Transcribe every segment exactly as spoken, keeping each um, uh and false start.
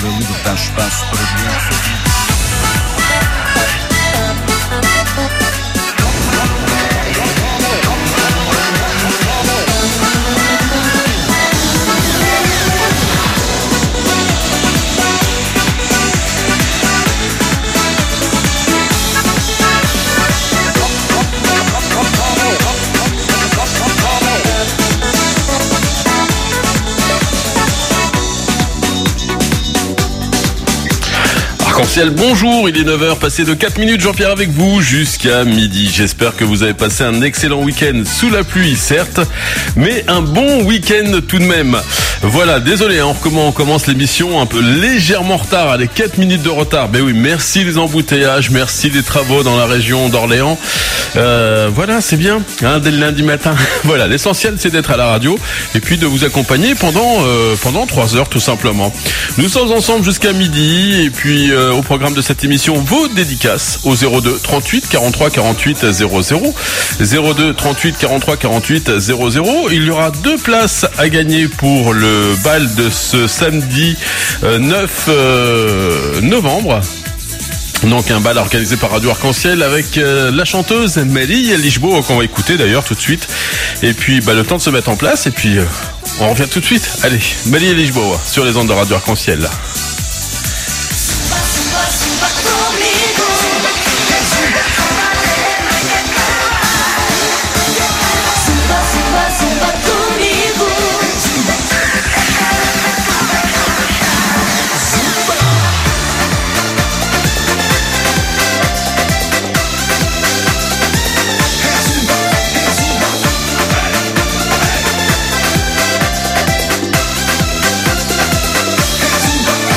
para libertar espaço para doenças. Arc-en-ciel, bonjour, il est neuf heures, passé de quatre minutes, Jean-Pierre avec vous jusqu'à midi. J'espère que vous avez passé un excellent week-end sous la pluie, certes, mais un bon week-end tout de même. Voilà, désolé, hein, on commence l'émission un peu légèrement en retard, allez, quatre minutes de retard. Ben oui, merci les embouteillages, merci les travaux dans la région d'Orléans. Euh, voilà, c'est bien, hein, dès le lundi matin. Voilà, l'essentiel c'est d'être à la radio et puis de vous accompagner pendant euh, pendant trois heures tout simplement. Nous sommes ensemble jusqu'à midi et puis euh, au programme de cette émission, vos dédicaces au zéro deux trente-huit quarante-trois quarante-huit zéro zéro zéro deux trente-huit quarante-trois quarante-huit zéro zéro. Il y aura deux places à gagner pour le bal de ce samedi euh, neuf novembre. Donc un bal organisé par Radio Arc-en-Ciel avec euh, la chanteuse Mélie Lichbeau qu'on va écouter d'ailleurs tout de suite. Et puis bah, le temps de se mettre en place et puis euh, on revient tout de suite. Allez, Mélie Lichbeau sur les ondes de Radio Arc-en-Ciel. Zumba,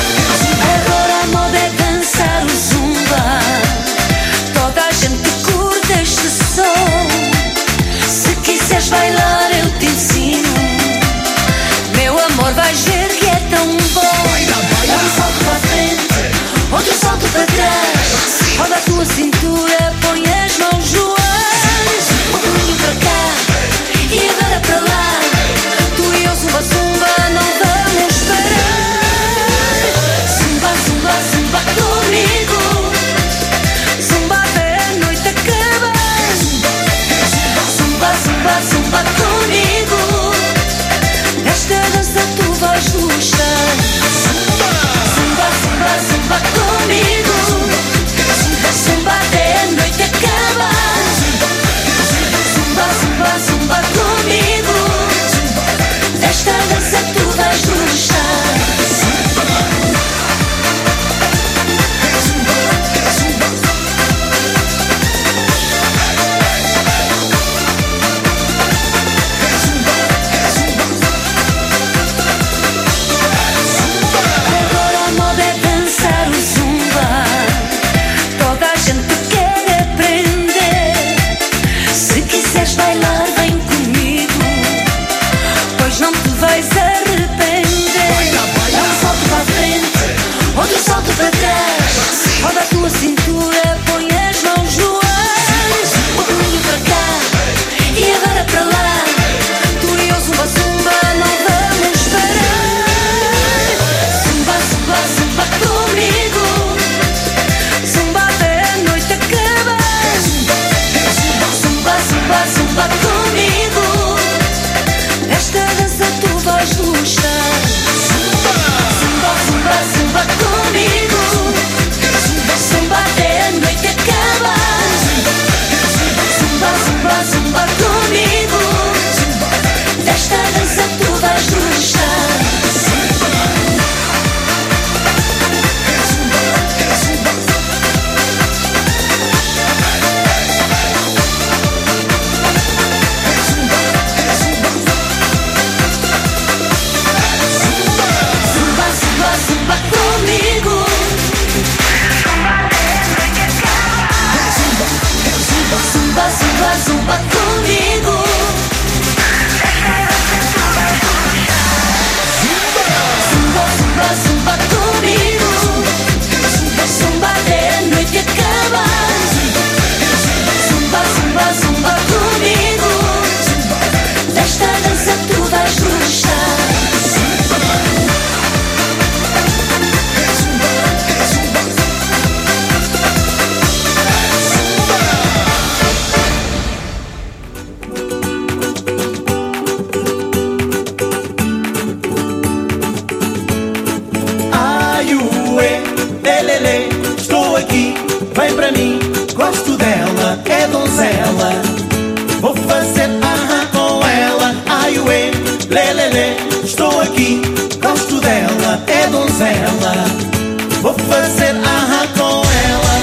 para mim, gosto dela, é donzela. Vou fazer aham com ela, ai ué, lê, lê, lê. Estou aqui, gosto dela, é donzela. Vou fazer aham com ela.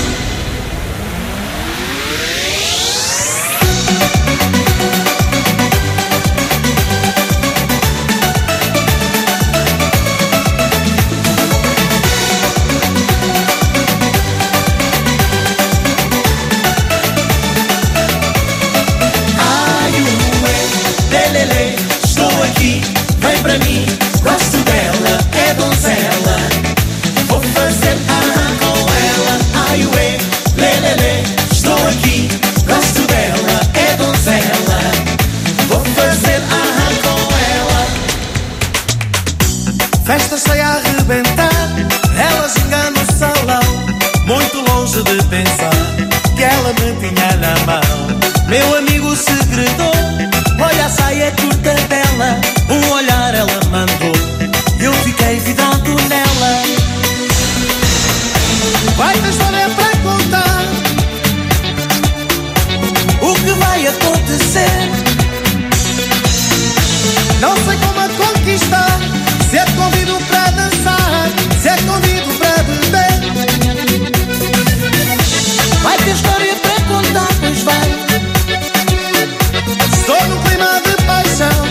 Estou aqui, vem pra mim, gosto dela, é donzela. Vou fazer aham com ela, ai ué, lê, lê, lê. Estou aqui, gosto dela, é donzela. Vou fazer aham com ela. Festa sai a arrebentar, elas enganam o salão. Muito longe de pensar que ela me tinha na mão. Meu amigo segredou, olha a saia curta dela, um olhar ela mandou, eu fiquei vidrado nela. Vai ter história para contar, o que vai acontecer. Não sei como a conquistar, se é convido para dançar, se é convido para beber. Vai ter história para contar, pois vai. Estou num clima de paixão,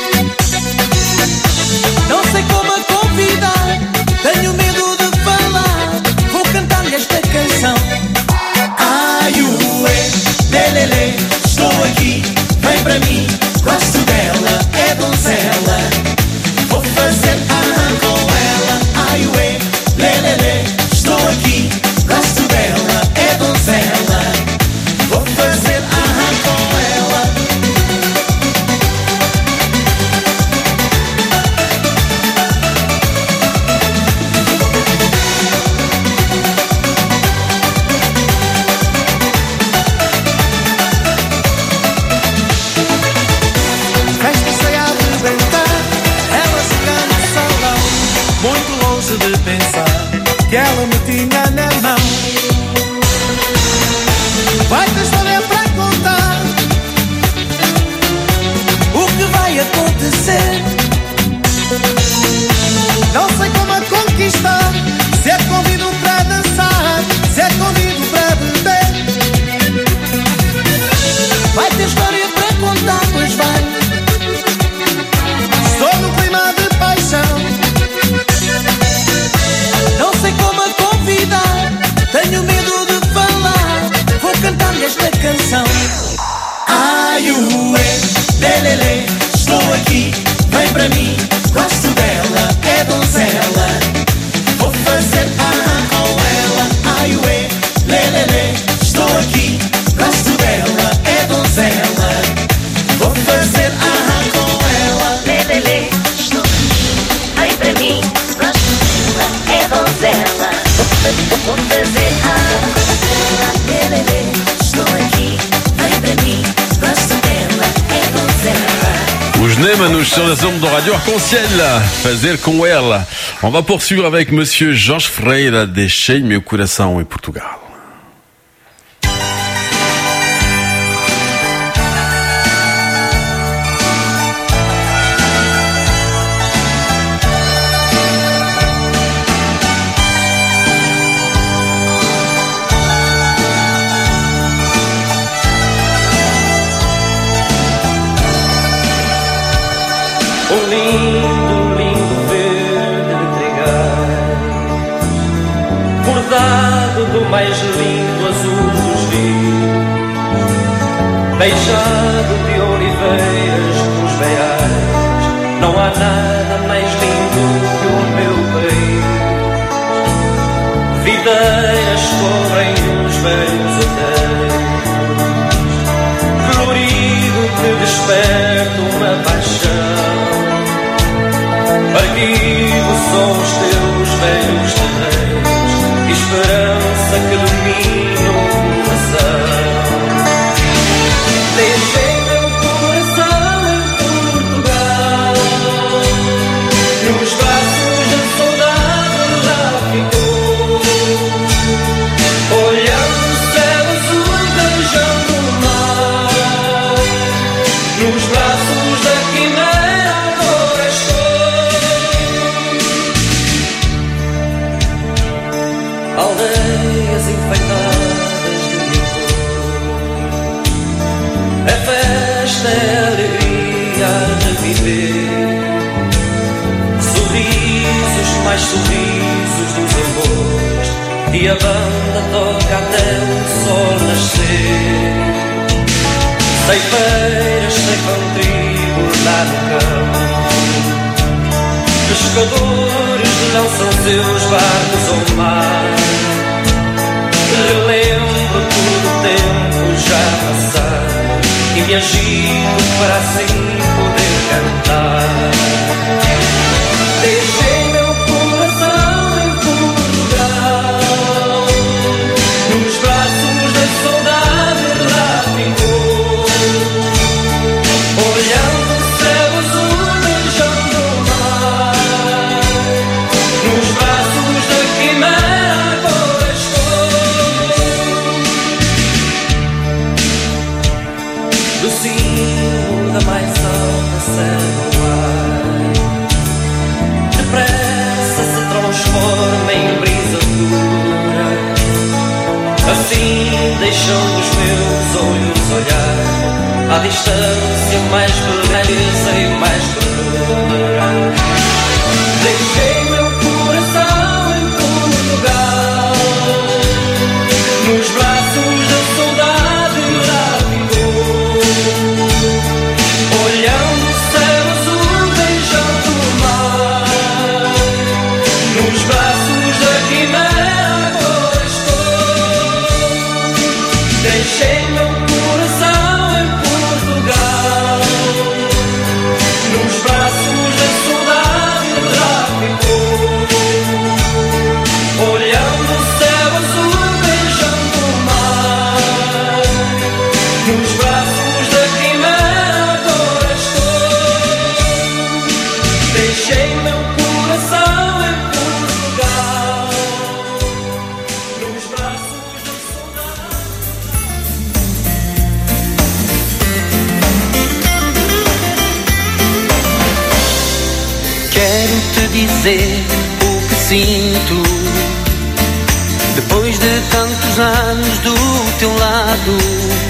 não sei como a convidar, tenho medo de falar, vou cantar-lhe esta canção. Ai ué, lê, lê, lê. Estou aqui, vem para mim, gosto dela, é donzela. Vou fazer aham com ela, ai ué, lê, lê, lê. Estou aqui, gosto dela, é donzela. Vou fazer aham com ela. De pensar que ela me tinha na mão. Vai ter história para contar, o que vai acontecer. Não sei como a conquistar, se é convido para dançar, se é convido para beber. Vai ter história para contar, pois vai. Estou num clima de paixão, não sei como a convidar, tenho medo de falar, vou cantar-lhe esta canção. Ai ué, lê, lê, lê. Estou aqui, vem pra mim, gosto dela, é donzela. Vou fazer aham com ela, ai ué, lê, lê, lê. Estou aqui, gosto dela, é donzela. Vou fazer aham com ela. Lê, lê, lê. Estou aqui, vem pra mim, gosto dela, é donzela. Vou fazer aham com ela. Lê, lê, lê. Estou aqui, vem pra mim, gosto dela, é donzela. Os Neymanos sur les ondes de Radio Arc-en-Ciel, fazer com ela. On va poursuivre avec Monsieur Jorge Freire, Deixei meu coração em Portugal. Um lindo, lindo verde trigal, bordado do mais lindo azul dos rios, beijado de oliveiras nos beais. Não há nada mais lindo que o meu país. Videiras cobrem os velhos hotéis, colorido que desperta uma paixão. Arquivo são os teus velhos terreiros, esperança que ilumina o coração. Deixei meu coração em Portugal, nos braços da saudade lá ficou, olhando aldeias enfeitadas de mil cores. É festa, é alegria de viver, sorrisos, mais sorrisos dos amores, e a banda toca até o sol nascer. Ceifeiras ceifam trigo lá no campo, pescadores lançam seus barcos ao mar. Relembro todo o tempo já passar e me agito para assim poder cantar. Deixei meu coração em Portugal, nos braços da saudade lá ficou, olhando o céu azul, beijando o mar, nos braços da quimera agora estou. Do cimo da mais alta serra no ar, depressa se transforma em brisa dura, assim deixando os meus olhos olhar à distância mais beleza e mais ternura. Deixei meu coração em Portugal, nos braços da saudade lá ficou, olhando o céu azul, beijando o mar, nos braços da quimera agora estou. Deixei meu coração em Portugal, nos braços da saudade lá ficou, olhando o céu azul, beijando o mar, nos braços da quimera agora estou. Deixei meu coração em Portugal, nos braços da saudade. Quero te dizer o que sinto, depois de tantos anos do teu lado.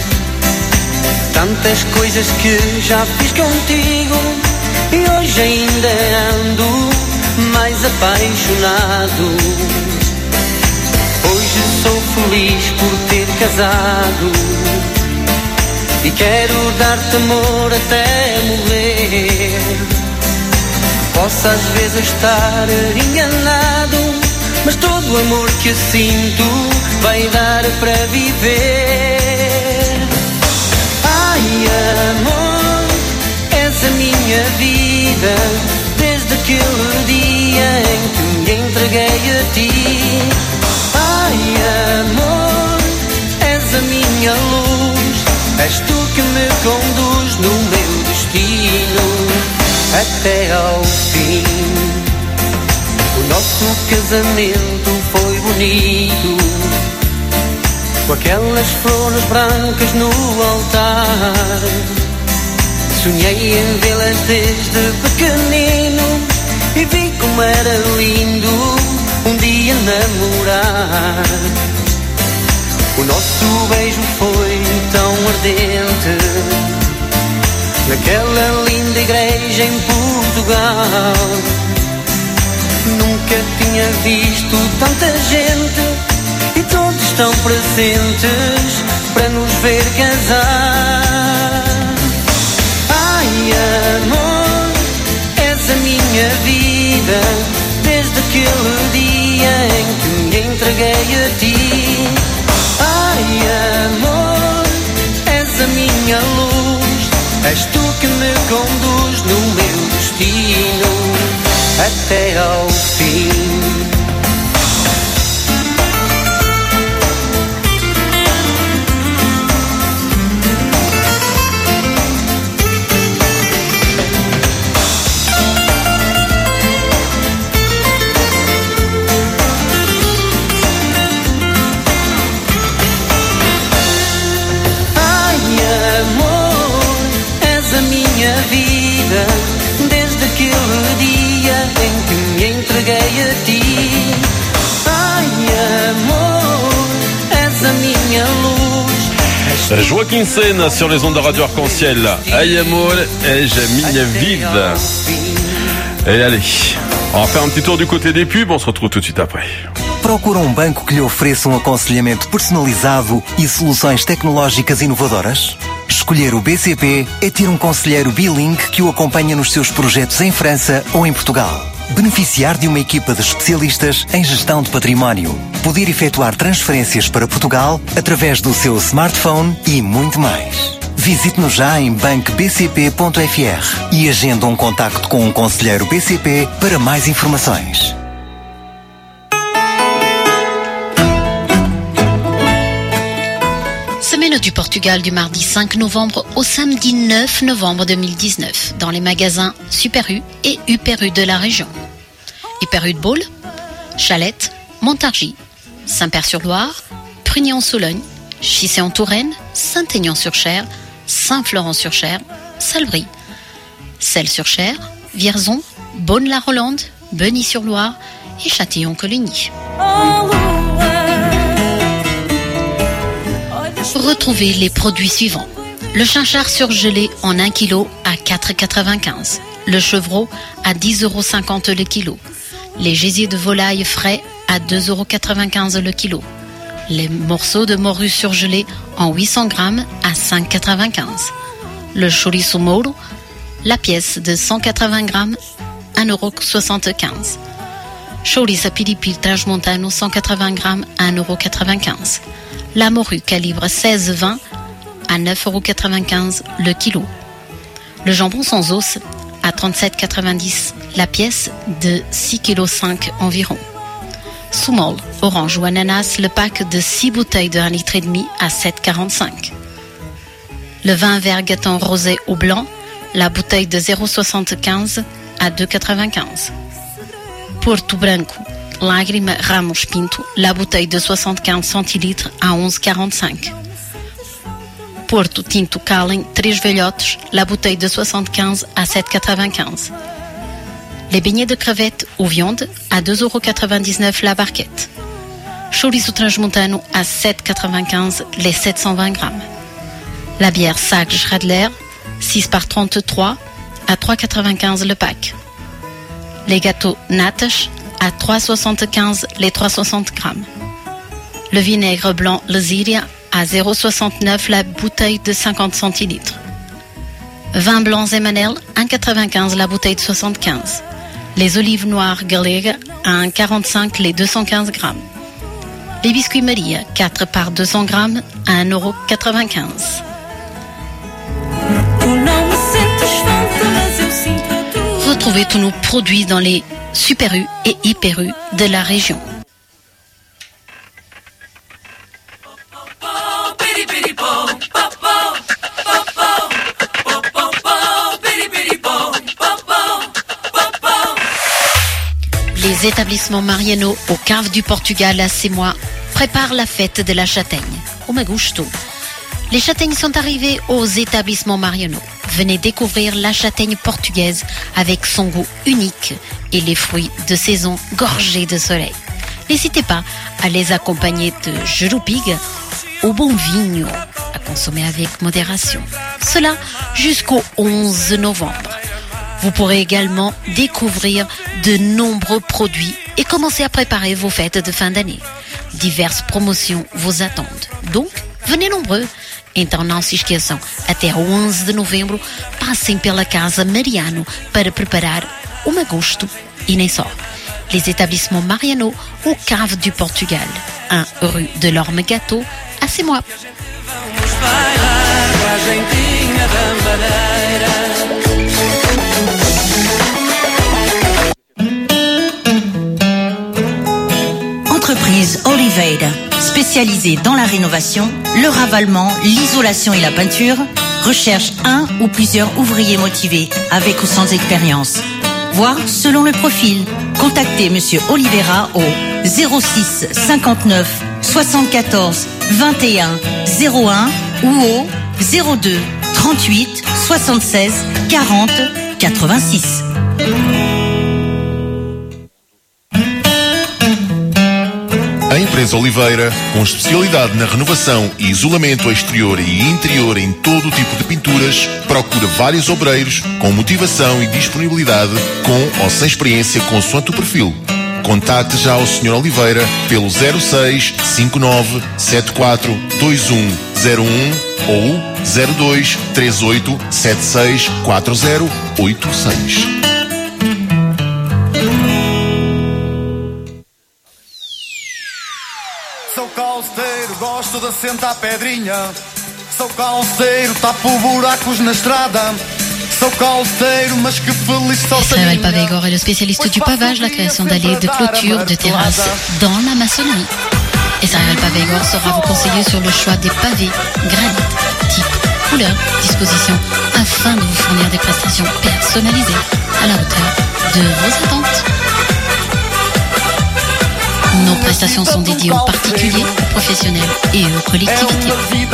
Tantas coisas que já fiz contigo e hoje ainda ando mais apaixonado. Hoje sou feliz por ter casado e quero dar-te amor até morrer. Posso às vezes estar enganado, mas todo o amor que sinto vai dar para viver. Ai, amor, és a minha vida, desde aquele dia em que me entreguei a ti. Ai, amor, és a minha luz, és tu que me conduz no meu destino até ao fim. O nosso casamento foi bonito, com aquelas flores brancas no altar. Sonhei em vê-las desde pequenino e vi como era lindo um dia namorar. O nosso beijo foi tão ardente, naquela linda igreja em Portugal. Nunca tinha visto tanta gente e todos estão presentes para nos ver casar. Ai, amor, és a minha vida, desde aquele dia em que me entreguei a ti. Ai, amor, és a minha luz, és tu que me conduz no meu destino até ao fim. Desde aquele dia em que me entreguei a ti. Joaquin Sen sur les ondes de Radio Arc-en-Ciel. Ai amor e minha vida. Et allez, on va faire un petit tour du côté des pubs, on se retrouve tout de suite après. Procura um banco que lhe ofereça um aconselhamento personalizado e soluções tecnológicas inovadoras? Escolher o B C P é ter um conselheiro bilingue que o acompanha nos seus projetos em França ou em Portugal. Beneficiar de uma equipa de especialistas em gestão de património. Poder efetuar transferências para Portugal através do seu smartphone e muito mais. Visite-nos já em banco b c p ponto f r e agenda um contacto com um conselheiro B C P para mais informações. Semaine du Portugal du mardi cinq novembre au samedi neuf novembre deux mille dix-neuf dans les magasins Super U et Hyper U de la région. Hyper U de Baule, Chalette, Montargis, Saint-Père-sur-Loire, Prunier-en-Sologne, Chissé-en-Touraine, Saint-Aignan-sur-Cher, Saint-Florent-sur-Cher, Salbris, Celles-sur-Cher, Vierzon, Beaune-la-Rolande, Beugny-sur-Loire et Châtillon-Coligny. Retrouvez les produits suivants. Le chinchard surgelé en un kilo à quatre euros quatre-vingt-quinze. Le chevreau à dix euros cinquante le kilo. Les gésiers de volaille frais à deux euros quatre-vingt-quinze le kilo. Les morceaux de morue surgelés en huit cents grammes à cinq euros quatre-vingt-quinze. Le chorizo mouro, la pièce de cent quatre-vingts grammes, un euro soixante-quinze. Chouriça piripiri transmontano cent quatre-vingts grammes, un euro quatre-vingt-quinze. La morue calibre seize vingt à neuf euros quatre-vingt-quinze le kilo. Le jambon sans os à trente-sept euros quatre-vingt-dix la pièce de six virgule cinq kilos environ. Soumol, orange ou ananas, le pack de six bouteilles de un litre et demi à sept euros quarante-cinq. Le vin vert gâton rosé ou blanc, la bouteille de zéro virgule soixante-quinze à deux euros quatre-vingt-quinze. Porto Branco, Lágrima Ramos Pinto, la bouteille de soixante-quinze centilitres à onze euros quarante-cinq. Porto Tinto Calen, três velhotes, la bouteille de soixante-quinze à sept euros quatre-vingt-quinze. Les beignets de crevettes ou viande à deux euros quatre-vingt-dix-neuf la barquette. Chorizo transmontano à sept euros quatre-vingt-quinze les sept cent vingt grammes. La bière Sagres Radler, six par trente-trois à trois euros quatre-vingt-quinze le pack. Les gâteaux Natas à trois euros soixante-quinze les trois cent soixante grammes. Le vinaigre blanc Lesiria à zéro virgule soixante-neuf la bouteille de cinquante centilitres. Vin blanc Zemanel, un euro quatre-vingt-quinze la bouteille de soixante-quinze. Les olives noires Galega à un euro quarante-cinq les deux cent quinze grammes. Les biscuits Maria, quatre par deux cents grammes à un euro quatre-vingt-quinze. Retrouvez tous nos produits dans les Super U et Hyper U de la région. Les établissements Mariano au Cave du Portugal à six mois préparent la fête de la châtaigne. Au Magusto. Les châtaignes sont arrivées aux établissements Mariano. Venez découvrir la châtaigne portugaise avec son goût unique et les fruits de saison gorgés de soleil. N'hésitez pas à les accompagner de jurupig au bon vinho, à consommer avec modération. Cela jusqu'au onze novembre. Vous pourrez également découvrir de nombreux produits et commencer à préparer vos fêtes de fin d'année. Diverses promotions vous attendent. Donc, venez nombreux. Então não se esqueçam, até onze de novembro, passem pela Casa Mariano para preparar o Magusto e nem só. Les établissements Mariano au Cave du Portugal, un rue de l'Orme Gâteau, à six mois. Entreprise Oliveira, spécialisée dans la rénovation, le ravalement, l'isolation et la peinture, recherche un ou plusieurs ouvriers motivés avec ou sans expérience. Voir selon le profil. Contactez Monsieur Oliveira au zéro six cinquante-neuf soixante-quatorze vingt et un zéro un ou au zéro deux trente-huit soixante-seize quarante quatre-vingt-six. A empresa Oliveira, com especialidade na renovação e isolamento exterior e interior em todo o tipo de pinturas, procura vários obreiros com motivação e disponibilidade, com ou sem experiência consoante o perfil. Contacte já o senhor Oliveira pelo zero seis cinco nove sete quatro dois um zero um ou zero dois três oito sete seis quatro zero oito seis. Sou calceiro, gosto de assentar pedrinha. Sou calceiro, tapo buracos na estrada. Sou calceiro, mas que feliz sorte. Israël Pavegor est le spécialiste du pavage, la création d'allées, de clôtures, de terrasses dans la maçonnerie. Israël Pavegor saura vous conseiller sur le choix des pavés, granit, type, couleur, disposition, afin de vous fournir des prestations personnalisées à la hauteur de vos attentes. Nos prestations sont dédiées aux particuliers, aux professionnels et aux collectivités.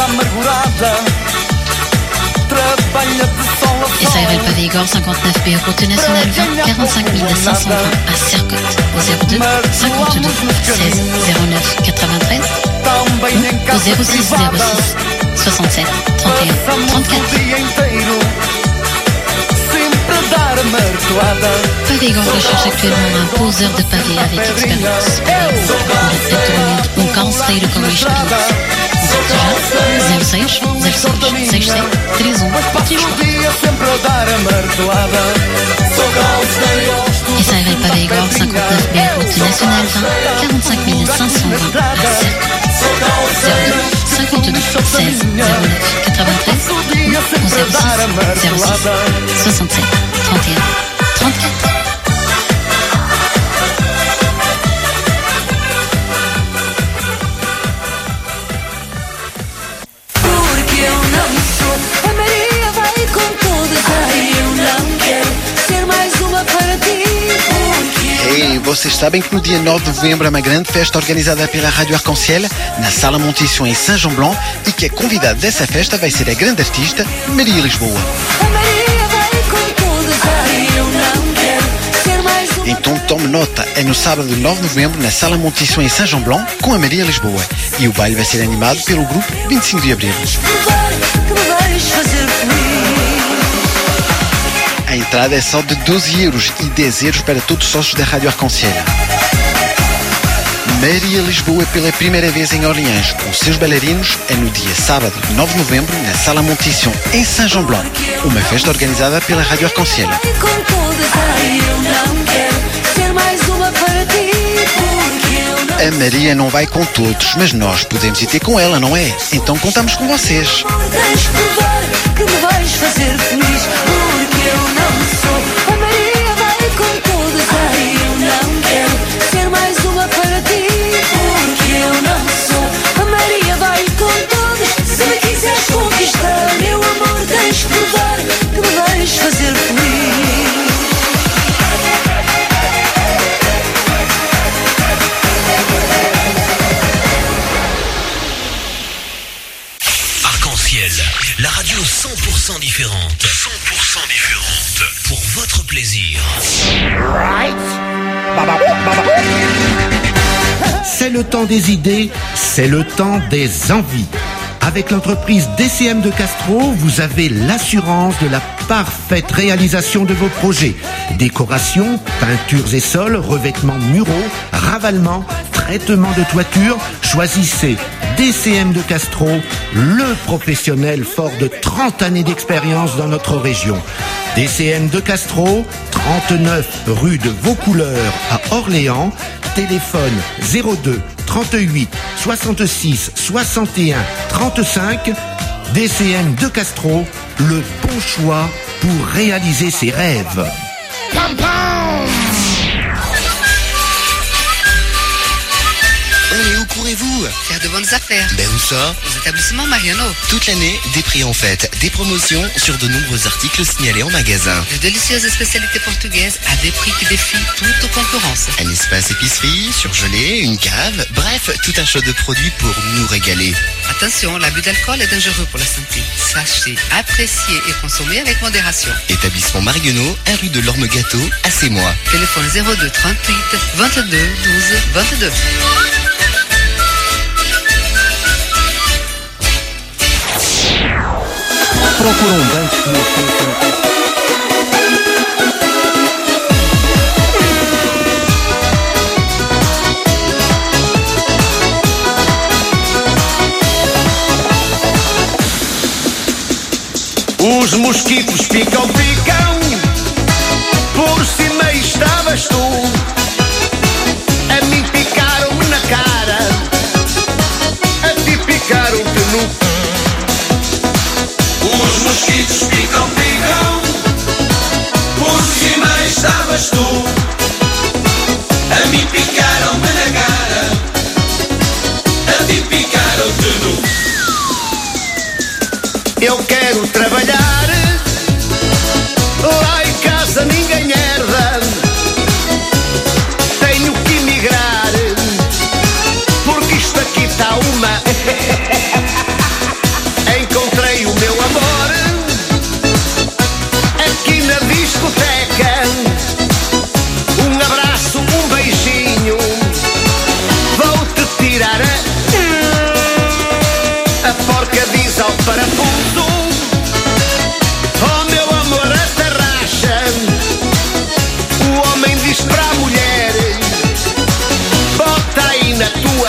Israël Pavegor, cinquante-neuf B, route nationale vingt, quarante-cinq mille cinq cent vingt à Sercotte, au zéro deux cinquante-deux seize zéro neuf quatre-vingt-treize ou au zéro six zéro six soixante-sept trente et un trente-quatre. Pavegor recherche actuellement un poseur de pavé avec expérience. Um calceiro com experiência. zero seis zero seis seis sete três um três quatro. Israël Pavegor, cinquante-neuf B, route nationale vingt, quarante-cinq mille cinq cent vingt à Cercle, zéro deux cinquante-deux seize zéro neuf quatre-vingt-treize ou au zéro six zéro six soixante-sept trente et un trente-quatre. E vocês sabem que no dia nove de novembro há uma grande festa organizada pela Rádio Arc-en-Ciel na Sala Montição em Saint-Jean-Blanc e que a convidada dessa festa vai ser a grande artista Maria Lisboa. Então tome nota, é no sábado nove de novembro na Sala Montição em Saint-Jean-Blanc com a Maria Lisboa e o baile vai ser animado pelo grupo vinte e cinco de Abril. A entrada é só de doze euros e dez euros para todos os sócios da Rádio Arc-en-Ciel. Maria Lisboa pela primeira vez em Orleans com seus bailarinos é no dia sábado, nove de novembro, na Sala Montição em Saint-Jean-Blanc, uma festa organizada pela Rádio Arc-en-Ciel. A Maria não vai com todos, mas nós podemos ir ter com ela, não é? Então contamos com vocês. Arc-en-Ciel, la radio cent pour cent différente. cent pour cent différente. Pour votre plaisir. C'est le temps des idées, c'est le temps des envies. Avec l'entreprise D C M de Castro, vous avez l'assurance de la parfaite réalisation de vos projets. Décoration, peintures et sols, revêtements muraux, ravalement, traitement de toiture. Choisissez D C M de Castro, le professionnel fort de trente années d'expérience dans notre région. D C M de Castro, trente-neuf rue de Vaucouleurs à Orléans. Téléphone zéro deux trente-huit soixante-six soixante et un trente-cinq. D C M de Castro, le bon choix pour réaliser ses rêves. Pam, pam. Et où courez-vous? Faire de bonnes affaires. Ben où ça? Aux établissements Mariano. Toute l'année, des prix en fête, des promotions sur de nombreux articles signalés en magasin. De délicieuses spécialités portugaises à des prix qui défient toute concurrence. Un espace épicerie, surgelé, une cave, bref, tout un choix de produits pour nous régaler. Attention, l'abus d'alcool est dangereux pour la santé. Sachez, apprécier et consommer avec modération. Établissement Mariano, un rue de l'Orme Gâteau, à Sémois. Téléphone zéro deux trente-huit vingt-deux douze vingt-deux. Procura um banco que lhe ofereça. Os mosquitos picam, picam, por cima estavas tu. A mim picaram-me na cara, a ti picaram-te no. Os mosquitos picam, picam, por cima estavas tu. A mim picaram-me na cara, a ti picaram-te no. Eu quero trabalhar, lá em casa ninguém herda. Tenho que emigrar, porque isto aqui está uma. Encontrei o meu amor aqui na discoteca. Um abraço, um beijinho, vou-te tirar a. A porca diz ao parafuso: oh meu amor, atarracha. O homem diz para a mulher: bota aí na tua.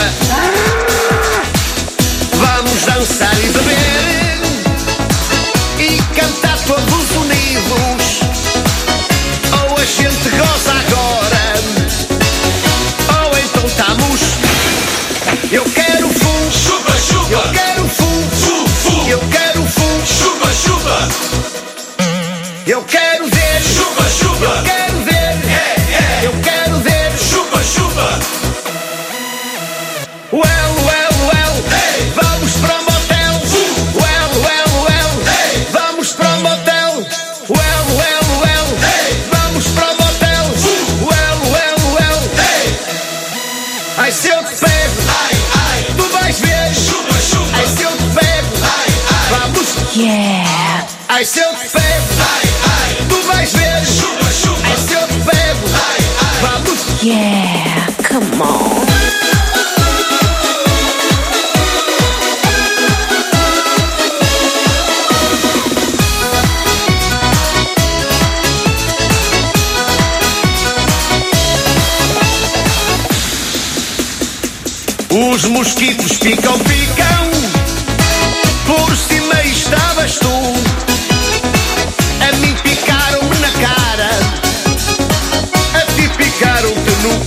Vamos dançar e beber e cantar todos unidos. Ou a gente goza agora, ou então estamos. Eu quero fumo, chupa, chupa. Eu quero fumo, fu, fu. Eu quero fumo, chupa, chupa. Eu quero ver, chupa, chupa. Eu quero ver, é, é. Eu quero ver, chupa, chupa. Well, well, well, hey. Vamos para o motel. Fu. Well, well, well, hey. Vamos para o motel. Well, well, well, hey. Vamos para o motel. Fu. Well, well, well, hey. Ai, se eu te pego, ai, ai. Tu vais ver, chupa, chupa. Ai, se eu te pego, ai, ai. Vamos, Yeah. Ai, se eu te pego, ai, ai. Tu vais ver, chupa, chupa. Ai, se eu te pego, ai, ai. Vamos, Yeah. Come on. Os mosquitos picam, picam, por cima estavas tu. A mim picaram-me na cara, a ti picaram-te no.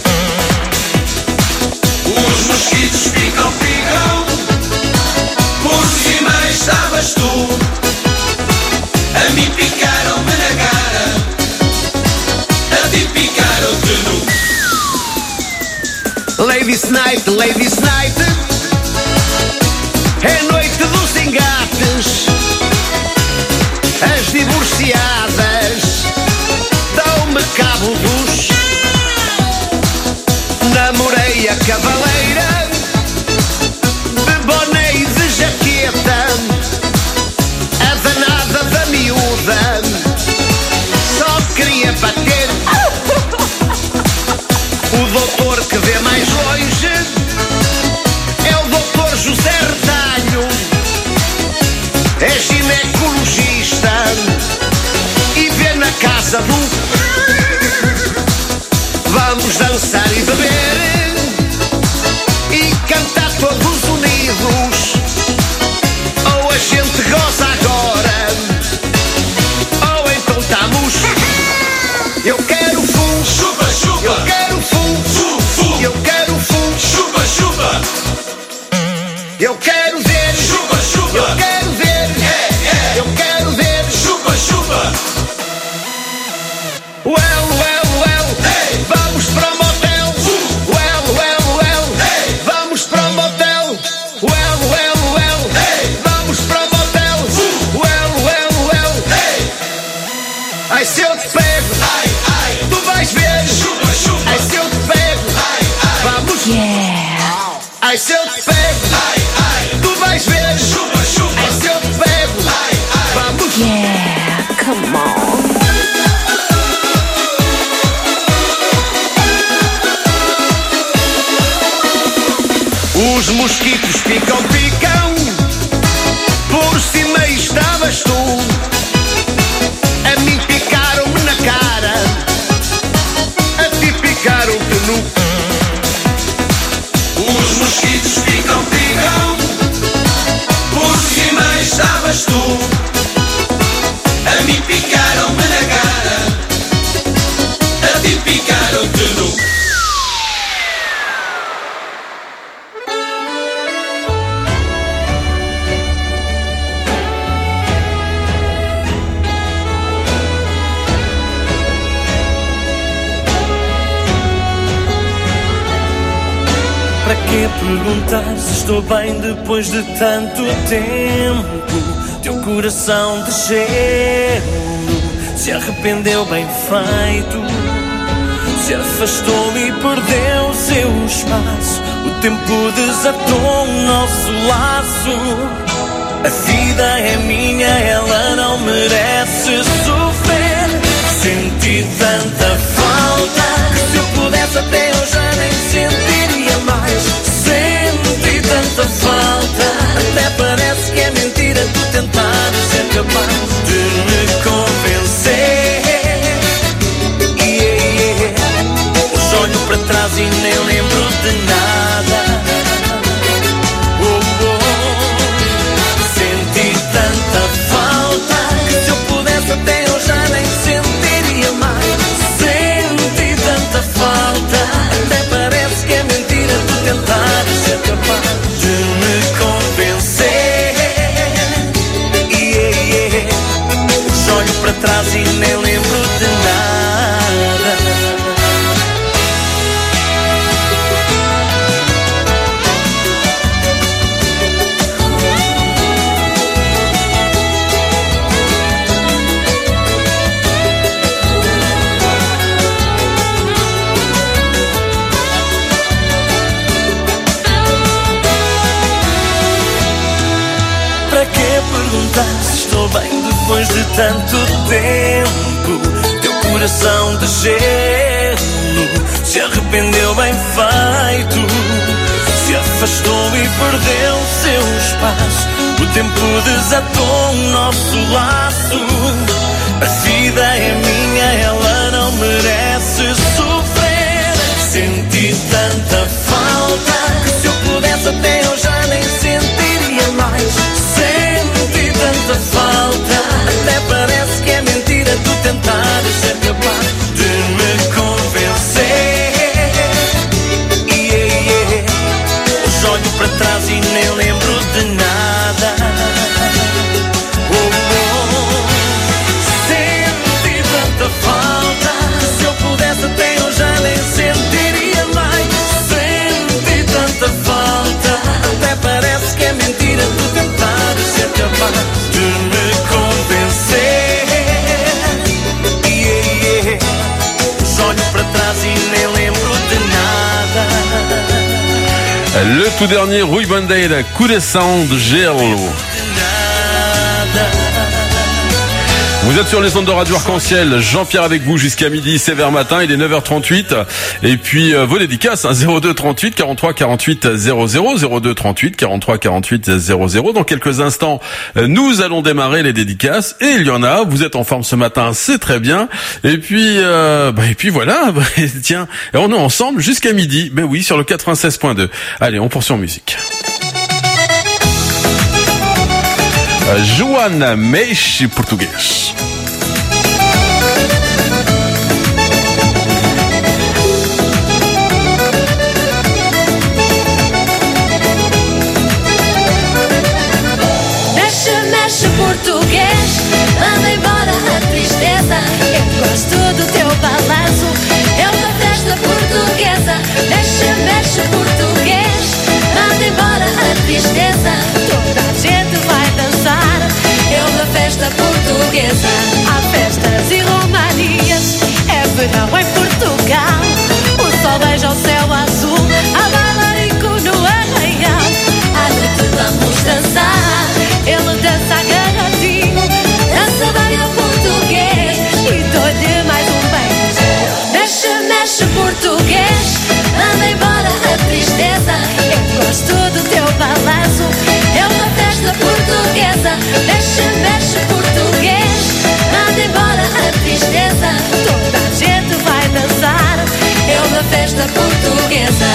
Os mosquitos picam, picam, por cima estavas tu. A mim picaram-me na cara, a ti picaram-te no. Ladies Night, Ladies Night, é noite dos engates. As divorciadas dão-me cabo dos. Namorei a cavaleira de boné e de jaqueta, a danada da miúda só queria bater. O doutor que vê mais longe é o doutor José Retalho. É ginecologista e vê na casa do. Vamos dançar e beber e cantar todos unidos. Ou a gente goza agora, ou então estamos. Eu quero fumo, chupa, chupa. Eu quero fumo, fu, fu. Eu quero fumo, chupa, chupa. Eu quero ver, chupa, chupa. Eu quero ver, é, é. Eu quero ver, chupa, chupa. Well, well, well, hey. Vamos para o motel. Fu. Well, well, well, hey. Vamos para o motel. Well, well, well, hey. Vamos para o motel. Fu. Well, well, well, hey. Ai, se eu te pego, ai, ai. Tu vais ver, chupa, chupa. Ai, se eu te pego, ai, ai. Vamos, Yeah. Ai, se eu te pego, ai, ai. Tu vais ver, chupa, chupa. Ai, se eu te pego, ai, ai. Vamos, Yeah. Come on. Os mosquitos picam, picam, por cima estava estavas tu. A mim picaram-me na cara, a ti picaram-te nu. Os mosquitos picam, picam, por cima estavas tu. A mim picaram-me na cara, a ti picaram-te nu. Para que perguntar se estou bem depois de tanto tempo? Teu coração de gelo se arrependeu bem feito, se afastou e perdeu seu espaço. O tempo desatou o nosso laço. A vida é minha, ela não merece sofrer. Senti tanta falta que se eu pudesse até eu já nem sentiria mais. Senti tanta falta, até parece que é mentira tu tentares ser capaz de me convencer. Yeah, yeah. Hoje olho para trás e nem lembro de nada. Oh, oh. Senti tanta falta que se eu pudesse até eu já nem sentiria mais. Senti tanta falta, até parece que é mentira tu tentares ser capaz de me convencer. Yeah, yeah. Hoje olho para trás e nem lembro de nada. Para que perguntar se estou bem depois de tanto tempo? Teu coração de gelo se arrependeu bem feito, se afastou e perdeu seu espaço. O tempo desatou o nosso laço. A vida é minha, ela não merece sofrer. Senti tanta falta que se eu pudesse até eu já nem sentiria mais. Senti tanta falta, até parece que é mentira tu tentares ser capaz de me convencer. Yeah, yeah. Hoje olho para trás e nem lembro de nada. Oh, oh. Senti tanta falta que se eu pudesse até eu já nem sentiria mais. Senti tanta falta, até parece que é mentira tu tentares ser capaz de me convencer. Yeah, yeah. Hoje olho para trás e nem lembro de nada. Le tout dernier Rui Bandeira, Coração de Gelo. Vous êtes sur les ondes de Radio Arc-en-Ciel, Jean-Pierre avec vous jusqu'à midi, sévère matin, il est neuf heures trente-huit. Et puis euh, vos dédicaces, hein, zéro deux trente-huit quarante-trois quarante-huit zéro zéro, zéro deux trente-huit quarante-trois quarante-huit zéro zéro. Dans quelques instants, euh, nous allons démarrer les dédicaces. Et il y en a, vous êtes en forme ce matin, c'est très bien. Et puis, euh, bah, et puis voilà, bah, tiens, on est ensemble jusqu'à midi, ben oui, sur le quatre-vingt-seize point deux. Allez, on poursuit en musique. Euh, Joana Meix, portugais. Português, manda embora a tristeza. Eu gosto do teu balanço, é uma festa portuguesa. Mexe, mexe português, manda embora a tristeza. Toda a gente vai dançar, é uma festa portuguesa. Há festas e romarias, é verão em Portugal. O sol beija o céu azul, há bailarico no arraial. À noite vamos dançar, ele dança agarradinho, dança bem ao português e dou-lhe mais um beijo. Mexe, mexe português, manda embora a tristeza. Eu gosto do teu balanço, é uma festa portuguesa. Mexe, mexe festa portuguesa.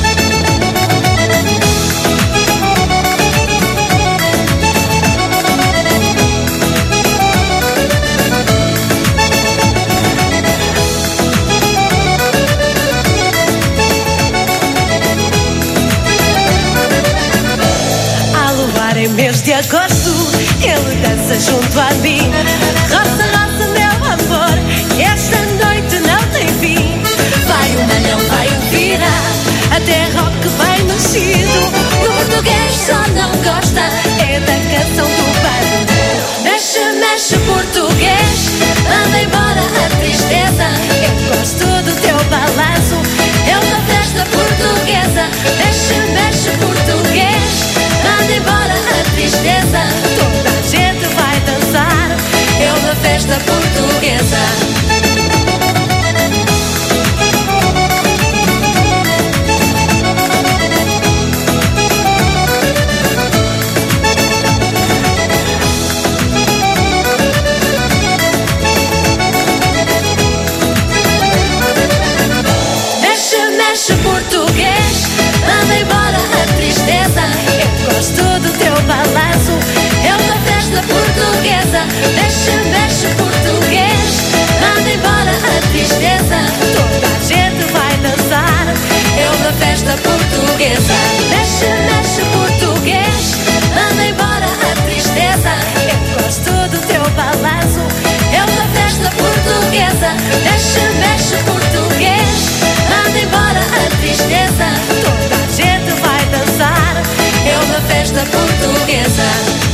Em mês de agosto, ele dança junto a mim. Roça, roça, meu amor, esta noite não tem fim. Vai o malhão, vai o vira, até rock vai mexido. No português só não gosta é da canção do bando. Mexe, mexe português, manda embora a tristeza. Eu gosto do teu balanço, é uma festa portuguesa. Mexe, mexe português, manda embora a tristeza. Toda a gente vai dançar, é uma festa portuguesa. Mexe, mexe português, manda embora a tristeza. Eu gosto do teu balanço, é uma festa portuguesa. Mexe, mexe português, manda embora a tristeza. Toda a gente vai dançar, é uma festa portuguesa. Mexe, mexe português, manda embora a tristeza. Eu gosto do teu balanço, é uma festa portuguesa. Mexe, mexe português, manda embora a tristeza. Toda a gente vai dançar, é uma festa portuguesa.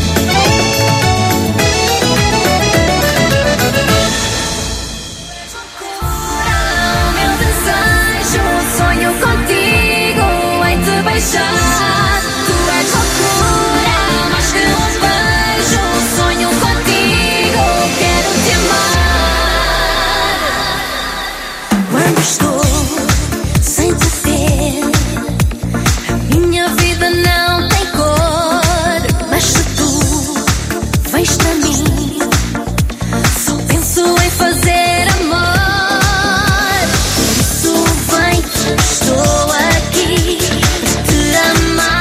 meu desejo, sonho contigo em te beijar. Tu és loucura, mais que um beijo. Sonho contigo, quero te amar. Quando estou sem te ver, a minha vida não tem cor. Mas se tu vens para mim, só penso em fazer amor. Por isso vem, estou aqui para te amar.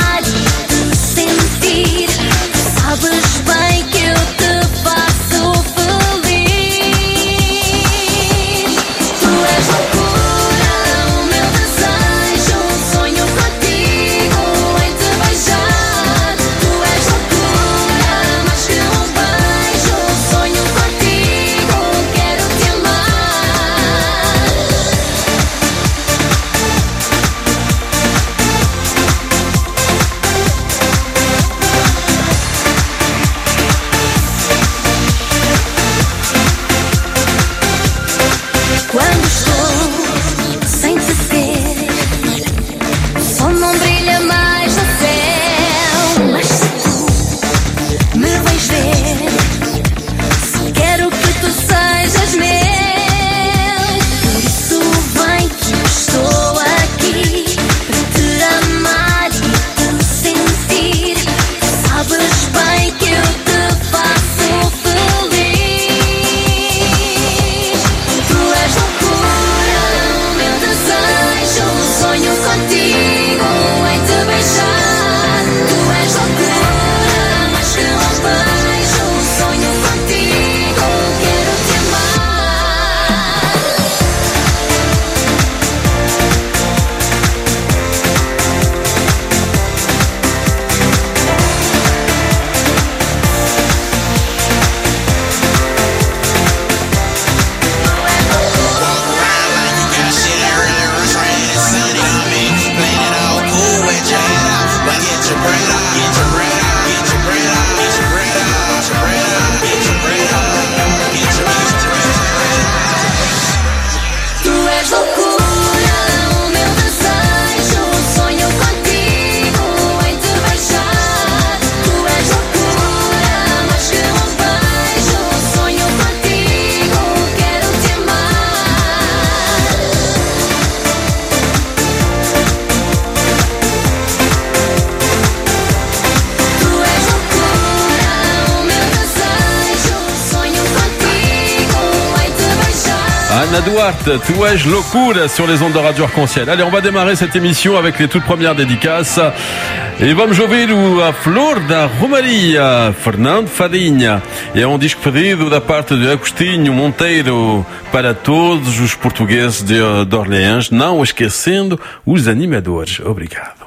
Ana Duarte, tu es loucura sur les ondes de Radio Arc-en-Ciel. Allez, on va démarrer cette émission avec les toutes premières dédicaces. E vamos ouvir a Flor da Romaria, Fernando Farinha. É um disco pedido da parte de Agostinho Monteiro para todos os portugueses de, de Orleans, não esquecendo os animadores. Obrigado.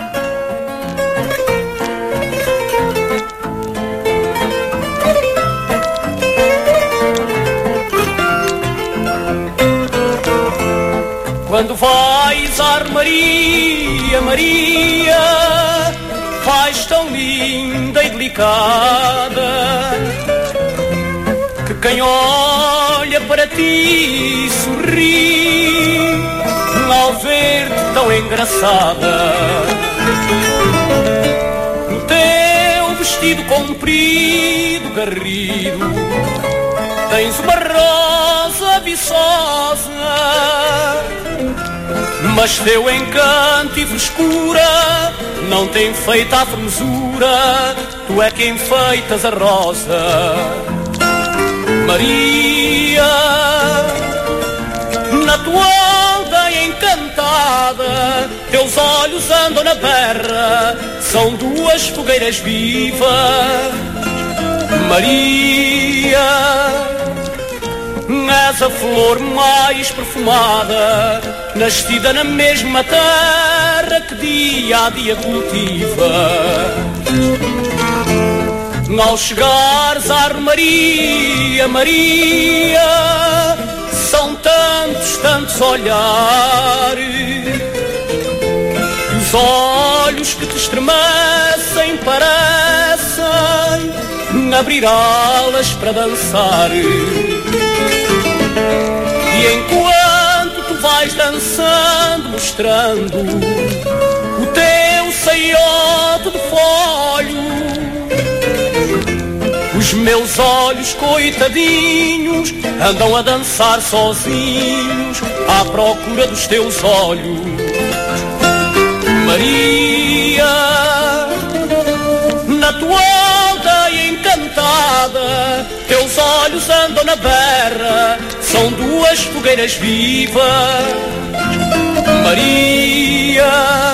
Quando vais à Maria, Maria, vais tão linda e delicada, que quem olha para ti sorri ao ver-te tão engraçada. No teu vestido comprido, garrido, tens uma rosa viçosa, mas teu encanto e frescura não tem feito a formosura, tu é quem enfeitas a rosa. Maria, na tua aldeia encantada, teus olhos andam na berra, são duas fogueiras vivas. Maria, és a flor mais perfumada, nascida na mesma terra que dia a dia cultiva. Ao chegares à Maria, Maria, são tantos, tantos olhares, e os olhos que te estremecem parecem abrir alas para dançar. E enquanto tu vais dançando, mostrando o teu saiote de folho, os meus olhos coitadinhos andam a dançar sozinhos à procura dos teus olhos. Maria, na tua aldeia encantada, teus olhos andam na berra, são duas fogueiras vivas. Maria,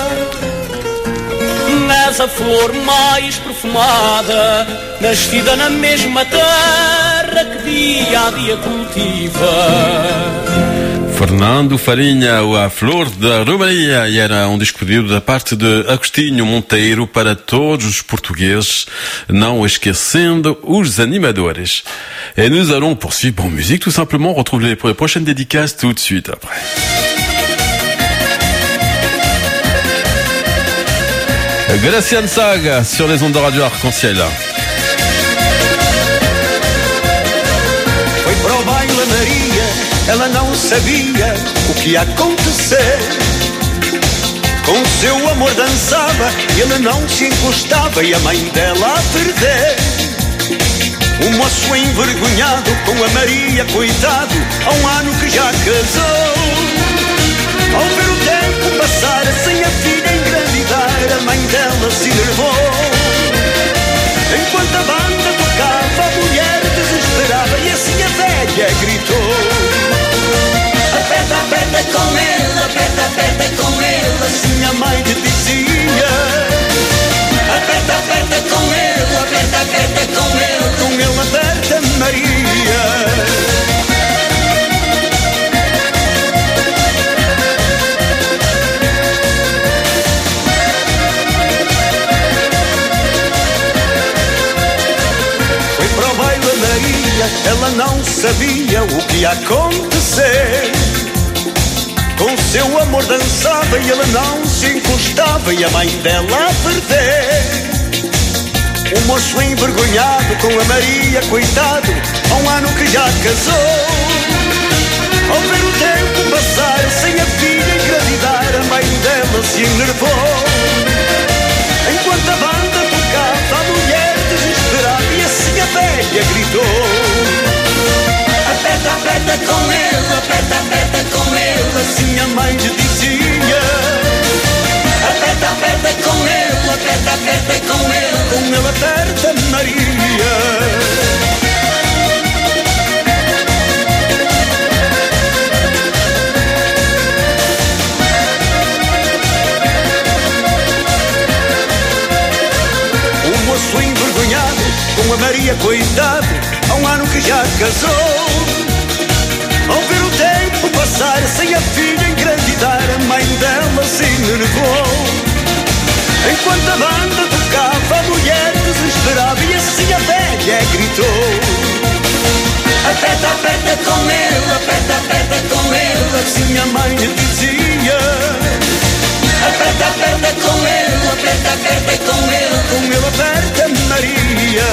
és a flor mais perfumada, nascida na mesma terra que dia a dia cultiva. Fernando Farinha, a Flor da Romaria, e era um disco pedido da parte de Agostinho Monteiro para todos os portugueses, não esquecendo os animadores. Et nous allons poursuivre en musique, tout simplement. On retrouve les prochaines dédicaces tout de suite après. Graciane Saga sur les ondes de Radio Arc-en-Ciel. Foi para o baile Maria, ela não sabia o que ia acontecer. Com o seu amor dançava, ele não se encostava e a mãe dela a perder. O moço envergonhado com a Maria, coitado, há um ano que já casou. Ao ver o tempo passar sem a filha engravidar, a mãe dela se nervou. Enquanto a banda tocava, a mulher desesperava e assim a velha gritou: aperta, aperta com ele, aperta, aperta com ele. Assim a mãe lhe dizia: aperta, aperta com ele, aperta, aperta com ele. Com ele aperta Maria. Ela não sabia o que ia acontecer. Com seu amor dançava e ela não se encostava e a mãe dela a perder. O moço envergonhado com a Maria, coitado, há um ano que já casou. Ao ver o tempo passar sem a filha engravidar, a mãe dela se enervou. Enquanto a banda tocava, a mulher desesperava e assim a velha gritou: aperta, aperta com ele, aperta, aperta com ele. Assim a mãe lhe dizia: aperta, aperta com ele, aperta, aperta com ele. Com ele aperta Maria. moço envergonhado com a Maria, coitado, há um ano que já casou. Ao ver o tempo passar sem a filha engravidar, a mãe dela se enervou. Enquanto a banda tocava, a mulher desesperava e assim a velha gritou: aperta, aperta com ele, aperta, aperta com ele, assim a mãe dizia. Aperta, aperta com ele, aperta, aperta com ele, com ele aperta Maria.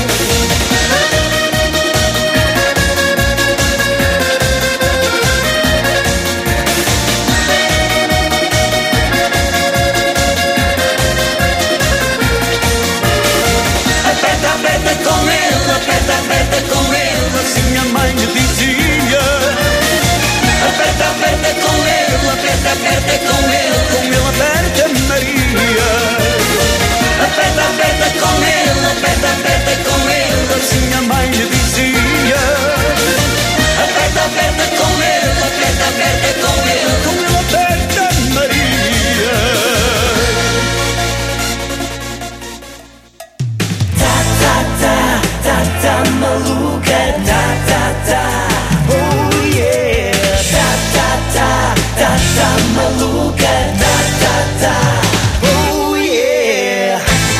Aperta, aperta com ele, aperta, aperta com ele, assim a mãe dizia. Aperta, aperta com ele, aperta, aperta com ele, com ele aperta Maria. Aperta, aperta com ele, aperta, aperta com ele, assim a mãe dizia. Aperta, aperta com ele, aperta, aperta com ele, com ele aperta Maria. Ta, ta, ta, ta, ta, maluca, ta, ta, ta, oh yeah. Ta, ta, ta, ta, ta, maluca, ta, ta, ta, oh yeah.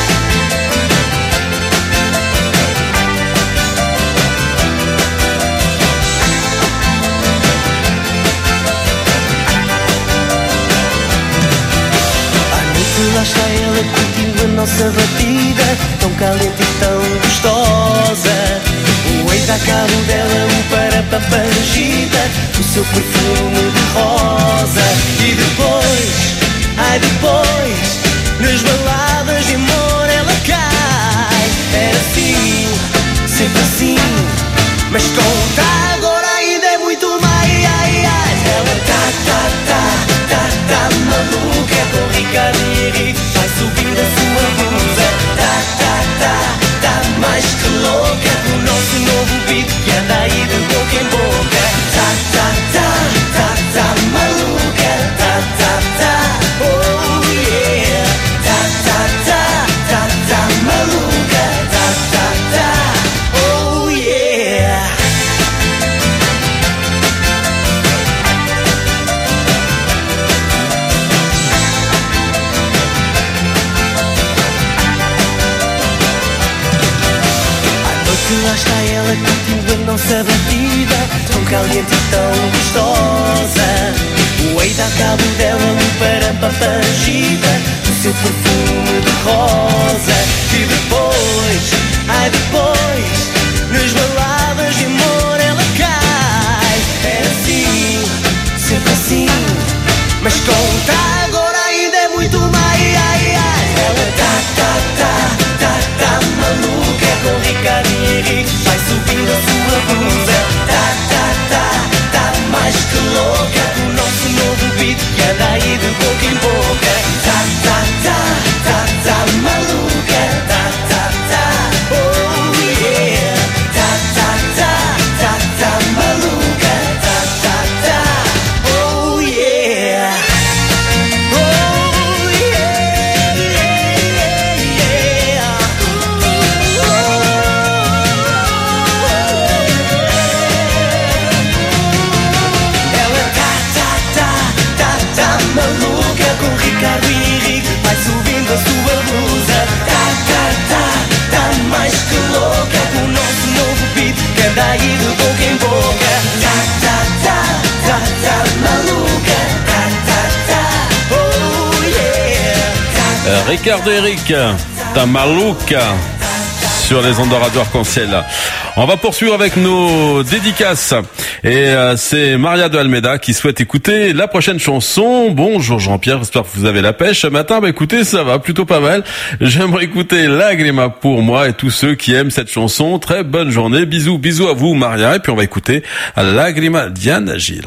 À noite lá está ela curtindo a nossa batida, tão calente e tão gostosa. O ex a cabo dela, o para-papagita, o seu perfume de rosa. E depois, ai depois, nas baladas de amor ela cai. Era assim, sempre assim, mas conta agora ainda é muito mais. Ai, ai. Ela tá, tá, tá, tá, tá maluca com Ricardo e Henrique, vai subindo a sua blusa. Tá, tá, tá, tá mais que louca com o nosso novo beat que anda aí de boca em boca. Tá, tá, tá, tá, tá maluca. Tá, tá, tá, oh yeah. Tá, tá, tá, tá, tá maluca. Tá, tá, tá, oh yeah. Lá está ela curtindo a nossa batida, tão caliente e tão gostosa. O ex a cabo dela, um para-papagita, o seu perfume de rosa. E depois, ai depois, nas baladas de amor ela cai. É assim, sempre assim, mas conta agora ainda é muito mais. Ai, ai. Ela tá, tá, tá, tá, tá maluca com Ricardo e Henrique, vai subindo a sua blusa. Tá, tá, tá, tá mais que louca com o nosso novo beat que anda aí de boca em boca. Tá, tá, tá, tá, tá maluca. Tá, tá, tá, oh yeah. Tá, tá, tá, tá, tá maluca. Tá, tá, tá, oh yeah. Oh yeah, yeah, yeah. Ela tá, tá, tá, tá, tá maluca com Ricardo e Henrique, vai subindo a sua blusa. Tá, tá, tá, tá mais que louca com o nosso novo beat que anda aí de boca em boca. Tá, tá, tá, tá, tá maluca. Tá, tá, tá, oh yeah. Tá, Euh, Ricardo et Eric, ta malouka sur les ondes de Radio Arc-en-Ciel. On va poursuivre avec nos dédicaces. Et euh, c'est Maria de Almeida qui souhaite écouter la prochaine chanson. Bonjour Jean-Pierre, j'espère que vous avez la pêche. Ce matin, bah écoutez, ça va plutôt pas mal. J'aimerais écouter Lagrima pour moi et tous ceux qui aiment cette chanson. Très bonne journée. Bisous, bisous à vous Maria. Et puis on va écouter Lagrima Diane Gilles.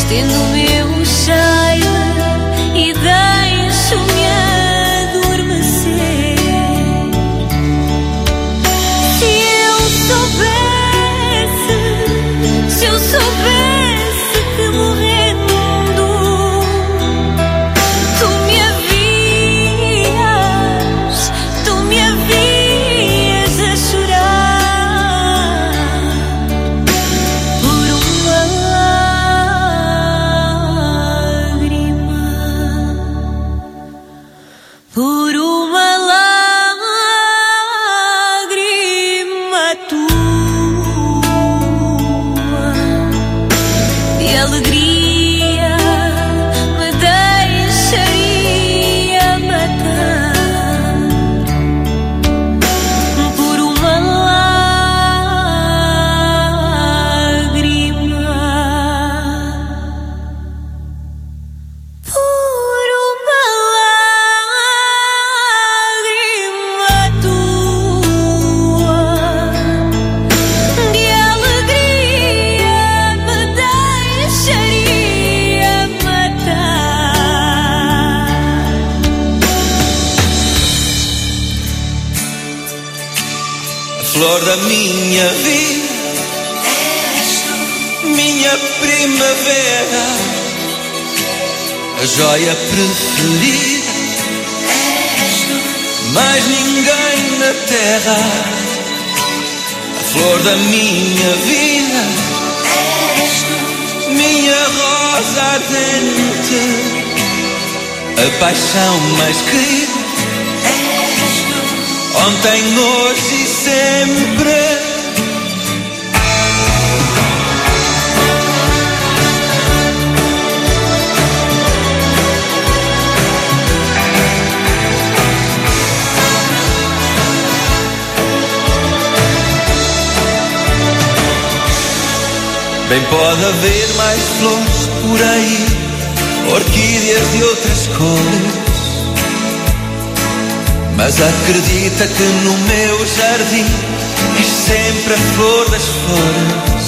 estendo o meu cheiro e deixo-me adormecer. Se eu soubesse, se eu soubesse que morrendo tu me havias, tu me havias a chorar por uma lágrima, por uma lágrima tua de alegria me deixaria matar por uma lágrima, por uma lágrima tua de alegria me deixaria matar. A flor da minha vida, minha primavera, a joia preferida, mais ninguém na terra. A flor da minha vida, minha rosa ardente, a paixão mais querida, ontem, hoje e sempre. Bem pode haver mais flores por aí, orquídeas de outras cores, mas acredita que no meu jardim és sempre a flor das flores.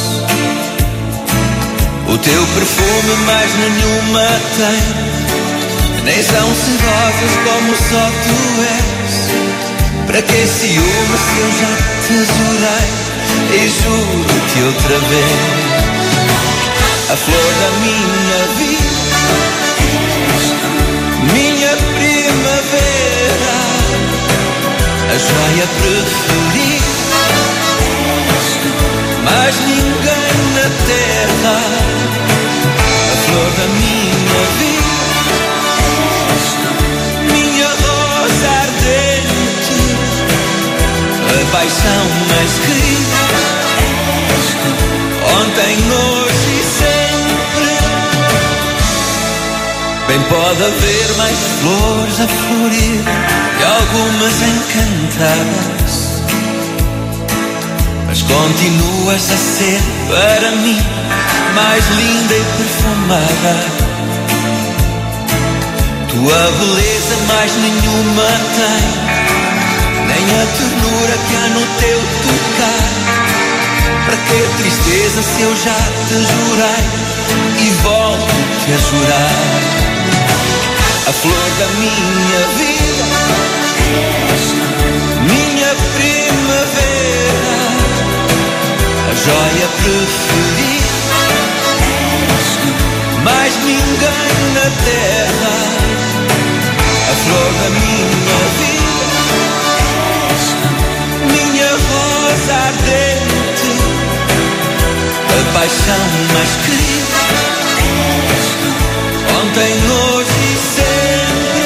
O teu perfume mais nenhuma tem, nem são sedosas como só tu és. Para que ciúme se eu já te jurei e juro-te outra vez? A flor da minha vida, minha primavera, a joia preferida, mais ninguém na terra. A flor da minha vida, minha rosa ardente, a paixão mais querida, ontem, hoje e sempre. Bem pode haver mais flores a florir e algumas encantadas, mas continuas a ser para mim mais linda e perfumada. Tua beleza mais nenhuma tem, nem a ternura que há no teu tocar. Para que tristeza se eu já te jurei e volto-te a jurar? A flor da minha vida, minha primavera, a joia preferida, mais ninguém na terra. A flor da minha vida, minha rosa ardente, a paixão mais querida, ontem, hoje e sempre.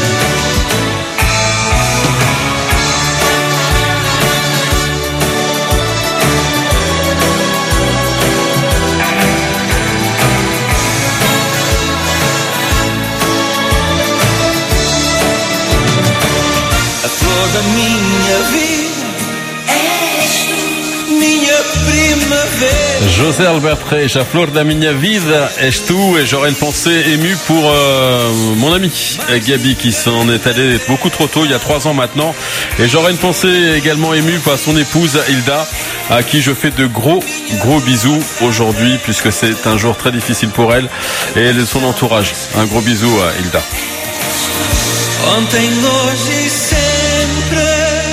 A flor da minha vida, minha prima José Alberto Reis, a flor da minha vida, és tu, et j'aurais une pensée émue pour euh, mon ami Gabi qui s'en est allé beaucoup trop tôt, il y a trois ans maintenant, et j'aurais une pensée également émue pour son épouse Hilda, à qui je fais de gros gros bisous aujourd'hui puisque c'est un jour très difficile pour elle et son entourage. Un gros bisou à Hilda. Ontem, hoje e sempre.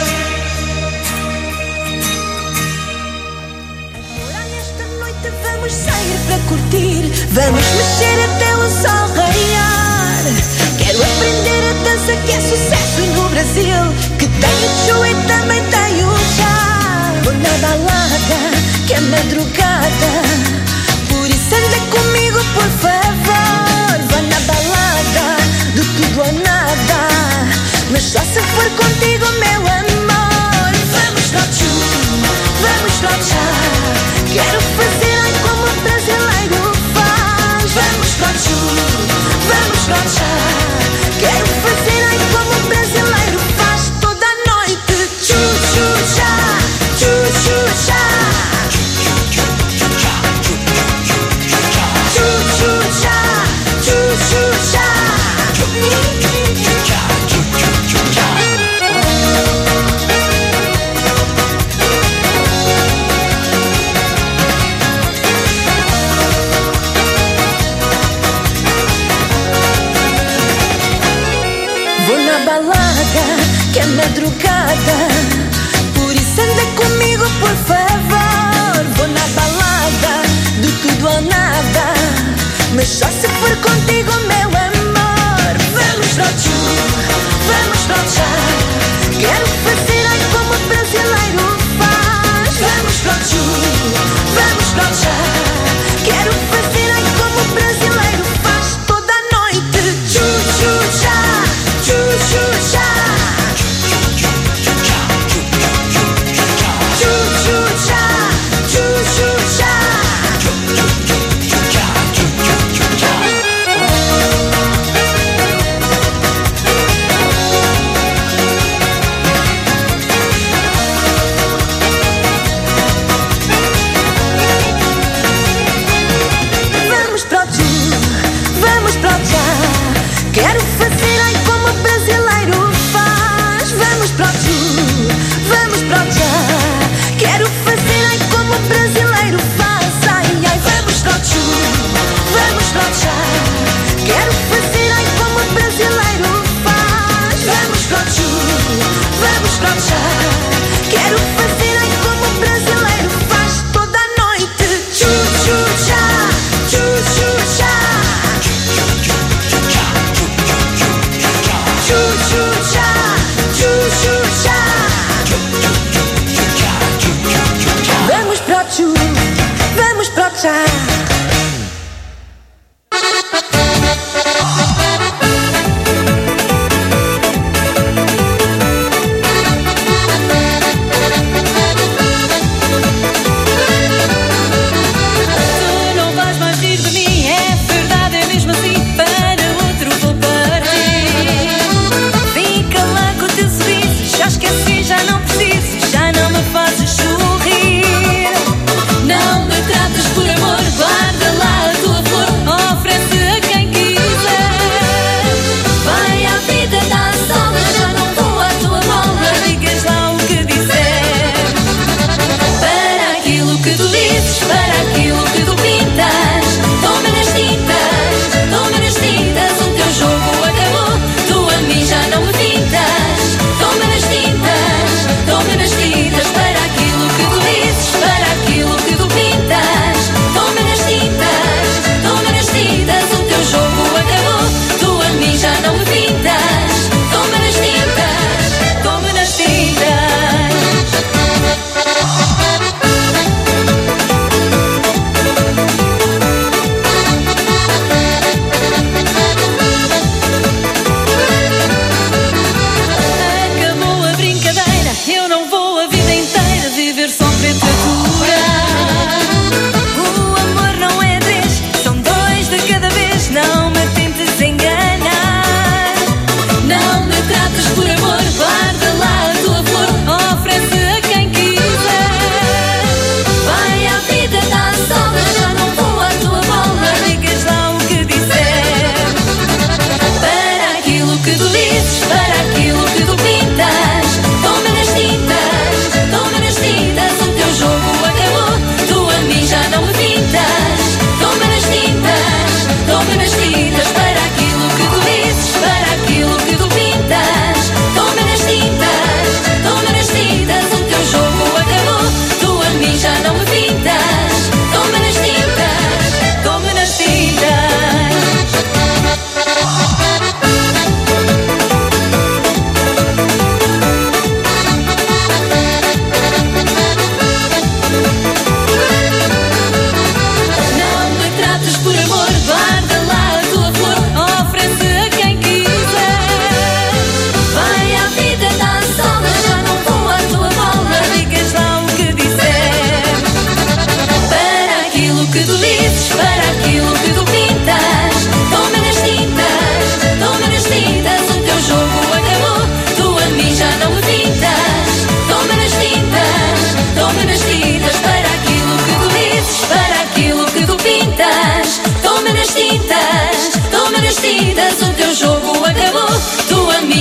Vamos sair para curtir, vamos mexer até o sol raiar. Quero aprender a dança que é sucesso no Brasil, que tem o tchu e também tem o chá. Vou na balada, que é madrugada, por isso anda comigo por favor. Vou na balada, do tudo ou nada, mas só se for contigo meu amor. Vamos no tchu, vamos no chá, quero fazer como o brasileiro faz. Vamos no tchu, vamos no chá, quero fazer como o brasileiro faz toda noite. Tchu, tchu, chá, tchu, tchu, chá, tchu, tchu, chá, tchu, tchu, chá. Vou na balada, que é madrugada, por isso anda comigo por favor. Vou na balada, do tudo ou nada, mas só se for contigo meu amor. Vamos no tchu, vamos no chá, quero fazer ai como o brasileiro faz. Vamos no tchu, vamos no chá, quero fazer ai como o brasileiro faz toda noite. Tchu, tchu, chá, tchu, tchu, chá, tchu, tchu, chá, tchu, tchu, chá, tchu, tchu, chá.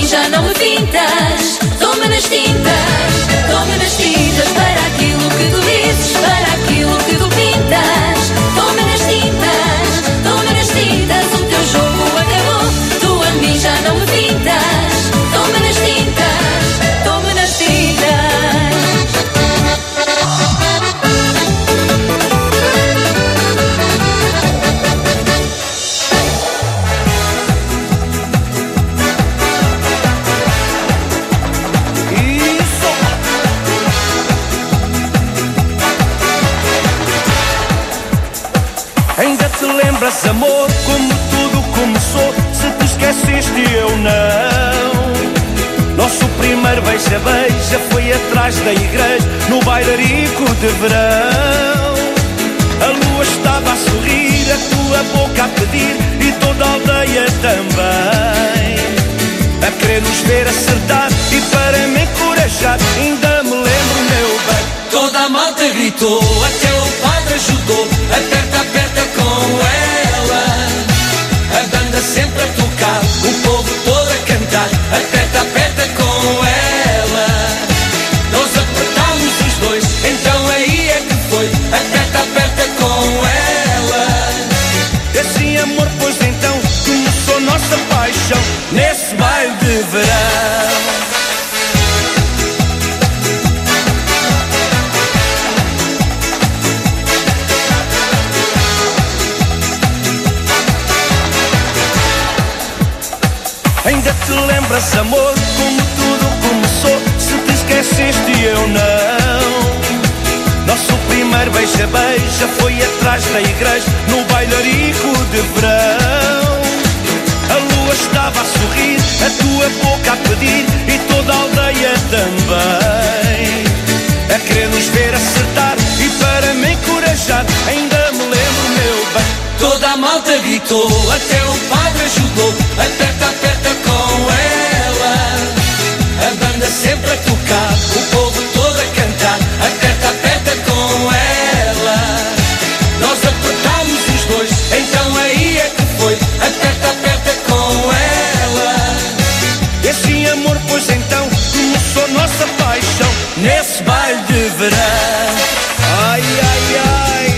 já não me pintas. Toma nas tintas, toma nas tintas, para aquilo que tu dizes, para aquilo que tu pintas. Toma nas tintas, toma nas tintas, o teu jogo acabou, tu a mim já não me pintas. Toma nas tintas, toma nas tintas. Lembras, amor, como tudo começou? Se te esqueceste, eu não. Nosso primeiro beija-beija foi atrás da igreja, no bailarico de verão. A lua estava a sorrir, a tua boca a pedir, e toda a aldeia também, a querer nos ver acertar e para me encorajar. Ainda me lembro, meu bem, toda a malta gritou, até o padre ajudou. Aperta, aperta com ela, a banda sempre a tocar, o povo todo a cantar. Aperta, aperta com ela, nós apertámos os dois, então aí é que foi. Aperta, aperta com ela. Esse amor, pois então, começou nossa paixão nesse baile de verão. Ainda te lembras, amor, como tudo começou? Se te esqueceste, eu não. Nosso primeiro beija-beija foi atrás da igreja, no bailarico de verão. A lua estava a sorrir, a tua boca a pedir, e toda a aldeia também, a querer nos ver acertar e para me encorajar. Ainda me lembro, meu bem, toda a malta gritou, até o padre ajudou. Aperta, aperta com ela, a banda sempre a tocar, o povo todo a cantar. Aperta, aperta com ela, nós apertámos os dois, então aí é que foi. Aperta, aperta com ela. Esse amor, pois então, começou nossa paixão nesse baile de verão. Ai, ai, ai.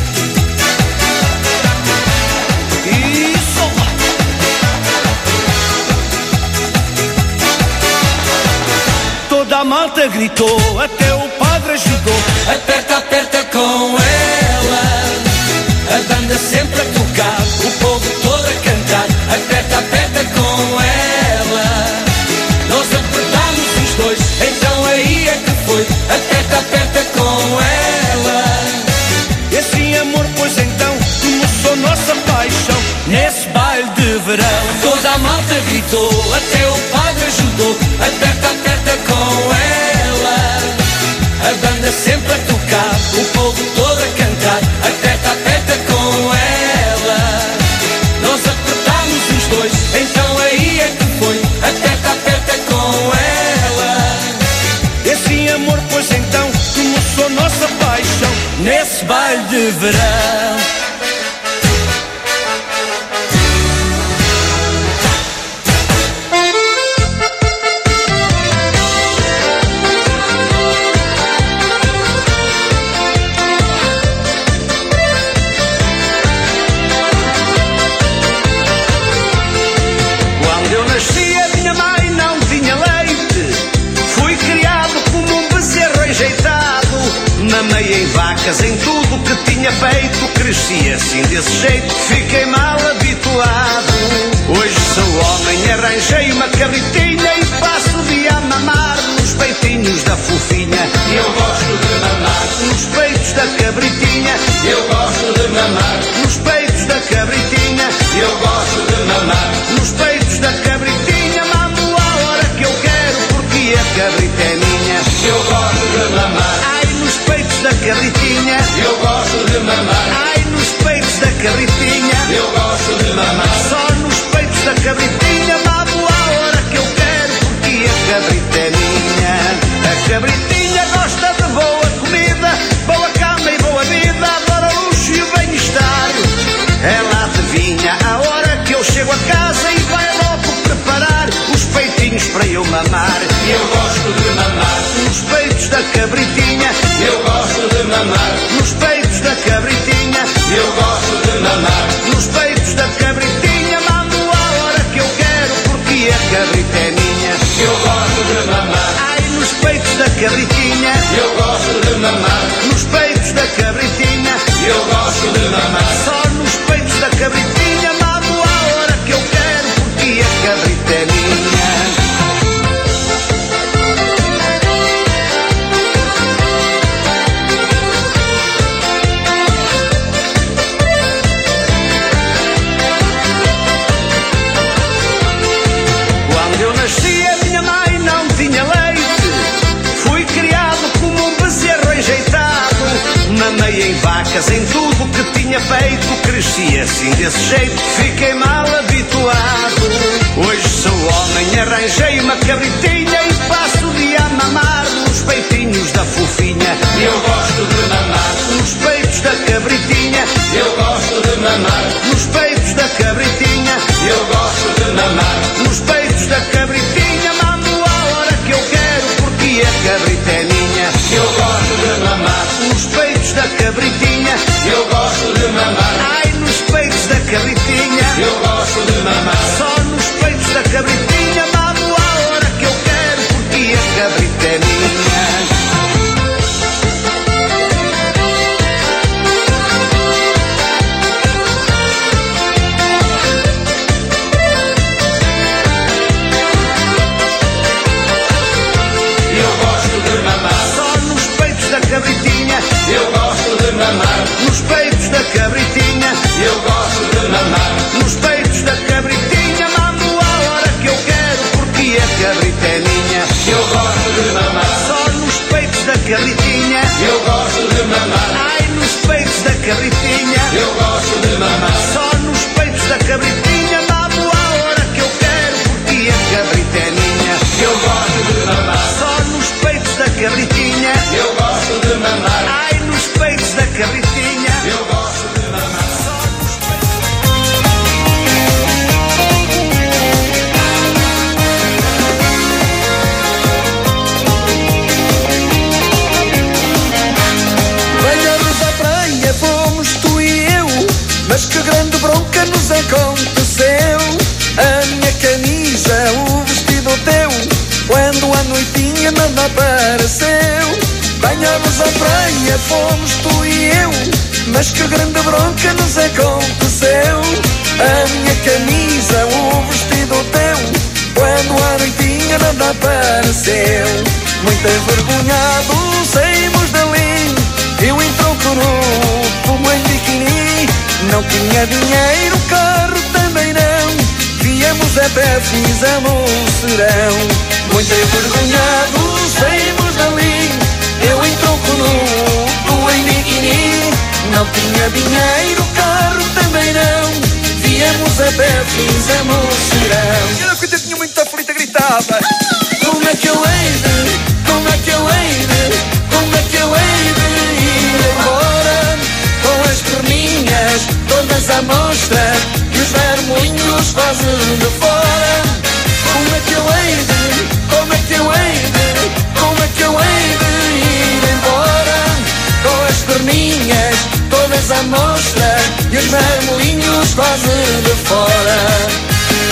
Toda a malta gritou, até o padre ajudou. Aperta, aperta com ela, a banda sempre a tocar, o povo todo a cantar. Aperta, aperta com ela, nós apertámos os dois, então aí é que foi. Aperta, aperta com ela. Esse amor, pois então, começou nossa paixão nesse baile de verão. Toda a malta gritou, até o padre ajudou. Aperta, aperta com ela, a banda sempre a tocar, o povo todo a cantar. Aperta, aperta com ela, nós apertámos os dois, então aí é que foi. Aperta, aperta com ela. Esse amor, pois então, começou nossa paixão nesse baile de verão. Mamei em vacas, em tudo que tinha feito, cresci assim desse jeito, fiquei mal habituado. Hoje sou homem, arranjei uma cabritinha e passo o dia a mamar nos peitinhos da fofinha. Eu gosto de mamar nos peitos da cabritinha. Eu gosto de mamar nos peitos da cabritinha. Eu gosto de mamar nos peitos da cabritinha. Mamo a hora que eu quero, porque a cabrita é minha. Eu gosto de mamar nos peitos da cabritinha. Eu gosto de mamar. Ai, nos peitos da cabritinha. Eu gosto de mamar. Só nos peitos da cabritinha. Mamo a hora que eu quero, porque a cabrita é minha. A cabritinha gosta de boa comida, boa cama e boa vida. Adora luxo tinha feito, cresci assim desse jeito, fiquei mal habituado. Hoje sou homem, arranjei uma cabritinha e passo o dia a mamar nos peitinhos da fofinha. Eu gosto de mamar nos peitos da cabritinha. Eu gosto de mamar nos peitos da cabritinha. Eu gosto de mamar nos peitos da cabritinha. Mamo a hora que eu quero porque a cabrita é minha. Eu gosto de mamar nos peitos da cabritinha. Eu gosto de mamar, ai, nos peitos da cabritinha. Eu gosto de mamar, só nos peitos da cabritinha. Mamo a hora que eu quero porque a cabrita é minha. Cabritinha, eu gosto de mamar nos peitos da cabritinha. Eu gosto de mamar nos peitos da cabritinha. Mamo a hora que eu quero porque a cabrita é minha. Eu gosto de mamar só nos peitos da cabritinha. Eu gosto de mamar, ai, nos peitos da cabritinha. Eu gosto de mamar só nos peitos da cabritinha. Mamo a hora que eu quero porque a cabrita é minha. Eu gosto de mamar só nos peitos da cabritinha. Eu gosto de mamar, ai, nos peitos da cabritinha. Eu gosto de mamar só nos Banhamos à praia, fomos tu e eu, mas que grande bronca nos aconteceu. A minha camisa, o vestido teu, quando a noitinha nada apareceu. Banhamos à praia, fomos tu e eu, mas que grande bronca nos aconteceu. A minha camisa, o vestido teu, quando a noitinha nada apareceu. Muito envergonhado saímos dali, eu em tronco nu, como em biquíni. Não tinha dinheiro, carro também não, viemos a pé, fizemos serão. Muito envergonhado saímos dali, eu em tronco nu, tu em biquíni. Não tinha dinheiro, carro também não, viemos a pé, fizemos serão. E na coisa tinha muito aflita, gritava: como é que eu hei de, como é que eu hei de, como é que eu hei de ir embora, com as perninhas todas à mostra e os vermelhos quase de fora. Como é que eu hei de, como é que eu hei de, como é que eu hei de ir embora, com as perninhas todas à mostra e os vermelhinhos quase de fora.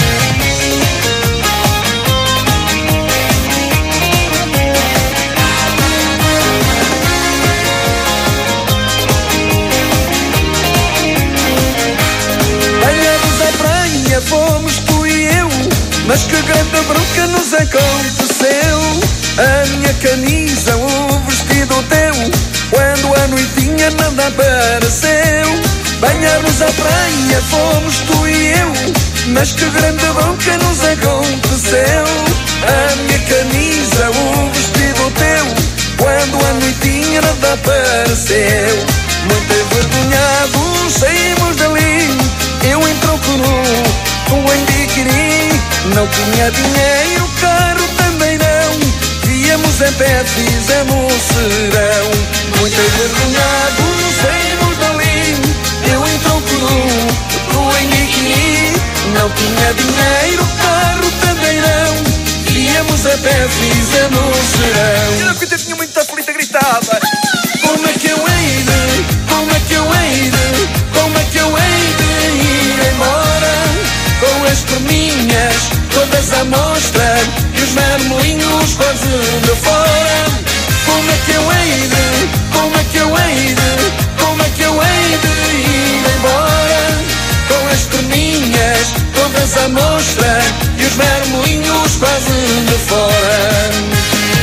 Banhamos à praia, fomos tu e eu, mas que grande bronca nos aconteceu. A minha camisa, o vestido teu, quando a noitinha nada apareceu. Banhamos à praia, fomos tu e eu, mas que grande bronca nos aconteceu. A minha camisa, o vestido teu, quando a noitinha nada apareceu. Muito envergonhado saímos dali, eu em tronco nu, tu em biquíni. Não tinha dinheiro, carro também não, viemos em pé, fizemos serão. Muito envergonhado saímos dali, eu em tronco nu, tu em biquíni. Não tinha dinheiro, carro também não, viemos a pé, fizemos serão. E na coisa tinha muito aflita, gritava: como é que eu hei de, como é que eu hei de, como é que eu hei de ir embora, com as perninhas todas à mostra e os vermelhinhos quase de fora. Como é que eu hei de, como é que eu hei de, como é que eu hei de ir embora, com as perninhas todas à mostra e os vermelhinhos quase de fora.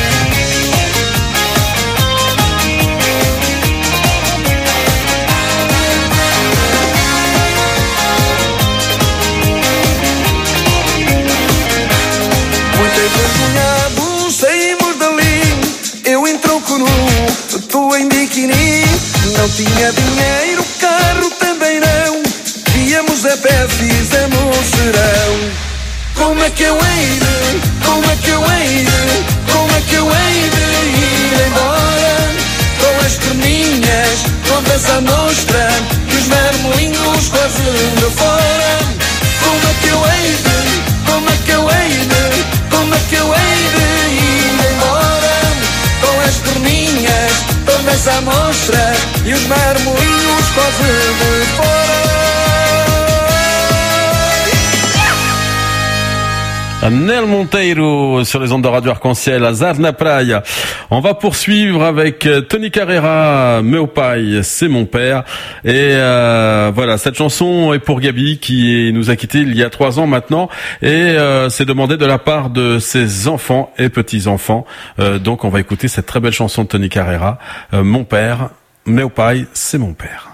Muito envergonhado saímos dali, eu em tronco nu, tu em biquíni. Não tinha dinheiro, carro também Como é que eu hei de, como é que eu hei de, como é que eu hei de ir embora? Com as perninhas todas à mostra e os marmolinhos quase de fora. Como é que eu hei de, como é que eu hei de, como é que eu hei de ir embora? Com as perninhas todas à mostra e os marmolinhos quase de fora. Nel Monteiro sur les ondes de Radio Arc-en-Ciel, Azar na Praia. On va poursuivre avec Tony Carreira, Meu Pai, c'est mon père. Et euh, voilà, cette chanson est pour Gabi qui nous a quittés il y a trois ans maintenant. Et euh, c'est demandé de la part de ses enfants et petits-enfants. Euh, donc on va écouter cette très belle chanson de Tony Carreira, euh, Mon père, Meu Pai, c'est mon père.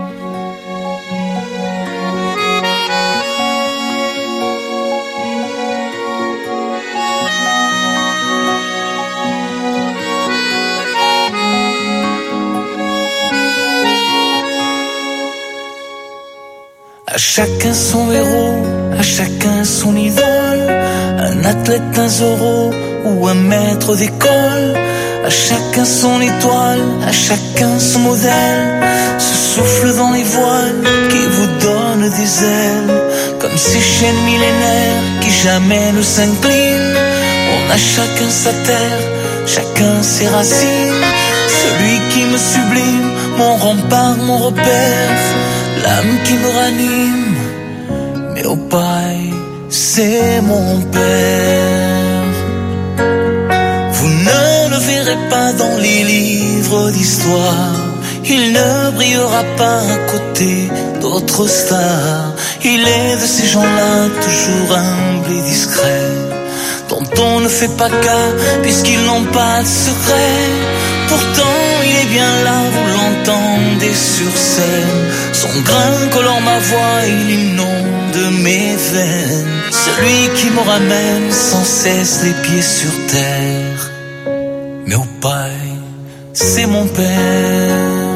À chacun son héros, à chacun son idole, un athlète, un Zorro ou un maître d'école. À chacun son étoile, à chacun son modèle, ce souffle dans les voiles qui vous donne des ailes, comme ces chaînes millénaires qui jamais ne s'inclinent. On a chacun sa terre, chacun ses racines, celui qui me sublime, mon rempart, mon repère, l'âme qui me ranime. Meu pai, c'est mon père. Vous ne le verrez pas dans les livres d'histoire, il ne brillera pas à côté d'autres stars. Il est de ces gens-là toujours humbles et discrets, dont on ne fait pas cas puisqu'ils n'ont pas de secret. Pourtant il est bien là, vous l'entendez sur scène, son grain colore ma voix, il inonde mes veines. Celui qui me ramène sans cesse les pieds sur terre. Meu pai, c'est mon père.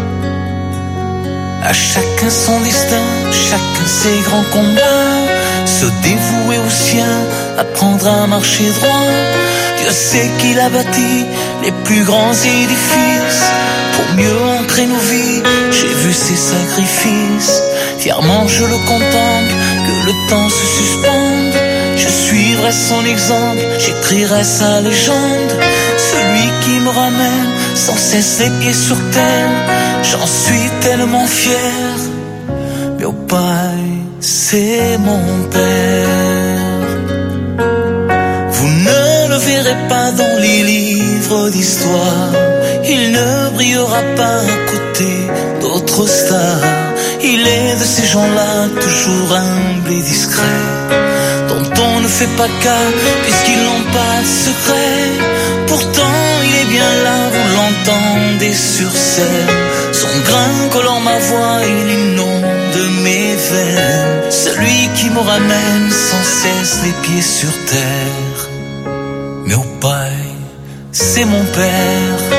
À chacun son destin, chacun ses grands combats, se dévouer au sien, apprendre à marcher droit. Dieu sait qu'il a bâti les plus grands édifices pour mieux ancrer nos vies. J'ai vu ses sacrifices, fièrement je le contemple, que le temps se suspende. Je suivrai son exemple, j'écrirai sa légende. Celui qui me ramène sans cesse les pieds sur terre, j'en suis tellement fier. Meu pai, c'est mon père. Vous ne le verrez pas dans les livres d'histoire, il ne brillera pas à côté d'autres stars. Il est de ces gens-là toujours humbles et discrets, dont on ne fait pas cas puisqu'ils n'ont pas de secret. Pourtant il est bien là, vous l'entendez sur scène, son grain colore ma voix, il inonde mes veines. Celui qui me ramène sans cesse les pieds sur terre. Meu pai, c'est mon père.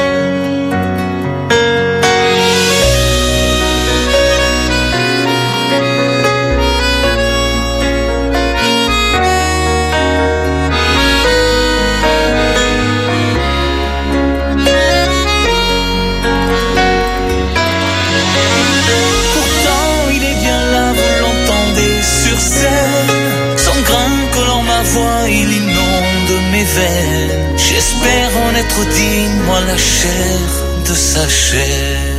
J'espère en être digne, moi la chair de sa chair.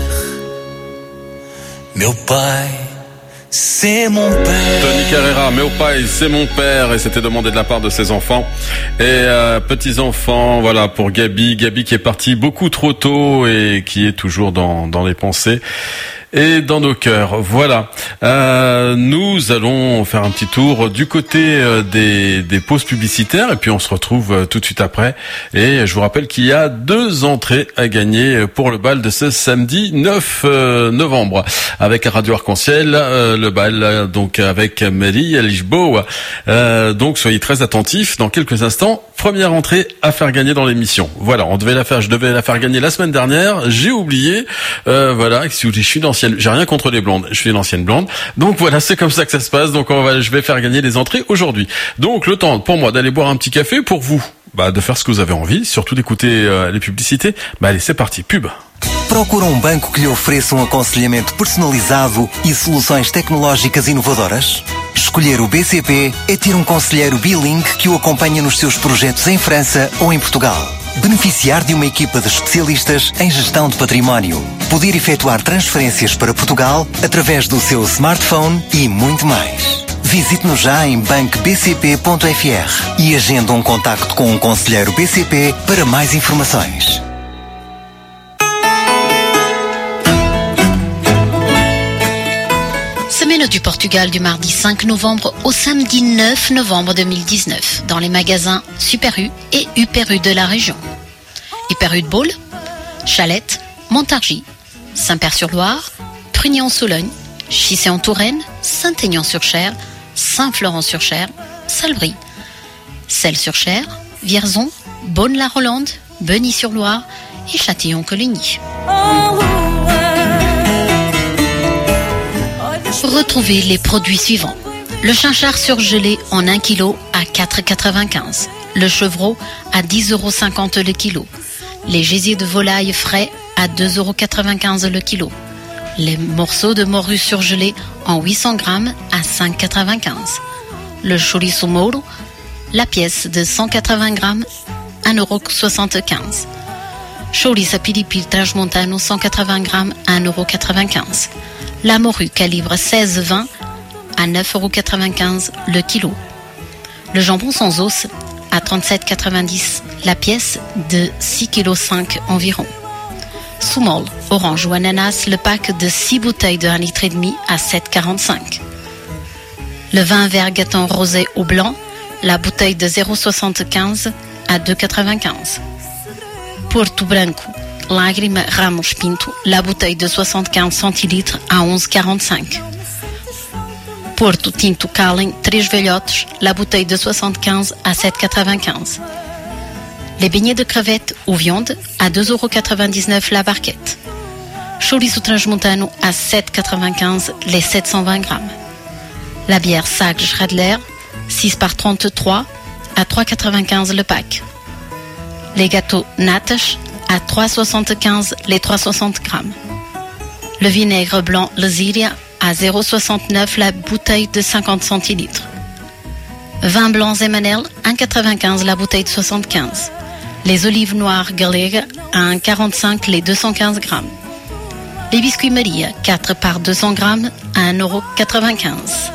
Meu pai, c'est mon père. Tony Carreira, Meu Pai, c'est mon père, et c'était demandé de la part de ses enfants et euh, petits-enfants. Voilà, pour Gabi, Gabi qui est partie beaucoup trop tôt et qui est toujours dans dans les pensées et dans nos cœurs. Voilà. Euh, nous allons faire un petit tour du côté euh, des, des pauses publicitaires et puis on se retrouve euh, tout de suite après. Et je vous rappelle qu'il y a deux entrées à gagner pour le bal de ce samedi neuf novembre avec Radio Arc-en-Ciel. Euh, le bal euh, donc avec Mary Lisboa. Euh, donc soyez très attentifs. Dans quelques instants, première entrée à faire gagner dans l'émission. Voilà, on devait la faire, je devais la faire gagner la semaine dernière. J'ai oublié. Euh, voilà, si je suis dans l'ancienne. J'ai rien contre les blondes. Je suis l'ancienne blonde. Donc voilà, c'est comme ça que ça se passe. Donc on va, je vais faire gagner les entrées aujourd'hui. Donc le temps pour moi d'aller boire un petit café, pour vous, bah, de faire ce que vous avez envie, surtout d'écouter euh, les publicités. Bah allez, c'est parti, pub. Procura um banco que lhe ofereça um aconselhamento personalizado e soluções tecnológicas inovadoras? Escolher o B C P é ter um conselheiro bilingue que o acompanha nos seus projetos em França ou em Portugal. Beneficiar de uma equipa de especialistas em gestão de património. Poder efetuar transferências para Portugal através do seu smartphone e muito mais. Visite-nos já em banco b c p ponto f r e agenda um contacto com um conselheiro B C P para mais informações. Semaine du Portugal du mardi cinq novembre au samedi neuf novembre deux mille dix-neuf dans les magasins Super U et Hyper U de la région. Hyper U de Baule, Chalette, Montargis, Saint-Père-sur-Loire, Prunier-en-Sologne, Chissé-en-Touraine, Saint-Aignan-sur-Cher, Saint-Florent-sur-Cher, Salbris, Celles-sur-Cher, Vierzon, Beaune-la-Rolande, Beugny-sur-Loire et Châtillon-Coligny. Retrouvez les produits suivants. Le chinchard surgelé en un kilo à quatre euros quatre-vingt-quinze. Le chevreau à dix euros cinquante le kilo. Les gésiers de volaille frais à deux euros quatre-vingt-quinze le kilo. Les morceaux de morue surgelés en huit cents grammes à cinq euros quatre-vingt-quinze. Le chorizo moro, la pièce de cent quatre-vingts grammes, un euro soixante-quinze. Chouriça piripiri transmontano cent quatre-vingts grammes, un euro quatre-vingt-quinze. La morue calibre seize vingt à neuf euros quatre-vingt-quinze le kilo. Le jambon sans os à trente-sept euros quatre-vingt-dix la pièce de six virgule cinq kilos environ. Soumol, orange ou ananas, le pack de six bouteilles de un litre et demi à sept euros quarante-cinq. Le vin vert gâton rosé ou blanc, la bouteille de zéro virgule soixante-quinze à deux euros quatre-vingt-quinze. Porto Branco, Lágrima Ramos Pinto, la bouteille de soixante-quinze centilitres à onze euros quarante-cinq. Porto Tinto Calen, três velhotes, la bouteille de soixante-quinze à sept euros quatre-vingt-quinze. Les beignets de crevettes ou viande à deux euros quatre-vingt-dix-neuf la barquette. Chorizo transmontano à sept euros quatre-vingt-quinze les sept cent vingt grammes. La bière Sagres Radler, six par trente-trois à trois euros quatre-vingt-quinze le pack. Les gâteaux Natas à trois euros soixante-quinze les trois cent soixante grammes. Le vinaigre blanc Lesiria à zéro virgule soixante-neuf la bouteille de cinquante centilitres. Vin blanc Zemanel, un euro quatre-vingt-quinze la bouteille de soixante-quinze. Les olives noires Galega à un euro quarante-cinq les deux cent quinze grammes. Les biscuits Maria, quatre par deux cents grammes à un euro quatre-vingt-quinze.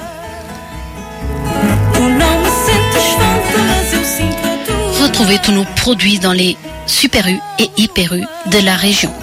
Retrouvez tous nos produits dans les Super U et Hyper U de la région.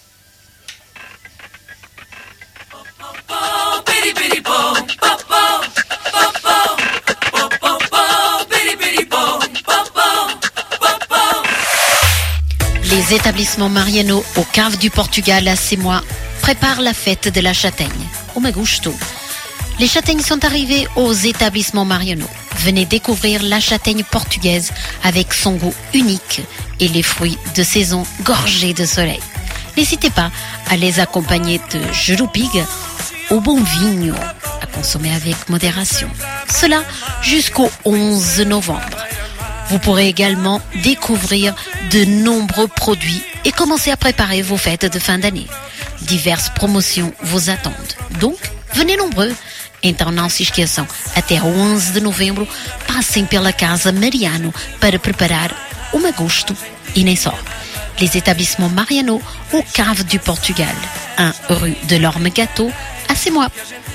Les établissements Mariano au Cave du Portugal à six mois préparent la fête de la châtaigne. Oh me gusto. Les châtaignes sont arrivées aux établissements Mariano. Venez découvrir la châtaigne portugaise avec son goût unique et les fruits de saison gorgés de soleil. N'hésitez pas à les accompagner de jurupig au bon vigno à consommer avec modération. Cela jusqu'au onze novembre. Vous pourrez également découvrir de nombreux produits et commencer à préparer vos fêtes de fin d'année. Diverses promotions vous attendent. Donc, venez nombreux. Então não se esqueçam, até onze de novembro, passem pela Casa Mariano para preparar o magusto e nem só. Les établissements Mariano au Cave du Portugal, un rue de l'Orme Gâteau, à six mois.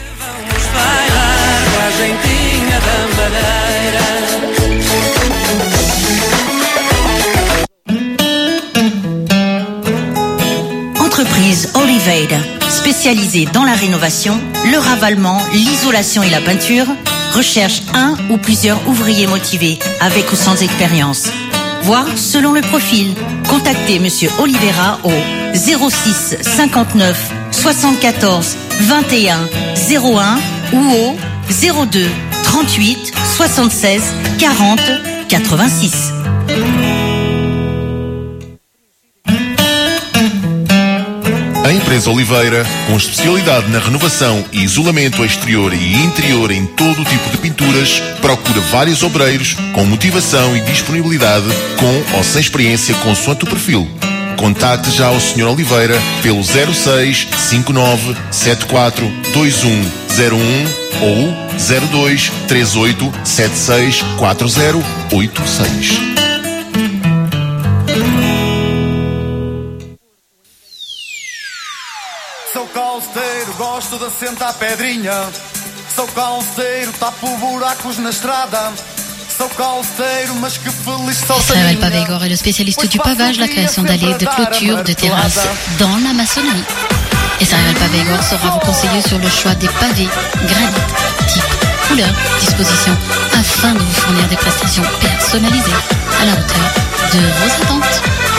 Entreprise Oliveira, spécialisée dans la rénovation, le ravalement, l'isolation et la peinture, recherche un ou plusieurs ouvriers motivés avec ou sans expérience. Voir selon le profil. Contactez Monsieur Oliveira au zéro six cinquante-neuf soixante-quatorze vingt et un zéro un ou au zéro deux trente-huit soixante-seize quarante quatre-vingt-six. Em Teresa Oliveira, com especialidade na renovação e isolamento exterior e interior em todo o tipo de pinturas, procura vários obreiros com motivação e disponibilidade, com ou sem experiência consoante o perfil. Contacte já o senhor Oliveira pelo zero seis cinco nove sete quatro dois um zero um ou zero dois três oito sete seis quatro zero oito seis. Sou calceteiro, gosto de assentar pedrinha. Sou calceteiro, tapo buracos na estrada. Sou calceteiro, mas que feliz sou. Israël Pavegor est le spécialiste du pavage, la création d'allées, de clôtures, de terrasses dans la maçonnerie. Israël Pavegor saura vous conseiller sur le choix des pavés, granit, type, couleur, disposition, afin de vous fournir des prestations personnalisées à la hauteur de vos attentes.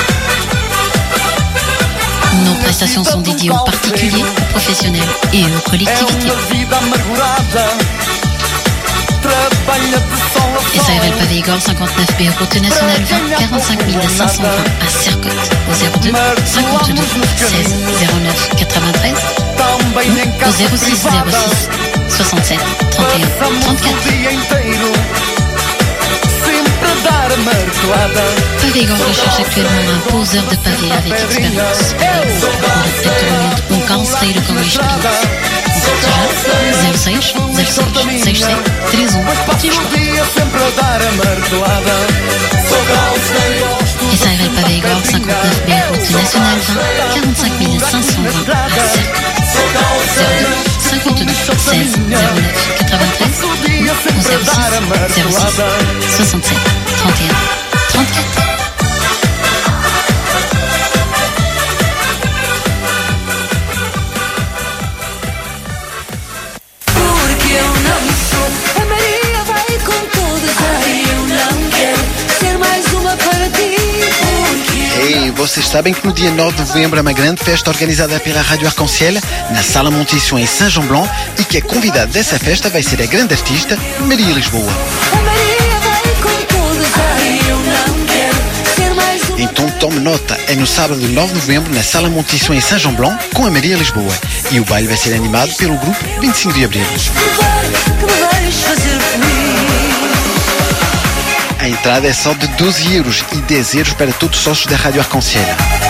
Nos prestations sont dédiées aux particuliers, aux professionnels et aux collectivités. Israël Pavegor, cinquante-neuf B, route nationale vingt, quarante-cinq mille cinq cent vingt à Sercotte, au zéro deux cinquante-deux seize zéro neuf quatre-vingt-treize ou au zéro six zéro six soixante-sept trente et un trente-quatre. Pavegor recherche actuellement un poseur de pavé avec expérience. Um calceteiro com experiência. zero seis zero seis seis sete três um três quatro. Israël Pavegor, cinquante-neuf B, route nationale vingt, quarante-cinq mille cinq cent vingt à Sercotte. zéro deux cinquante-deux seize zéro neuf quatre-vingt-treize ou zéro six zéro six soixante-sept trente et un trente-quatre. E vocês sabem que no dia nove de novembro há uma grande festa organizada pela Rádio Arc-en-Ciel na Sala Montição em Saint-Jean-Blanc e que a convidada dessa festa vai ser a grande artista Maria Lisboa. Então tome nota, é no sábado nove de novembro na Sala Montição em Saint-Jean-Blanc com a Maria Lisboa e o baile vai ser animado pelo grupo vinte e cinco de Abril. A entrada é só de doze euros e dez euros para todos os sócios da Rádio Arc-en-Ciel.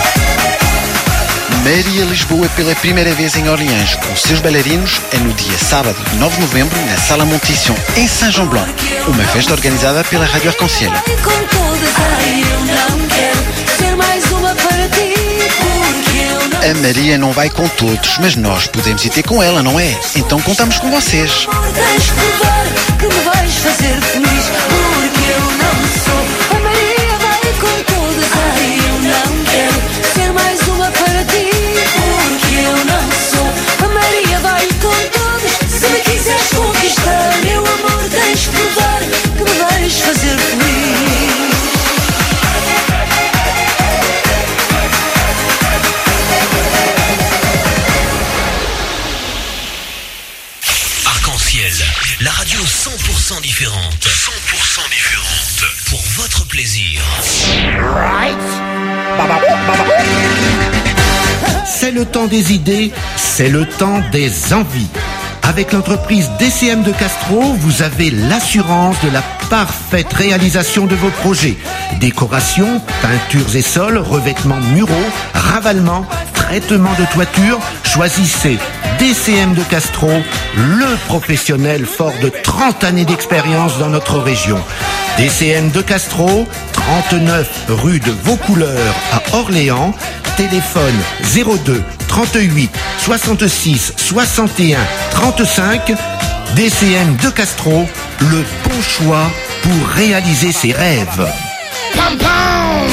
Maria Lisboa pela primeira vez em Orleans com seus bailarinos é no dia sábado nove de novembro na Sala Montição em Saint-Jean-Blanc, uma festa organizada pela Rádio Arc-en-Ciel. A Maria não vai com todos, mas nós podemos ir ter com ela, não é? Então contamos com vocês. Tens que provar que me vais fazer feliz, porque eu não sou. A Maria vai com todas, ai eu não quero ser mais uma para ti, porque eu não sou. A Maria vai com todas, se me quiseres conquistar, meu amor, tens que provar que me vais fazer feliz. La radio cent pour cent différente. cent pour cent différente. Pour votre plaisir. C'est le temps des idées, c'est le temps des envies. Avec l'entreprise D C M de Castro, vous avez l'assurance de la parfaite réalisation de vos projets. Décoration, peintures et sols, revêtements muraux, ravalement, traitement de toiture. Choisissez D C M de Castro, le professionnel fort de trente années d'expérience dans notre région. D C M de Castro, trente-neuf rue de Vaucouleurs à Orléans. Téléphone zéro deux trente-huit soixante-six soixante et un trente-cinq. D C M de Castro, le bon choix pour réaliser ses rêves. Pam, pam.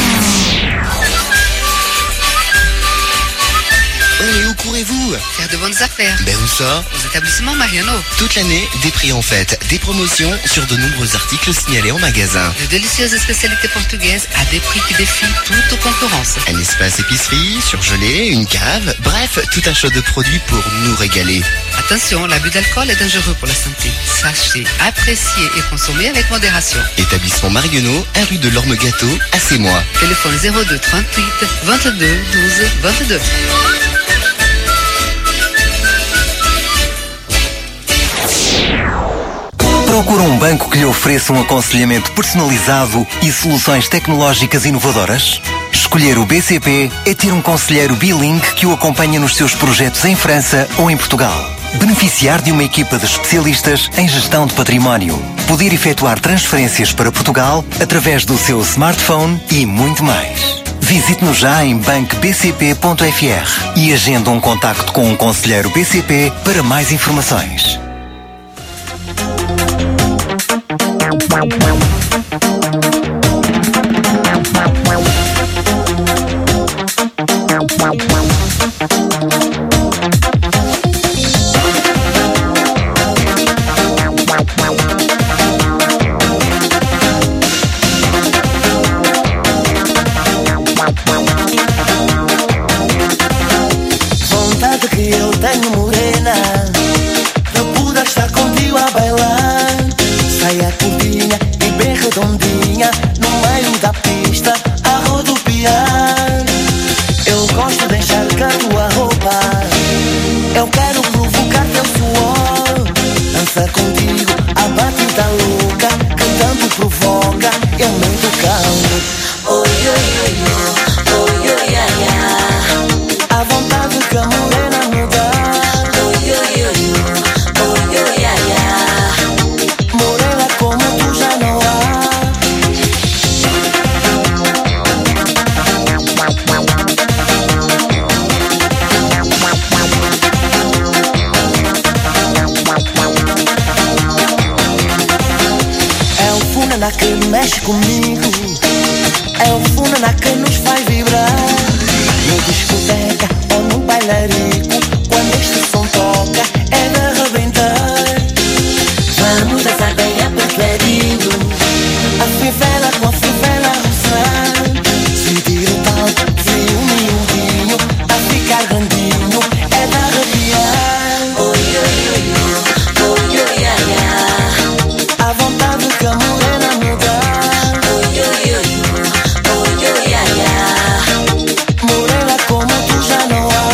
Et où courez-vous? Faire de bonnes affaires. Ben où ça? Aux établissements Mariano. Toute l'année, des prix en fête, des promotions sur de nombreux articles signalés en magasin. De délicieuses spécialités portugaises à des prix qui défient toute concurrence. Un espace épicerie, surgelé, une cave, bref, tout un choix de produits pour nous régaler. Attention, l'abus d'alcool est dangereux pour la santé. Sachez, apprécier et consommer avec modération. Établissement Marionneau, un rue de l'Orme Gâteau, à Sémois. Téléphone zéro deux trente-huit vingt-deux douze vingt-deux. Procura um banco que lhe ofereça um aconselhamento personalizado e soluções tecnológicas inovadoras? Escolher o B C P é ter um conselheiro bilingue que o acompanha nos seus projetos em França ou em Portugal. Beneficiar de uma equipa de especialistas em gestão de património. Poder efetuar transferências para Portugal através do seu smartphone e muito mais. Visite-nos já em banco b c p ponto f r e agenda um contacto com um conselheiro B C P para mais informações. Vontade que eu tenho, morena, eu puder estar contigo a bailar. Saia curtinha e bem redondinha, no meio da pista a rodopiar. Eu gosto de enxergar tua roupa, eu quero provocar teu suor. Dança contigo a batida louca, cantando provoca, eu nem tocando. Oi, oi, oi, oi, oi, oi, ai, ai. A vontade que a morena me dá. Oi, oi, oi, oi, oi, oi, ai, ai. Morena como tu já não há. É o funaná que mexe comigo, é o funaná que nos faz vibrar. Na discoteca ou no bailarico, quando este som toca é de arrebentar. Vamos dançar bem apertadinho, a fivela com a fivela roçar. Sentir o tal frio miudinho, a ficar grandinho é de arrepiar. Oi, oi, oi, oi, oi, oi, ai, ai. A vontade que a morena me dá. Oi, oi, oi, oi, oi, ai, ai. Morena como tu já não há.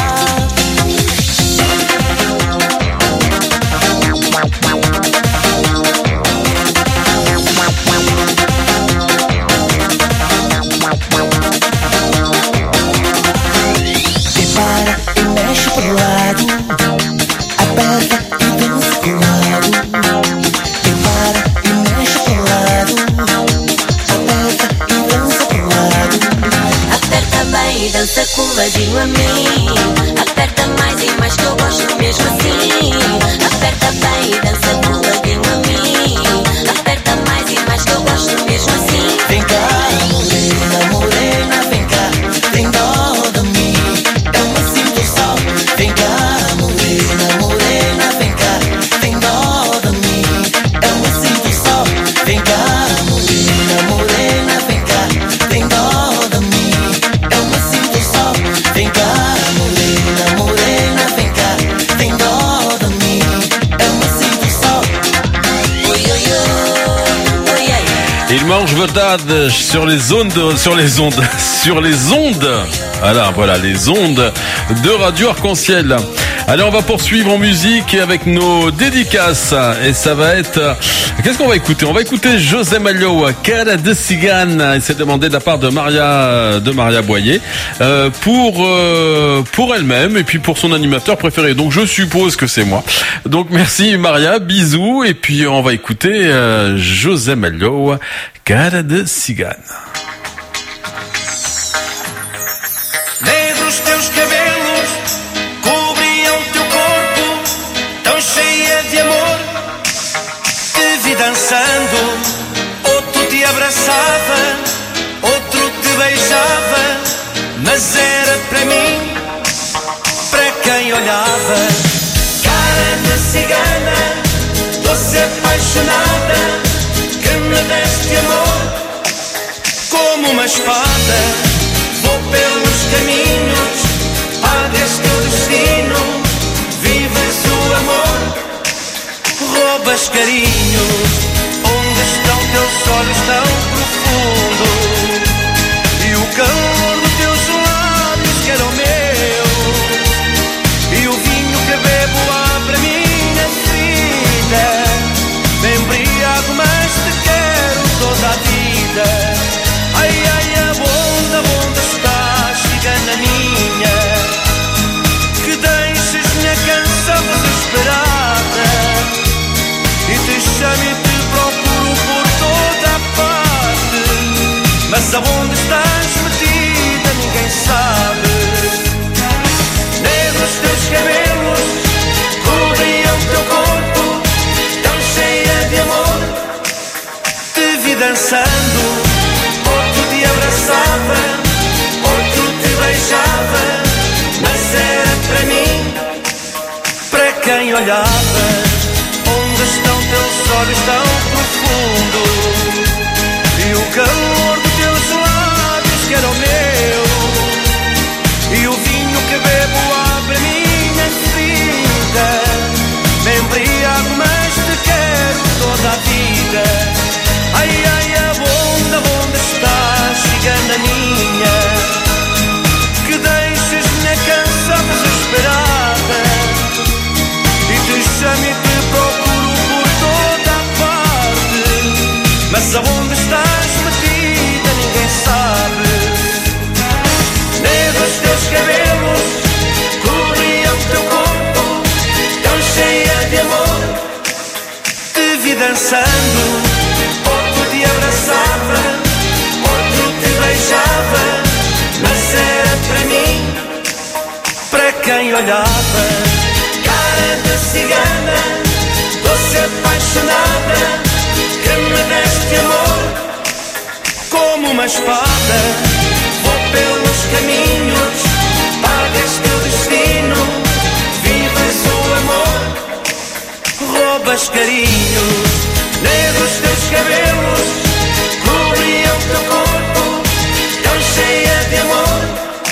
E para e mexe pro lado, aperta e dança pro lado. E para e mexe pro lado, aperta e dança pro lado. Aperta bem e dança coladinho a mim. Aperta mais e mais que eu gosto mesmo assim. Aperta bem e dança coladinho a mim. Aperta mais e mais que eu gosto mesmo assim. Vem cá, morena, morena, vem cá. Tem dó de mim, eu me sinto só. Vem cá, morena, morena, vem cá. Tem dó de mim, eu me sinto só. Vem cá, morena, morena, vem cá. Tem dó de mim, eu me sinto só. Vem cá, morena, morena, vem cá. Tem dó de mim, eu me sinto só. Oi, oi, oi, oi, ai, ai. Il mange verdades sur les ondes, sur les ondes, sur les ondes. Voilà, voilà, les ondes de Radio Arc-en-Ciel. Allez, on va poursuivre en musique avec nos dédicaces. Et ça va être... Qu'est-ce qu'on va écouter? On va écouter José Malho, Cara de Cigane. Et c'est demandé de la part de Maria, de Maria Boyer, euh, pour, euh, pour elle-même et puis pour son animateur préféré. Donc je suppose que c'est moi. Donc merci Maria, bisous. Et puis on va écouter euh, José Malho, Cara de Cigane. Negros teus cabelos cobriam teu corpo, tão cheia de amor. Te vi dançando, outro te abraçava, outro te beijava, mas era para mim, para quem olhava. Cara de cigana, doce apaixonada, que me deste amor como uma espada. Vou pelos caminhos, pagas teu destino, vives o amor, roubas carinho. Onde estão teus olhos tão profundos e o calor dos teus lábios que era o meu, e o vinho que bebo há para minha filha, me embriaga Mas aonde estás metida ninguém sabe. Negros teus cabelos cobriam teu corpo, tão cheia de amor. Te vi dançando, outro te abraçava, outro te beijava, mas era para mim, para quem olhava. Onde estão teus olhos tão profundos e o calor dos teus lábios que era o meu, e o vinho que bebo abre a minha ferida. Me embriago mas te quero toda a vida. Ai, ai, aonde, aonde estás, cigana minha, que deixas minha canção desesperada e te chamo e te procuro por toda a parte. Mas aonde estás metida ninguém sabe. Negros teus cabelos cobriam teu corpo, tão cheia de amor. Te vi dançando, outro te abraçava, outro te beijava, mas era para mim, para quem olhava. Cara de cigana, doce apaixonada, que me deste amor como uma espada. Vou pelos caminhos, pagas teu destino, vives o amor, roubas carinho. Negros teus cabelos cobriam teu corpo, tão cheia de amor.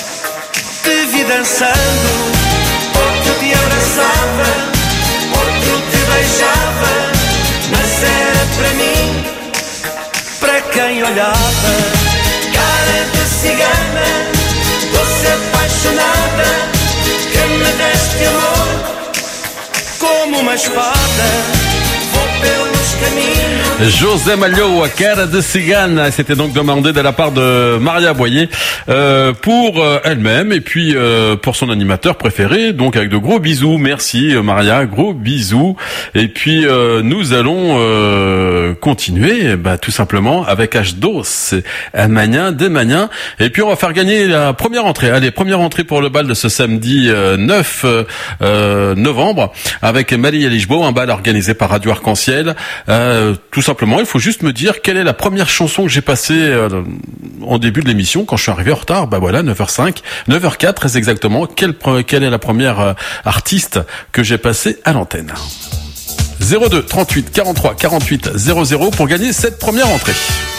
Te vi dançando, outro te abraçava, outro te beijava, mas era para mim, para quem olhava. Cara de cigana, doce apaixonada, que me deste amor como uma espada. José Malho, à cara de cigane, c'était donc demandé de la part de Maria Boyer euh, pour euh, elle-même et puis euh, pour son animateur préféré, donc avec de gros bisous. Merci Maria, gros bisous. Et puis euh, nous allons euh, continuer bah, tout simplement avec H deux, un magnin, des magnins. Et puis on va faire gagner la première entrée. Allez, première entrée pour le bal de ce samedi euh, neuf euh, novembre avec Marie Lichbeau, un bal organisé par Radio Arc-en-Ciel. Euh, tout simplement, il faut juste me dire quelle est la première chanson que j'ai passée euh, en début de l'émission quand je suis arrivé en retard. Bah voilà, neuf heures cinq, neuf heures quatre très exactement. Quelle, quelle est la première euh, artiste que j'ai passée à l'antenne? zéro deux trente-huit quarante-trois quarante-huit zéro zéro pour gagner cette première entrée.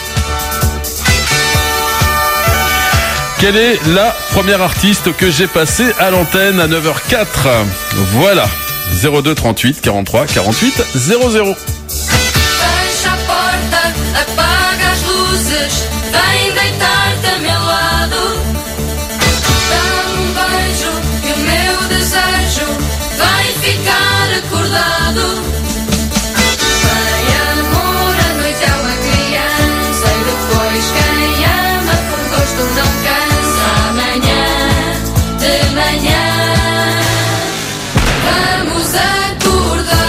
Quelle est la première artiste que j'ai passée à l'antenne à neuf heures quatre? Voilà. zéro deux trente-huit quarante-trois quarante-huit zéro zéro. Fecha a porta, apaga as luzes, vem deitar-te a meu lado. Dá-me um beijo e o meu desejo vai ficar acordado. Vem amor, a noite é uma criança e depois quem ama por gosto não cansa. Amanhã, de manhã, vamos acordar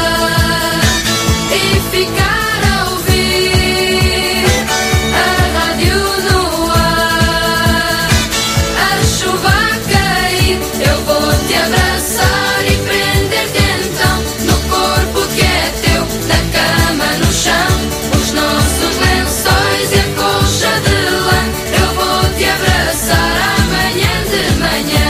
e ficar a ouvir a rádio no ar. A chuva a cair, eu vou te abraçar e prender-te então no corpo que é teu, na cama, no chão, os nossos lençóis e a colcha de lã. Eu vou te abraçar amanhã de manhã.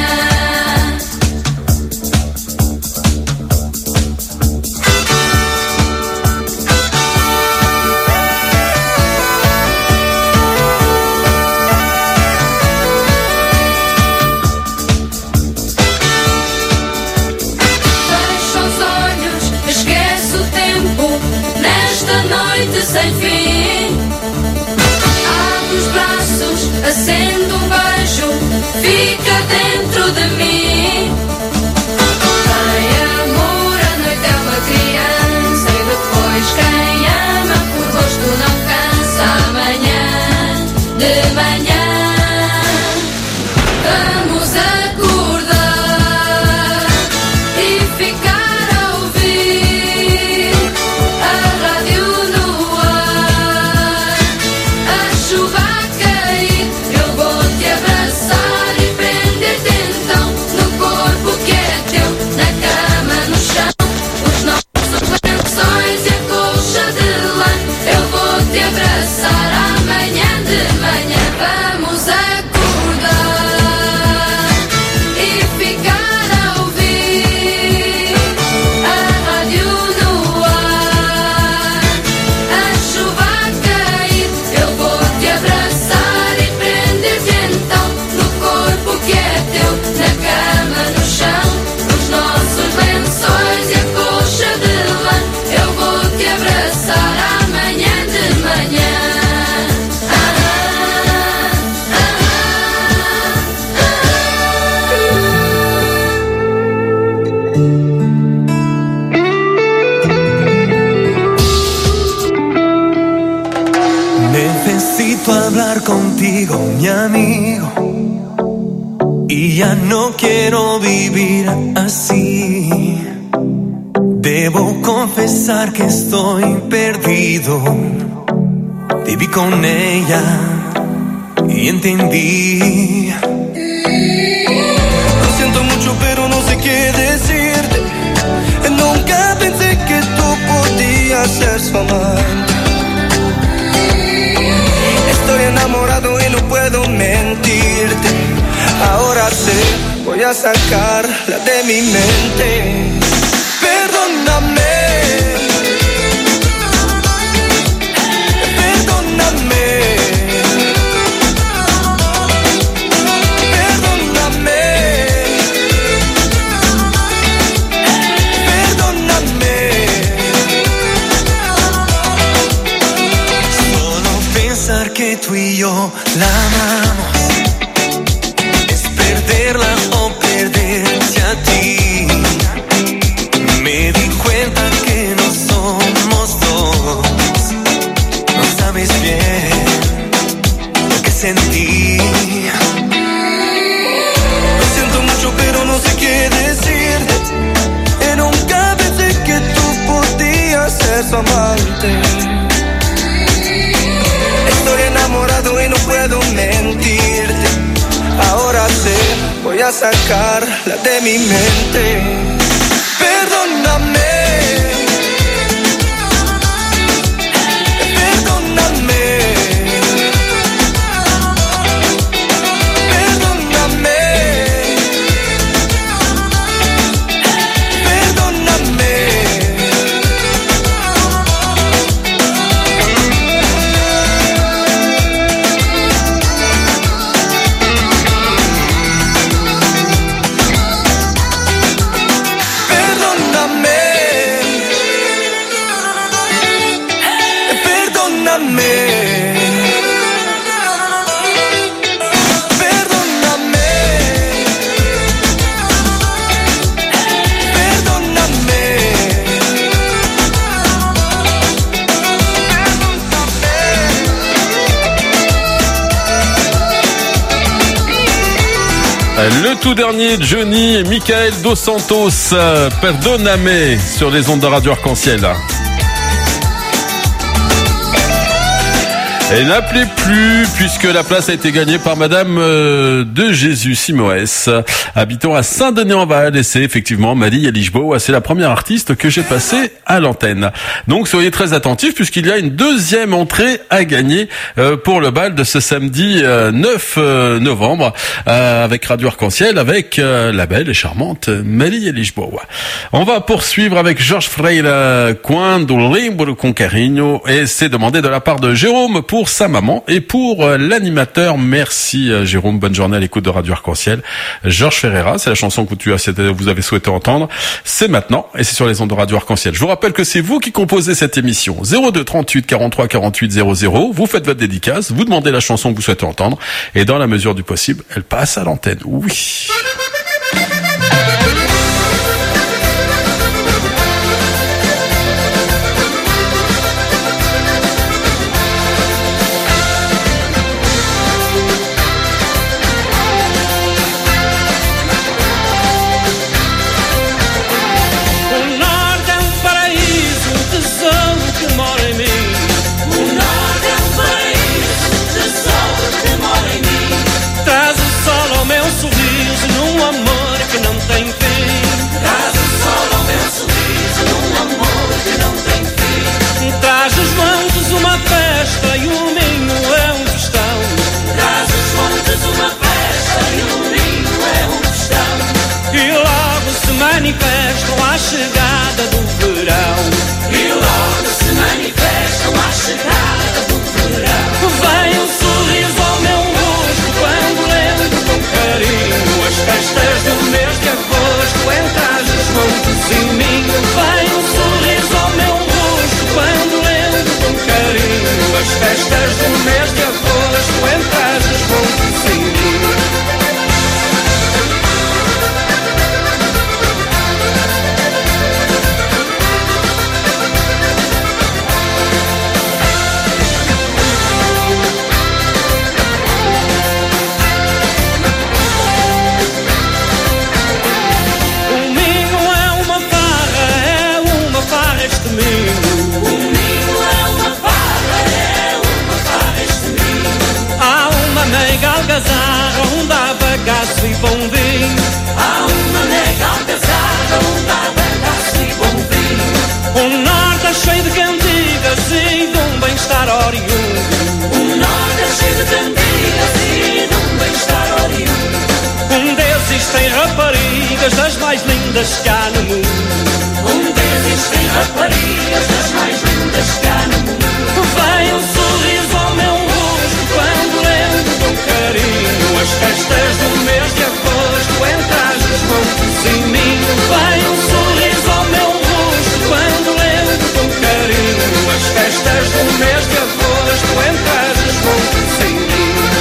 Fecha os olhos, esquece o tempo nesta noite sem fim. Abre os braços, acende um beijo, fica dentro de mim. Vem amor, a noite é uma criança e depois quem ama por gosto não cansa. Amanhã, de manhã, vamos acordar e ficar a ouvir a rádio no ar. A chuva a cair. vuelto a hablar contigo, mi amigo, y ya no quiero vivir así. Debo confesar que estoy perdido. Viví con ella y entendí. Lo siento mucho, pero no sé qué decirte. Nunca pensé que tú podías ser su amante. Estoy enamorado y no puedo mentirte. Ahora sé, voy a sacarla de mi mente. Perdóname. Perdóname. Perdóname. Perdóname. Solo pensar que tú y yo la amamos es perderla o perderte a ti. Me di cuenta que no somos dos. No sabes bien lo que sentí. Lo siento mucho, pero no sé qué decirte. Y nunca pensé que tú podías ser su amante. Estoy enamorado y no puedo mentirte. Ahora sé, voy a sacarla de mi mente. Perdóname. Perdóname. Perdóname. Perdóname. Le tout dernier, Johnny et Michael Dos Santos, euh, Perdóname, sur les ondes de Radio Arc-en-Ciel. Et n'appelez plus, puisque la place a été gagnée par Madame euh, de Jésus Simoès, habitant à Saint-Denis-en-Val. Et c'est effectivement Malie Elisboa. C'est la première artiste que j'ai passée à l'antenne. Donc soyez très attentifs, puisqu'il y a une deuxième entrée à gagner euh, pour le bal de ce samedi euh, neuf novembre euh, avec Radio Arc-en-Ciel, avec euh, la belle et charmante Malie Elisboa. On va poursuivre avec Georges Freire, Quando lembro con carinho, et c'est demandé de la part de Jérôme pour pour sa maman et pour euh, l'animateur. Merci euh, Jérôme, bonne journée à l'écoute de Radio Arc-en-Ciel. Georges Ferreira, c'est la chanson que tu as, vous avez souhaité entendre. C'est maintenant et c'est sur les ondes de Radio Arc-en-Ciel. Je vous rappelle que c'est vous qui composez cette émission. zéro deux trente-huit quarante-trois quarante-huit zéro zéro. Vous faites votre dédicace, vous demandez la chanson que vous souhaitez entendre et dans la mesure du possible, elle passe à l'antenne. Oui. Traz o sol ao meu sorriso num amor que não tem fim. bem-estar oriundo. O norte é cheio de cantigas e de um bem-estar oriundo. Um deles existem raparigas das mais lindas que há no mundo. Um deles existem raparigas das mais lindas que há no mundo. Vem um sorriso ao meu rosto quando lembro com carinho as festas do mês de agosto entre as montes e minho. Vem um sorriso ao meu rosto quando lembro com carinho as festas do mês de agosto entre as montes e minho.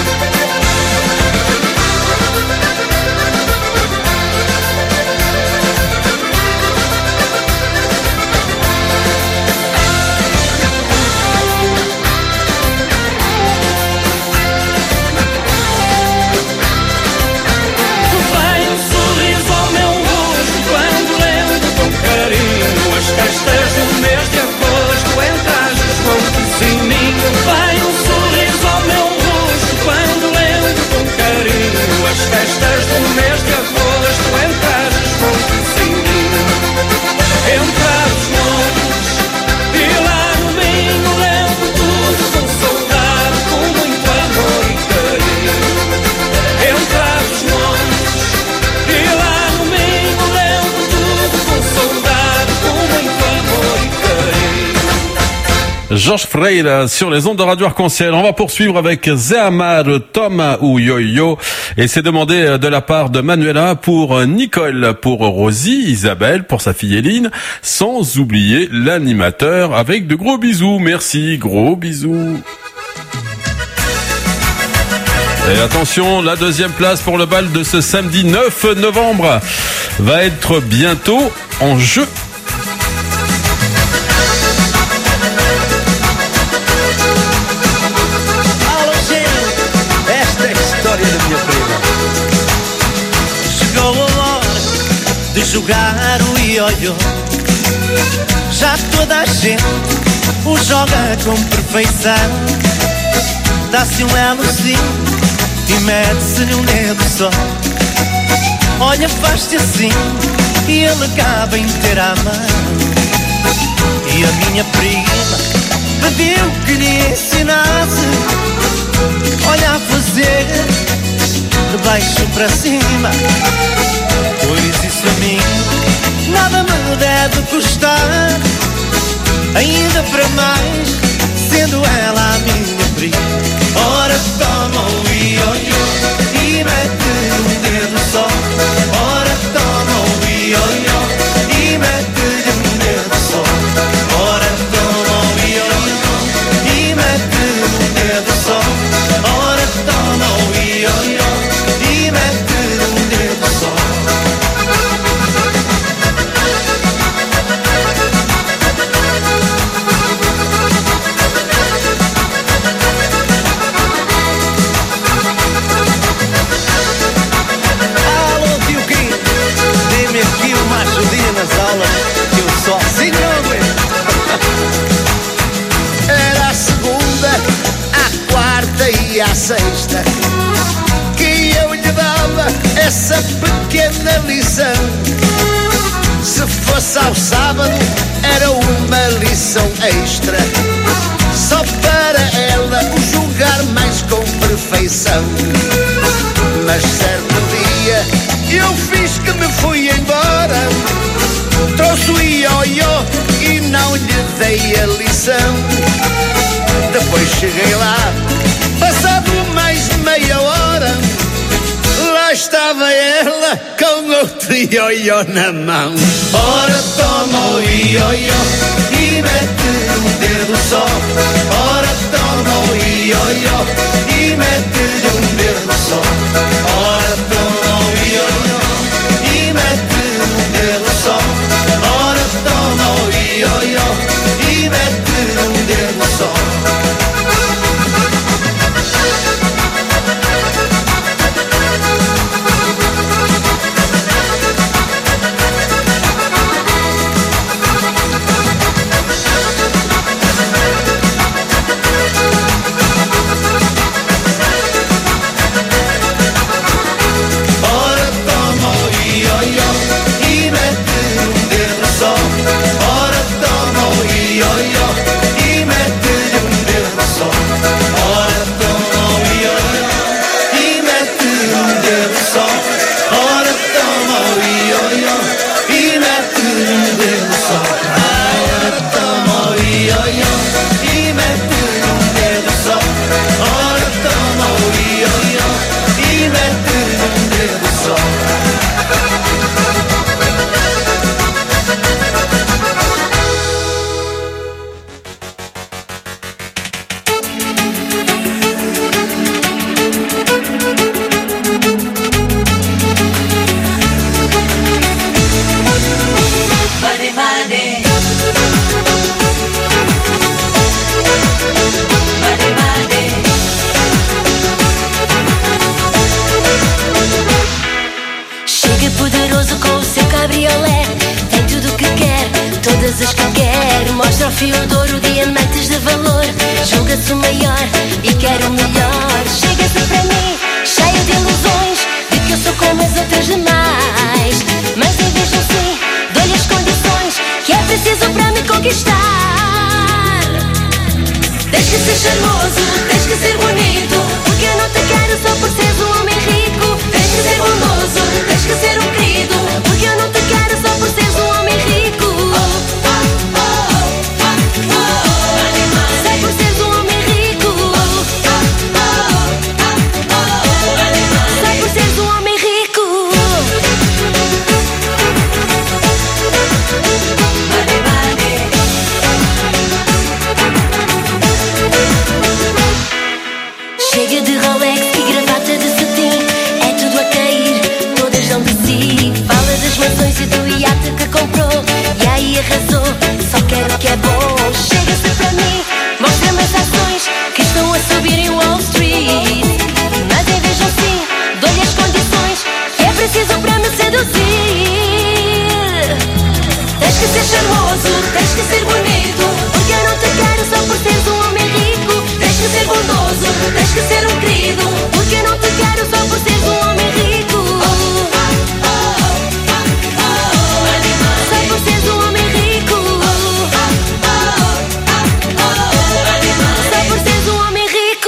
Festas do mês de agosto entre as montes e minho. Vem um sorriso ao meu rosto quando lembro com carinho as festas do mês de agosto entre as montes e minho. Entre as montes e lá no Minho lembro tudo com saudade, com muito amor e carinho. Entre as montes e lá no Minho lembro tudo com saudade, com muito amor e carinho. Georges Freire sur les ondes de Radio Arc-en-Ciel. On va poursuivre avec Zéhamar, Thomas ou Yo-Yo. Et c'est demandé de la part de Manuela pour Nicole, pour Rosie, Isabelle, pour sa fille Éline, sans oublier l'animateur avec de gros bisous. Merci, gros bisous. Et attention, la deuxième place pour le bal de ce samedi neuf novembre va être bientôt en jeu. Esta é a história da minha prima. Chegou a hora de jogar o ioiô. Já toda a gente o joga com perfeição. Dá-se um elozinho e mete-se-lhe um dedo só. Olha, faz-te assim e ele acaba em ter a mão. E a minha prima pediu que lhe ensinasse, olha, a fazer de baixo para cima. Pois isso a mim nada me deve custar, ainda para mais sendo ela a minha prima. Ora toma o ioiô e mete um dedo só. Ora toma o ioiô e mete-lhe um dedo só. Ora toma o ioiô e mete um dedo só. Ora toma o ioiô e mete um dedo só. Que eu sozinho Era a segunda, a quarta e a sexta que eu lhe dava essa pequena lição. Se fosse ao sábado era uma lição extra, só para ela o julgar mais com perfeição. Mas certo dia eu fiz que me fui embora, trouxe o ioiô e não lhe dei a lição. Depois cheguei lá, passado mais meia hora, lá estava ela com outro ioiô na mão. Ora toma o ioiô e mete um dedo só. Ora toma o ioiô e mete-lhe um dedo só. Ora toma o ioiô e mete um dedo só. Ora toma o ioiô e mete um dedo só. fio de ouro, diamantes de valor. Julga-se o maior e quer o melhor. Chega-se para mim, cheio de ilusões, de que eu sou como as outras demais. Mas em vez de assim, dou-lhe as condições que é preciso para me conquistar. Tens que ser charmoso, tens que ser bonito, porque eu não te quero só por seres um homem rico. Tens que ser bondoso, tens que ser um querido, porque eu não te quero só por seres um homem rico. Só por seres um homem rico. Só por seres um homem rico. Chega de Rolex e gravata de cetim, é tudo a cair, todas dão de si. Fala das mansões e do iate que comprou, e aí arrasou, só quero o que é bom. Chega-se para mim, mostra-me as ações que estão a subir em Wall Street. Mas em vez de assim, dou-lhe as condições que é preciso para me seduzir. Tens que ser charmoso, tens que ser bonito, porque eu não te quero só por seres um homem rico. Tens que ser bondoso, tens que ser um querido, porque eu não te quero só por seres um homem rico. Só por seres um homem rico. Só por seres um homem rico.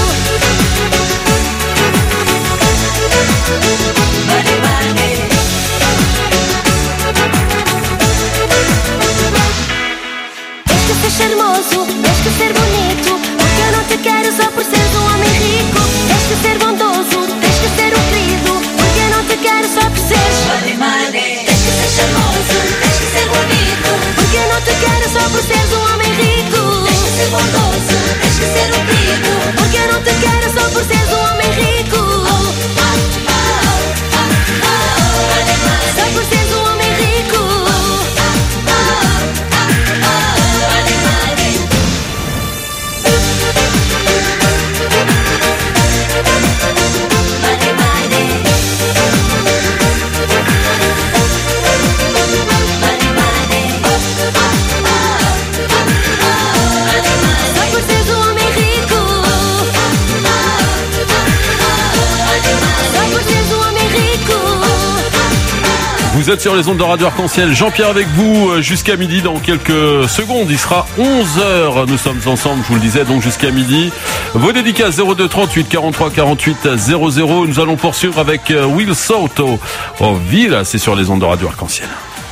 Tens que ser charmoso, tens que ser bonito, porque eu não te quero só por seres um homem rico. Tens que ser bondoso, tens que ser um querido, porque eu não te quero só por seres money, money. Tens que ser charmoso, tens que ser bonito, porque eu não te quero só por seres um homem rico. Tens que ser bondoso, tens que ser um querido, porque eu não te quero só por seres um homem rico. Só por seres um homem rico. Vous êtes sur les ondes de Radio Arc-en-Ciel. Jean-Pierre avec vous jusqu'à midi. Dans quelques secondes, il sera onze heures. Nous sommes ensemble, je vous le disais, donc jusqu'à midi. Vos dédicaces zéro deux trente-huit quarante-trois quarante-huit zéro zéro. Nous allons poursuivre avec Will Soto. Oh, Villa, c'est sur les ondes de Radio Arc-en-Ciel.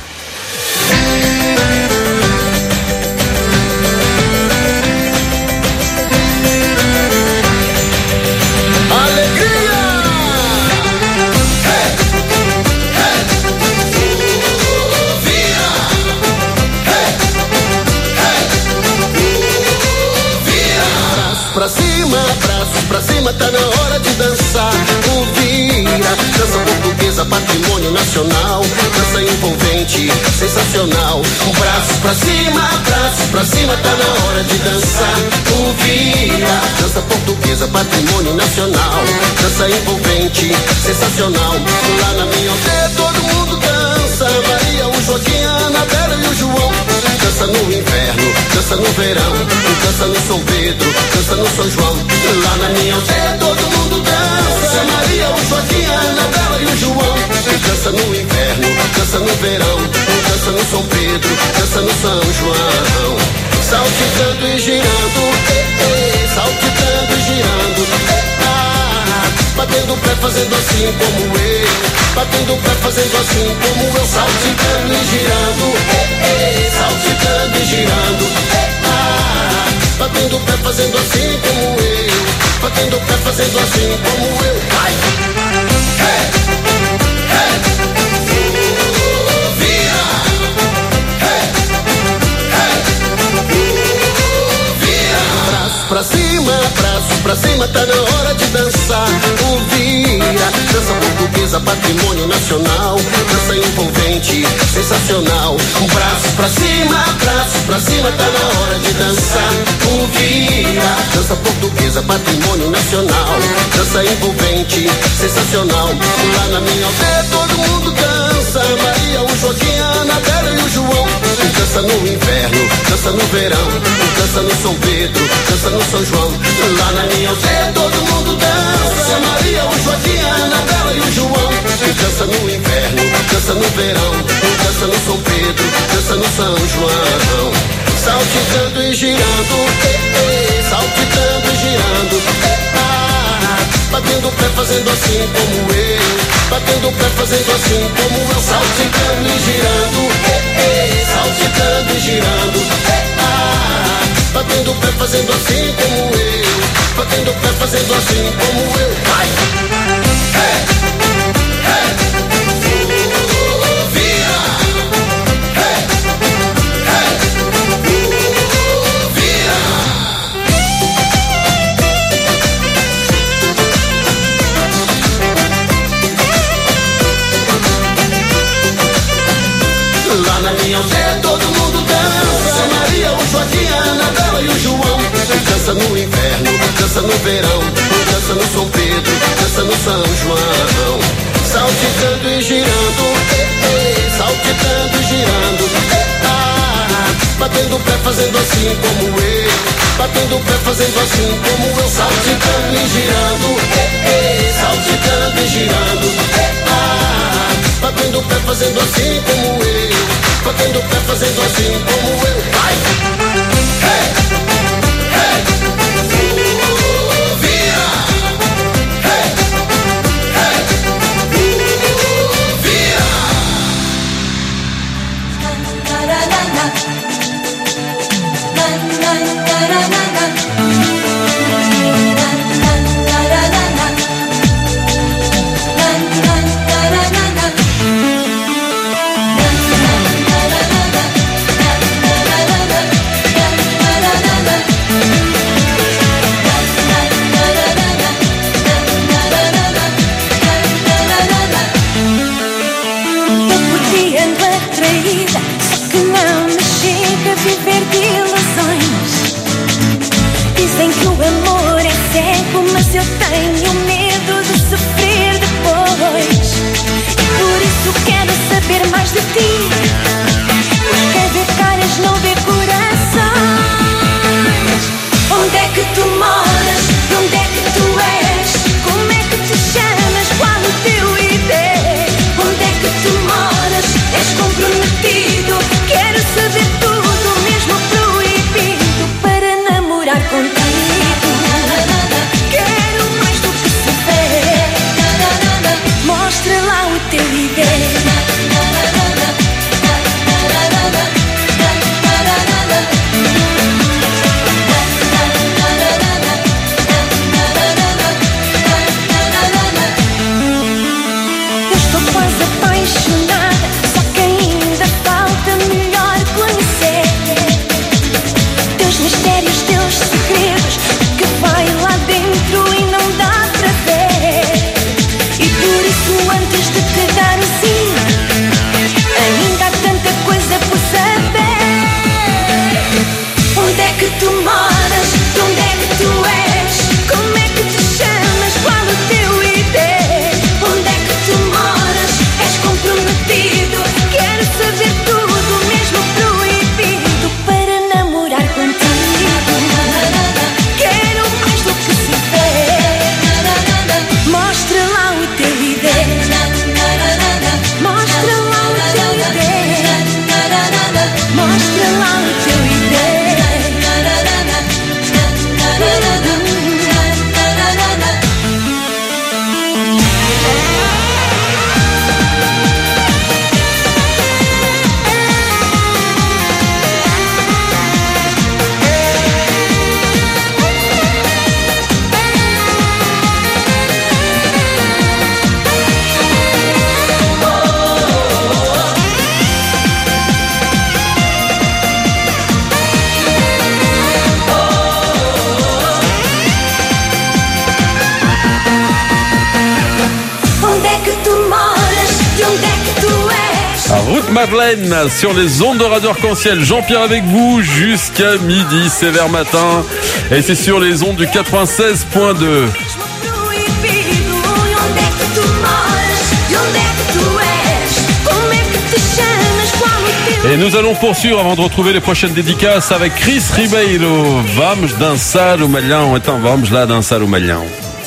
Pra cima, braços pra cima, tá na hora de dançar. O vira, dança portuguesa, patrimônio nacional. Dança envolvente, sensacional. Braços pra cima, braços pra cima, tá na hora de dançar. O vira, dança portuguesa, patrimônio nacional. Dança envolvente, sensacional. Lá na minha aldeia todo mundo dança. Maria, o Joaquim, a Anabela e o João. Dança no inverno, dança no verão, dança no São Pedro, dança no São João. Lá na minha aldeia todo mundo dança. Maria, o Joaquim, a Anabela e o João. Dança no inverno, dança no verão, dança no São Pedro, dança no São João. Saltitando e girando, eh, eh, saltitando e girando, eh, ah, batendo o pé fazendo assim como eu, batendo o pé fazendo assim como eu. Saltitando e girando, eh, eh, saltitando e girando, eh, ah, batendo o pé fazendo assim como eu, batendo o pé fazendo assim como eu. Vai! Hey! Hey! Vira! Hey! Hey! Vira! Braços pra cima, braços pra cima, tá na hora de dançar. O vira, dança portuguesa, patrimônio nacional. Dança envolvente, sensacional. Braços pra cima, braços pra cima, tá na hora de dançar. O vira, dança portuguesa, patrimônio nacional. dança envolvente, sensacional. Lá na minha aldeia todo mundo dança. Maria, o Joaquim, a Anabela e o João. Dança no inverno, dança no verão, dança no São Pedro, dança no São João. Lá na minha aldeia todo mundo dança. Maria, o Joaquim, a Anabela e o João. Dança no inverno, dança no verão, dança no São Pedro, dança no São João. Saltitando e girando, eh, eh, saltitando e girando, eh, ah, batendo o pé fazendo assim como eu, batendo o pé fazendo assim como eu. Saltitando e girando, eh, eh, saltitando e girando, eh, ah, batendo o pé fazendo assim como eu, batendo o pé fazendo assim como eu. Vai! Hey! Lá na minha aldeia todo mundo dança. Maria, o Joaquim, a Anabela e o João. Dança no inverno, dança no verão, dança no São Pedro, dança no São João. Saltitando e girando, eh, eh, saltitando e girando, eh, ah, batendo o pé fazendo assim como eu, batendo o pé fazendo assim como eu. Saltitando e girando, eh, eh, saltitando e girando, eh, ah, batendo o pé fazendo assim como eu, batendo o pé fazendo assim como eu. Vai! Hey! Hey! Uh, vira! Hey! Hey! Uh, vira! Viver de ilusões. Dizem que o amor é cego, mas eu tenho medo de sofrer depois. E por isso quero saber mais de ti, pois quer ver caras, não ver corações. Onde é que tu moras? De onde é que tu és? Como é que te chamas? Qual o teu I D? Onde é que tu moras? És comprometido? Quero saber tudo, mesmo proibido, para namorar contigo. Quero mais do que se vê. Mostra lá o teu I D. Eu estou quase apaixonada, só que ainda falta melhor conhecer teus mistérios, teus segredos, que vai lá dentro e não dá para ver. E por isso antes de te dar o sim, ainda há tanta coisa por saber. Onde é que tu moras? De onde é que tu és? Como é que te chamas? Qual o teu I D? Onde é que tu moras? És comprometido? Quero saber tudo, mesmo proibido, para namorar contigo. Quero mais do que se vê. Mostra lá o teu I D. Mostra lá o teu I D. Mostra lá o teu I D. Onde é que tu moras? De onde é que tu és? Ruth Madeleine sur les ondes de Radio Arc-en-Ciel. Jean-Pierre avec vous jusqu'à midi, sévère matin. Et c'est sur les ondes du quatre-vingt-seize point deux. Et nous allons poursuivre avant de retrouver les prochaines dédicaces avec Chris Ribeiro. Vamos dançar o malhão. Então vamos lá dançar o malhão.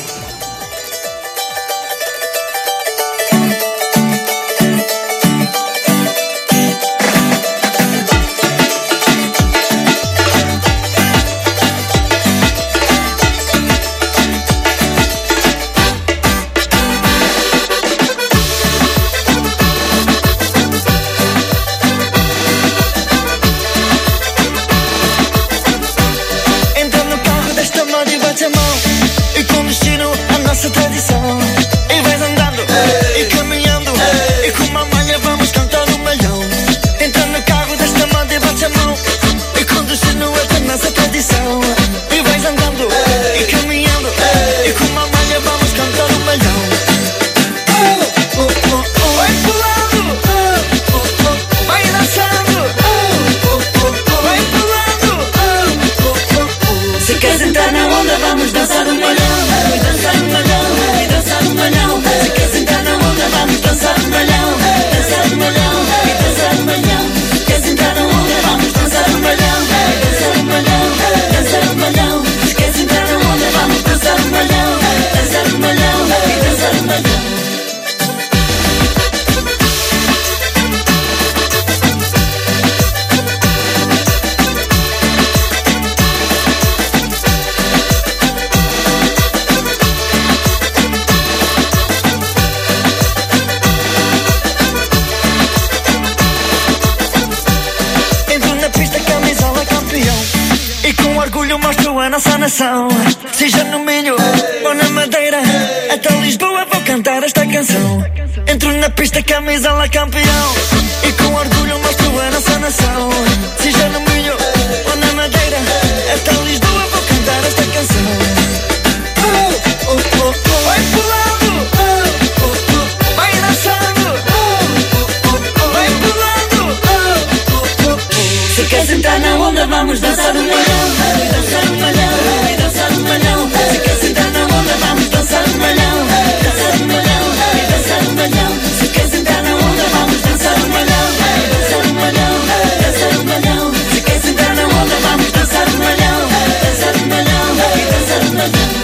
Seja no Minho ou na Madeira, até Lisboa vou cantar esta canção. Entro na pista, camisola campeão, e com orgulho mostro a nossa nação. Seja no Minho ou na Madeira, até Lisboa vou cantar esta canção. Oh, oh, oh, oh. Vai pulando, oh, oh, oh. Vai dançando, oh, oh, oh. Vai pulando, oh, oh, oh. Se queres entrar na onda, vamos dançar um malhão. Vai dançar um malhão. Se queres entrar na onda, vamos dançar um malhão. Dançar um malhão, dançar um malhão. Se queres entrar na onda, vamos dançar um malhão. Dançar um malhão, dançar um malhão. Se queres entrar na onda, vamos dançar um malhão. Dançar um malhão, dançar um malhão.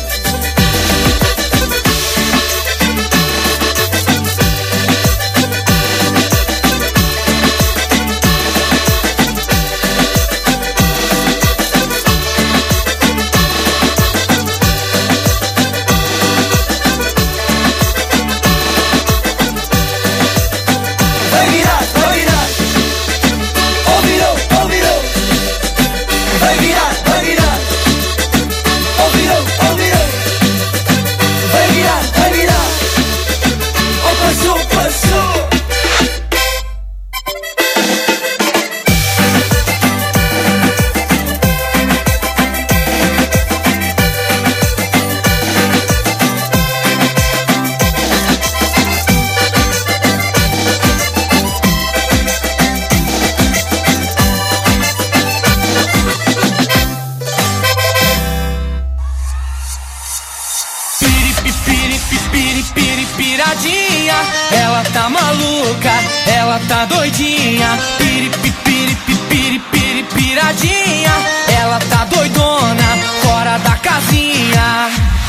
Ela tá maluca, ela tá doidinha. Piri, piri, piri, piri, piradinha. Ela tá doidona, fora da casinha.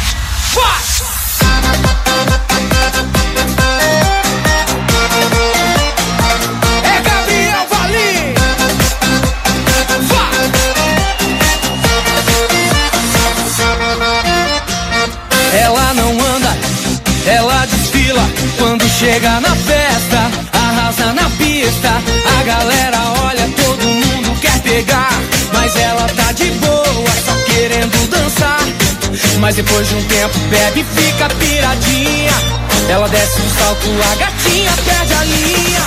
É Gabriel Valim. Ela não anda, ela desfila. Quando chega na festa, arrasa na pista. A galera olha, todo mundo quer pegar, mas ela tá de boa, só querendo dançar. Mas depois de um tempo bebe e fica piradinha. Ela desce um salto, a gatinha perde a linha.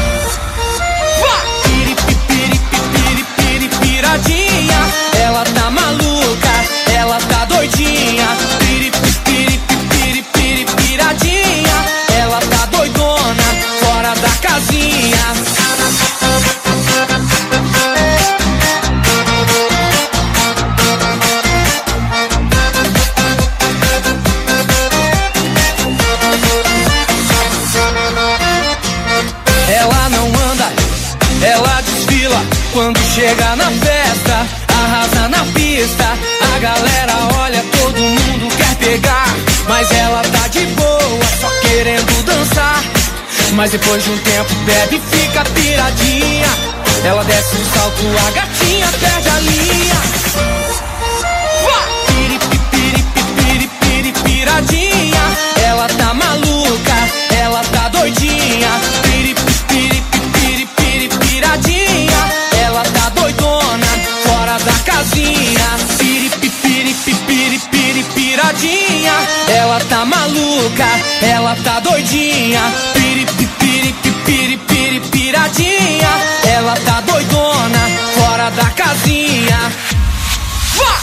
Piri, piri, piri, piri, piradinha. Ela tá maluca, ela tá doidinha. Piri, piri, piri, piri, piradinha. Ela tá doidona, fora da casinha. galera olha, todo mundo quer pegar, mas ela tá de boa, só querendo dançar. Mas depois de um tempo bebe e fica piradinha. Ela desce o salto, a gatinha perde a linha. Piri, piri, piri, piri, piradinha. Ela tá maluca, ela tá doidinha. Piri, piri, piri, piri, piradinha. Ela tá doidona, fora da casinha. Piri, piri, piri, piri, piradinha. Ela tá maluca, ela tá doidinha. Piri, piri, piri, piri, piradinha. Ela tá doidona, fora da casinha. Vá!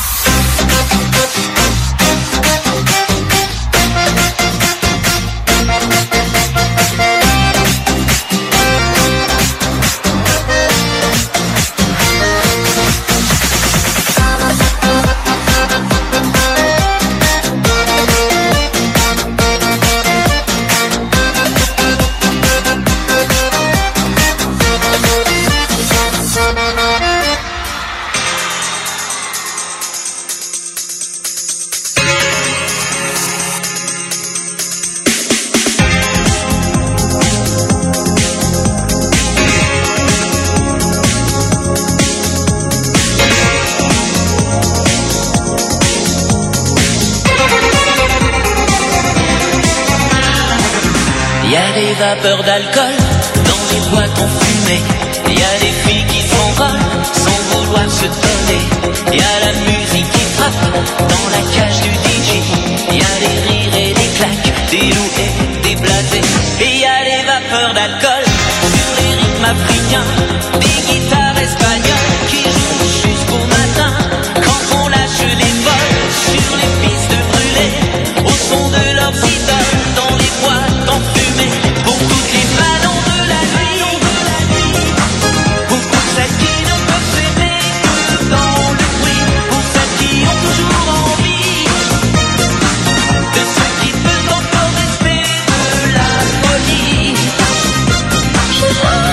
Vapeur d'alcool dans les boîtes enfumées. Y a des filles qui s'envolent sans vouloir se donner. Y a la musique qui frappe dans la cage du D J. Y a des rires et des claques, des loups et des blasés. Et y a les vapeurs d'alcool sur les rythmes africains. Des guitares espagnoles qui jouent jusqu'au matin. Quand on lâche des vols sur les pistes brûlées, au son de leurs idoles dans les boîtes enfumées. Pour toutes les manants de la nuit, pour toutes celles qui ne peuvent s'aimer que dans le bruit, pour celles qui ont toujours envie de ce qui peut encore rester de la folie. Je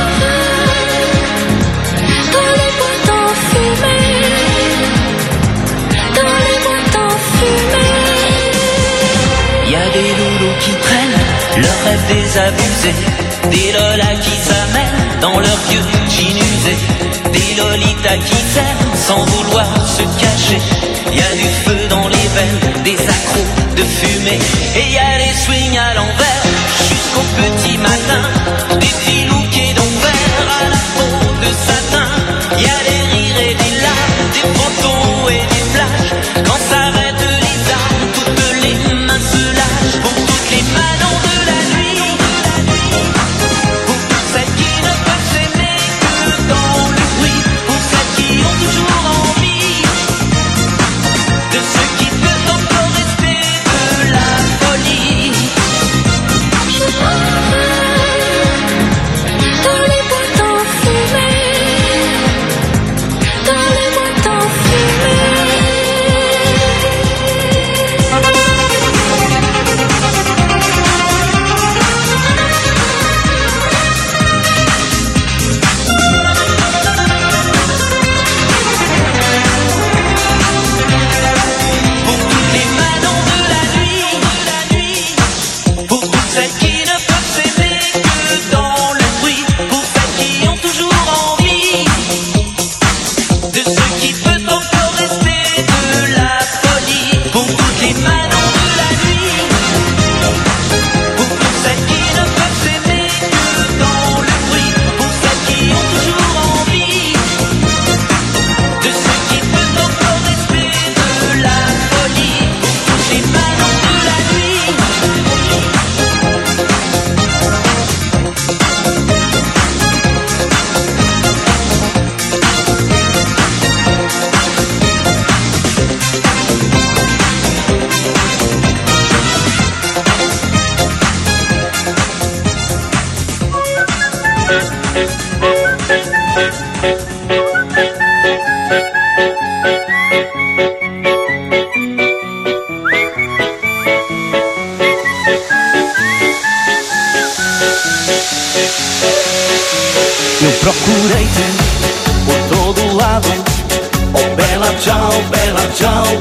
dans les boîtes enfumées, dans les boîtes enfumées. Y a des loulous qui prennent leurs rêves désabusés, des lolas qui s'amènent dans leurs vieux jeans usés, des lolitas qui s'aiment sans vouloir se cacher. Y a du feu dans les veines, des accros de fumée, et y a les swings à l'envers jusqu'au petit matin, des petits lookés d'envers à la peau de satin. Y a des rires et des larmes, des photos et des flashs. Quand s'arrêtent les armes, toutes les mains se lâchent. Pour toutes les manants de la nuit, pour toutes celles qui ne peuvent s'aimer que dans le bruit, pour celles qui ont toujours envie de ce qui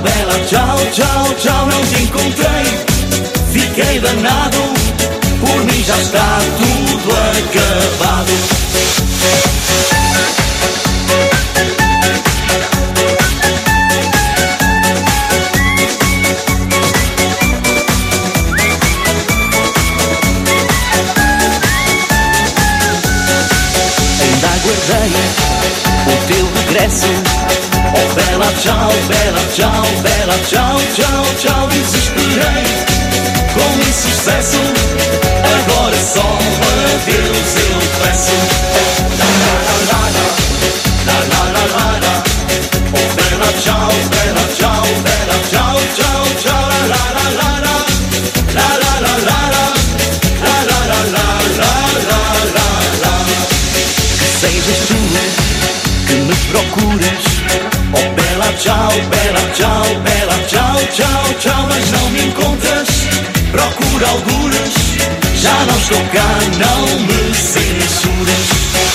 bela, tchau, tchau, tchau, não te encontrei. Fiquei danado, por mim já está tudo acabado. Ainda aguardei o teu regresso. Oh bela, tchau, bela, tchau, bela, tchau, tchau, tchau, desesperei. Com insucesso, agora só a Deus eu peço. La la la la, la la la la la. Oh bela, tchau, bela, tchau, bela, tchau, tchau, tchau, la la la la la. La la la la la, la la la la la la la. Que sejas tu que me procuras. Oh bela, tchau, bela, tchau, bela, tchau, tchau, tchau, mas não me encontras. Procura alguras, já não estou cá, não me censuras.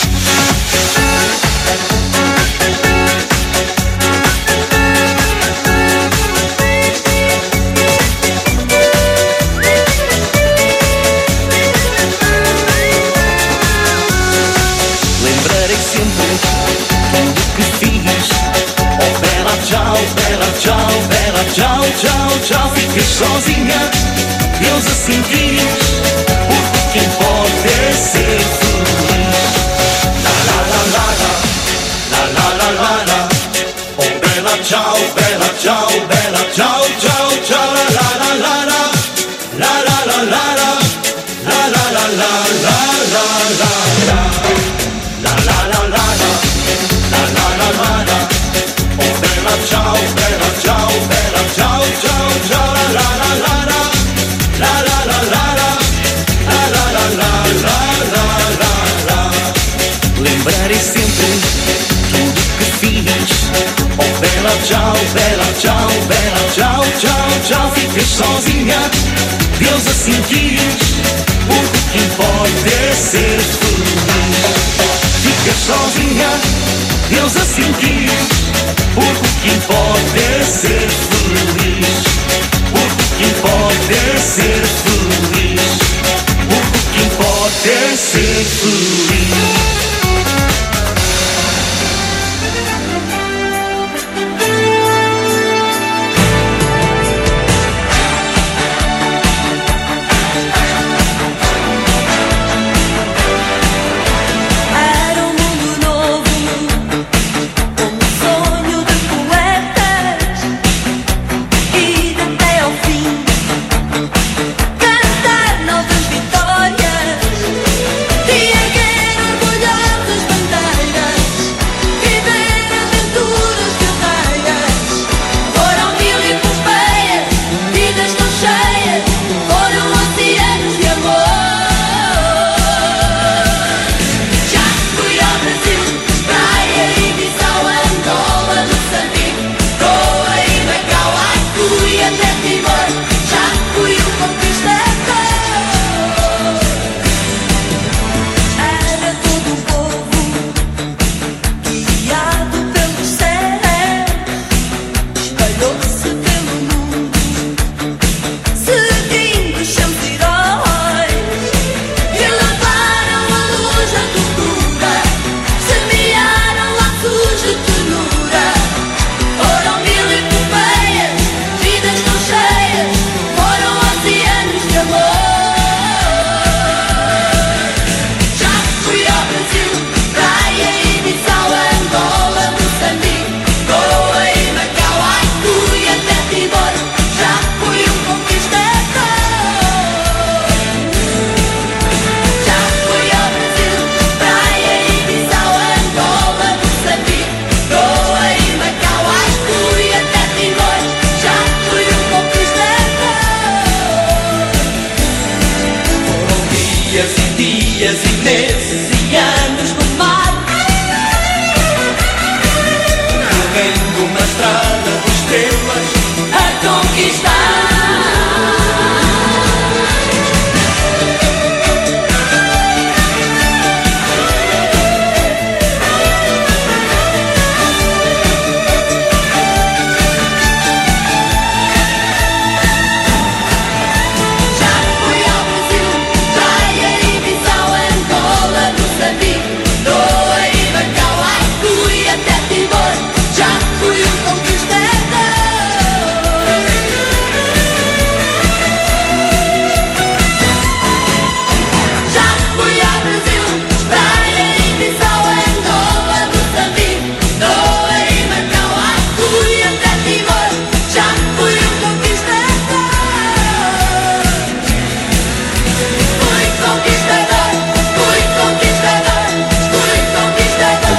Lembrarei sempre tudo que fiz. Oh bela, tchau, bela, tchau, bela, tchau, tchau, tchau. Ficas sozinha, Deus assim quis, porque o que importa é ser feliz. La la la la la, la la la la la. Oh bela, tchau, bela, tchau, bela, tchau, tchau, tchau, la la la la la. La la la la la, la la la la la la la la. La la la la la, la la la la la. Oh bela, tchau, bela, tchau, bela, tchau, tchau, tchau, la la la la la. La la la la la, la la la la la la la la. Lembrarei sempre tudo que fiz. Oh bela, tchau, bela, tchau, bela, tchau, tchau, tchau. Ficas sozinha, Deus assim quis, porque o que importa é ser feliz. Ficas sozinha, Deus assim quis, porque o que importa é ser feliz. Porque o que importa é ser feliz. Porque o que importa é ser feliz.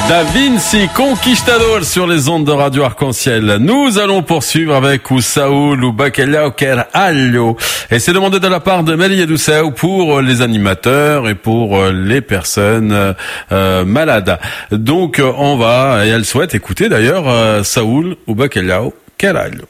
Da Vinci Conquistador sur les ondes de Radio Arc-en-Ciel. Nous allons poursuivre avec o Saúl, o Bacalhau Caralho. Et c'est demandé de la part de Maria Doucet pour les animateurs et pour les personnes euh, malades. Donc on va, et elle souhaite écouter d'ailleurs euh, Saúl, o Bacalhau Caralho.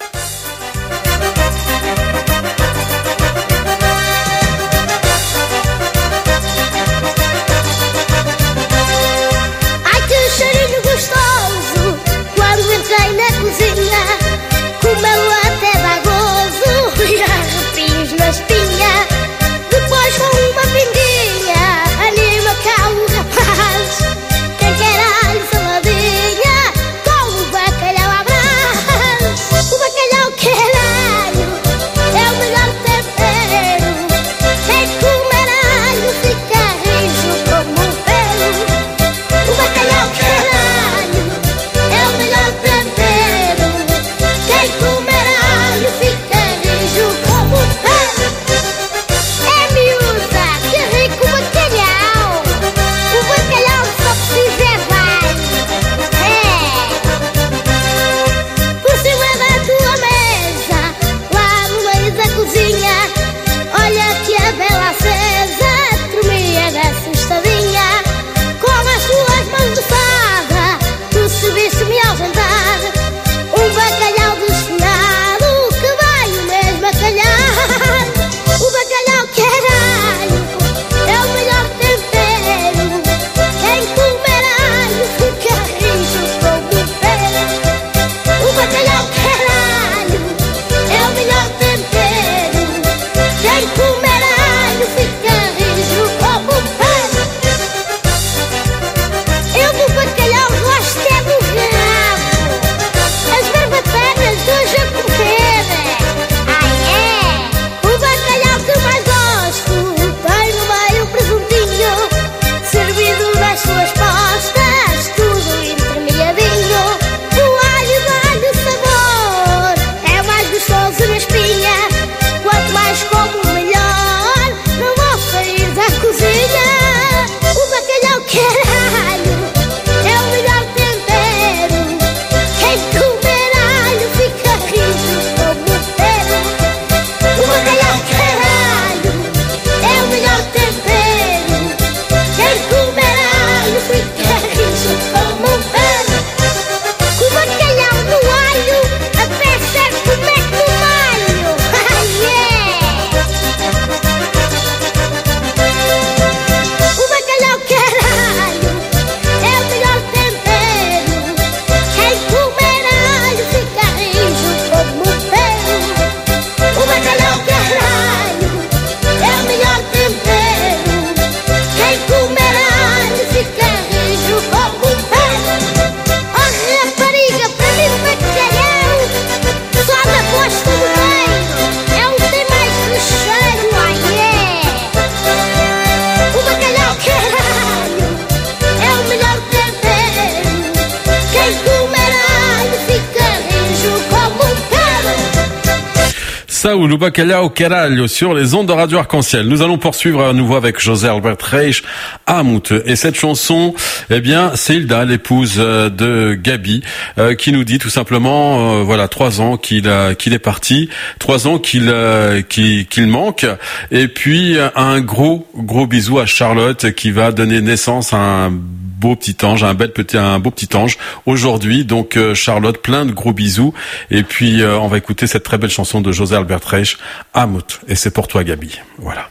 Saúl, o Bacalhau Caralho sur les ondes de Radio Arc-en-Ciel. Nous allons poursuivre à nouveau avec José Albert Reich, Amut. Et cette chanson, eh bien, c'est Hilda, l'épouse de Gabi, euh, qui nous dit tout simplement, euh, voilà, trois ans qu'il a, qu'il est parti, trois ans qu'il, euh, qu'il, qu'il manque. Et puis, un gros, gros bisou à Charlotte qui va donner naissance à un beau petit ange, un bel petit, un beau petit ange aujourd'hui. Donc euh, Charlotte, plein de gros bisous. Et puis euh, on va écouter cette très belle chanson de José Albert Reich, Amut. Et c'est pour toi, Gabi. Voilà.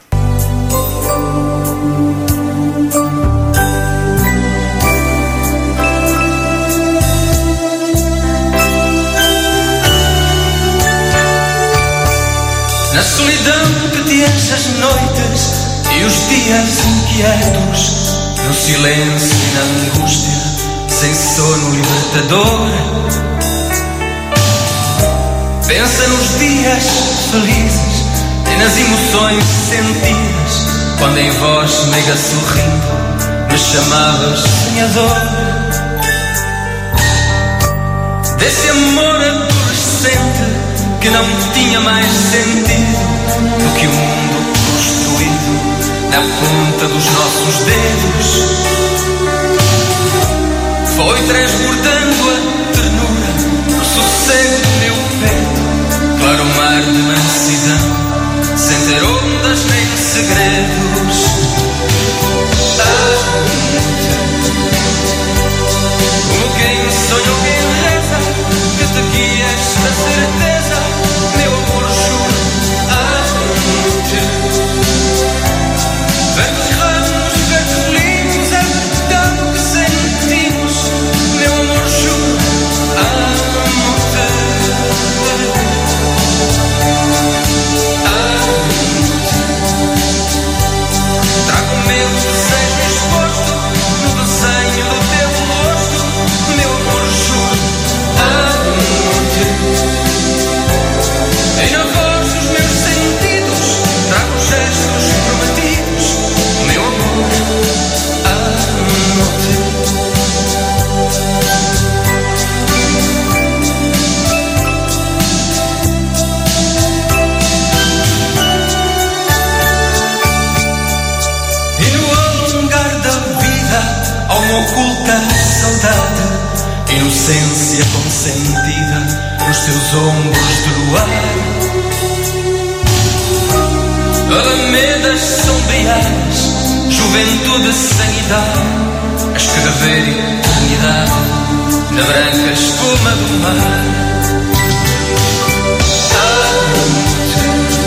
Na solidão que te enche as noites e os dias inquietos, no silêncio e na angústia, sem sono libertador. Pensa nos dias felizes e nas emoções sentidas, quando em voz meiga sorrindo me chamavas sonhador. Desse amor adolescente que não tinha mais sentido do que o mundo construído na ponta dos nossos dedos. Foi transbordando a ternura no sossego do meu peito, para o mar de mansidão, sem ter ondas nem segredos. Ah, como quem sonhou, quem reza, que te guia esta certeza, meu amor, juro. Ah, verdes ramos, verdes lindos, é verdade o que sentimos, meu amor, juro. Amo-te. Trago o meu desejo exposto no desenho do teu rosto, meu amor, juro. Amo-te. E na voz dos meus sentidos trago gestos prometidos, meu amor. Amo-te. Alma oculta, saudade, inocência consentida nos teus ombros de luar. Alamedas sombrias, juventude sem idade, a escrever eternidade na branca espuma do mar. Amo-te,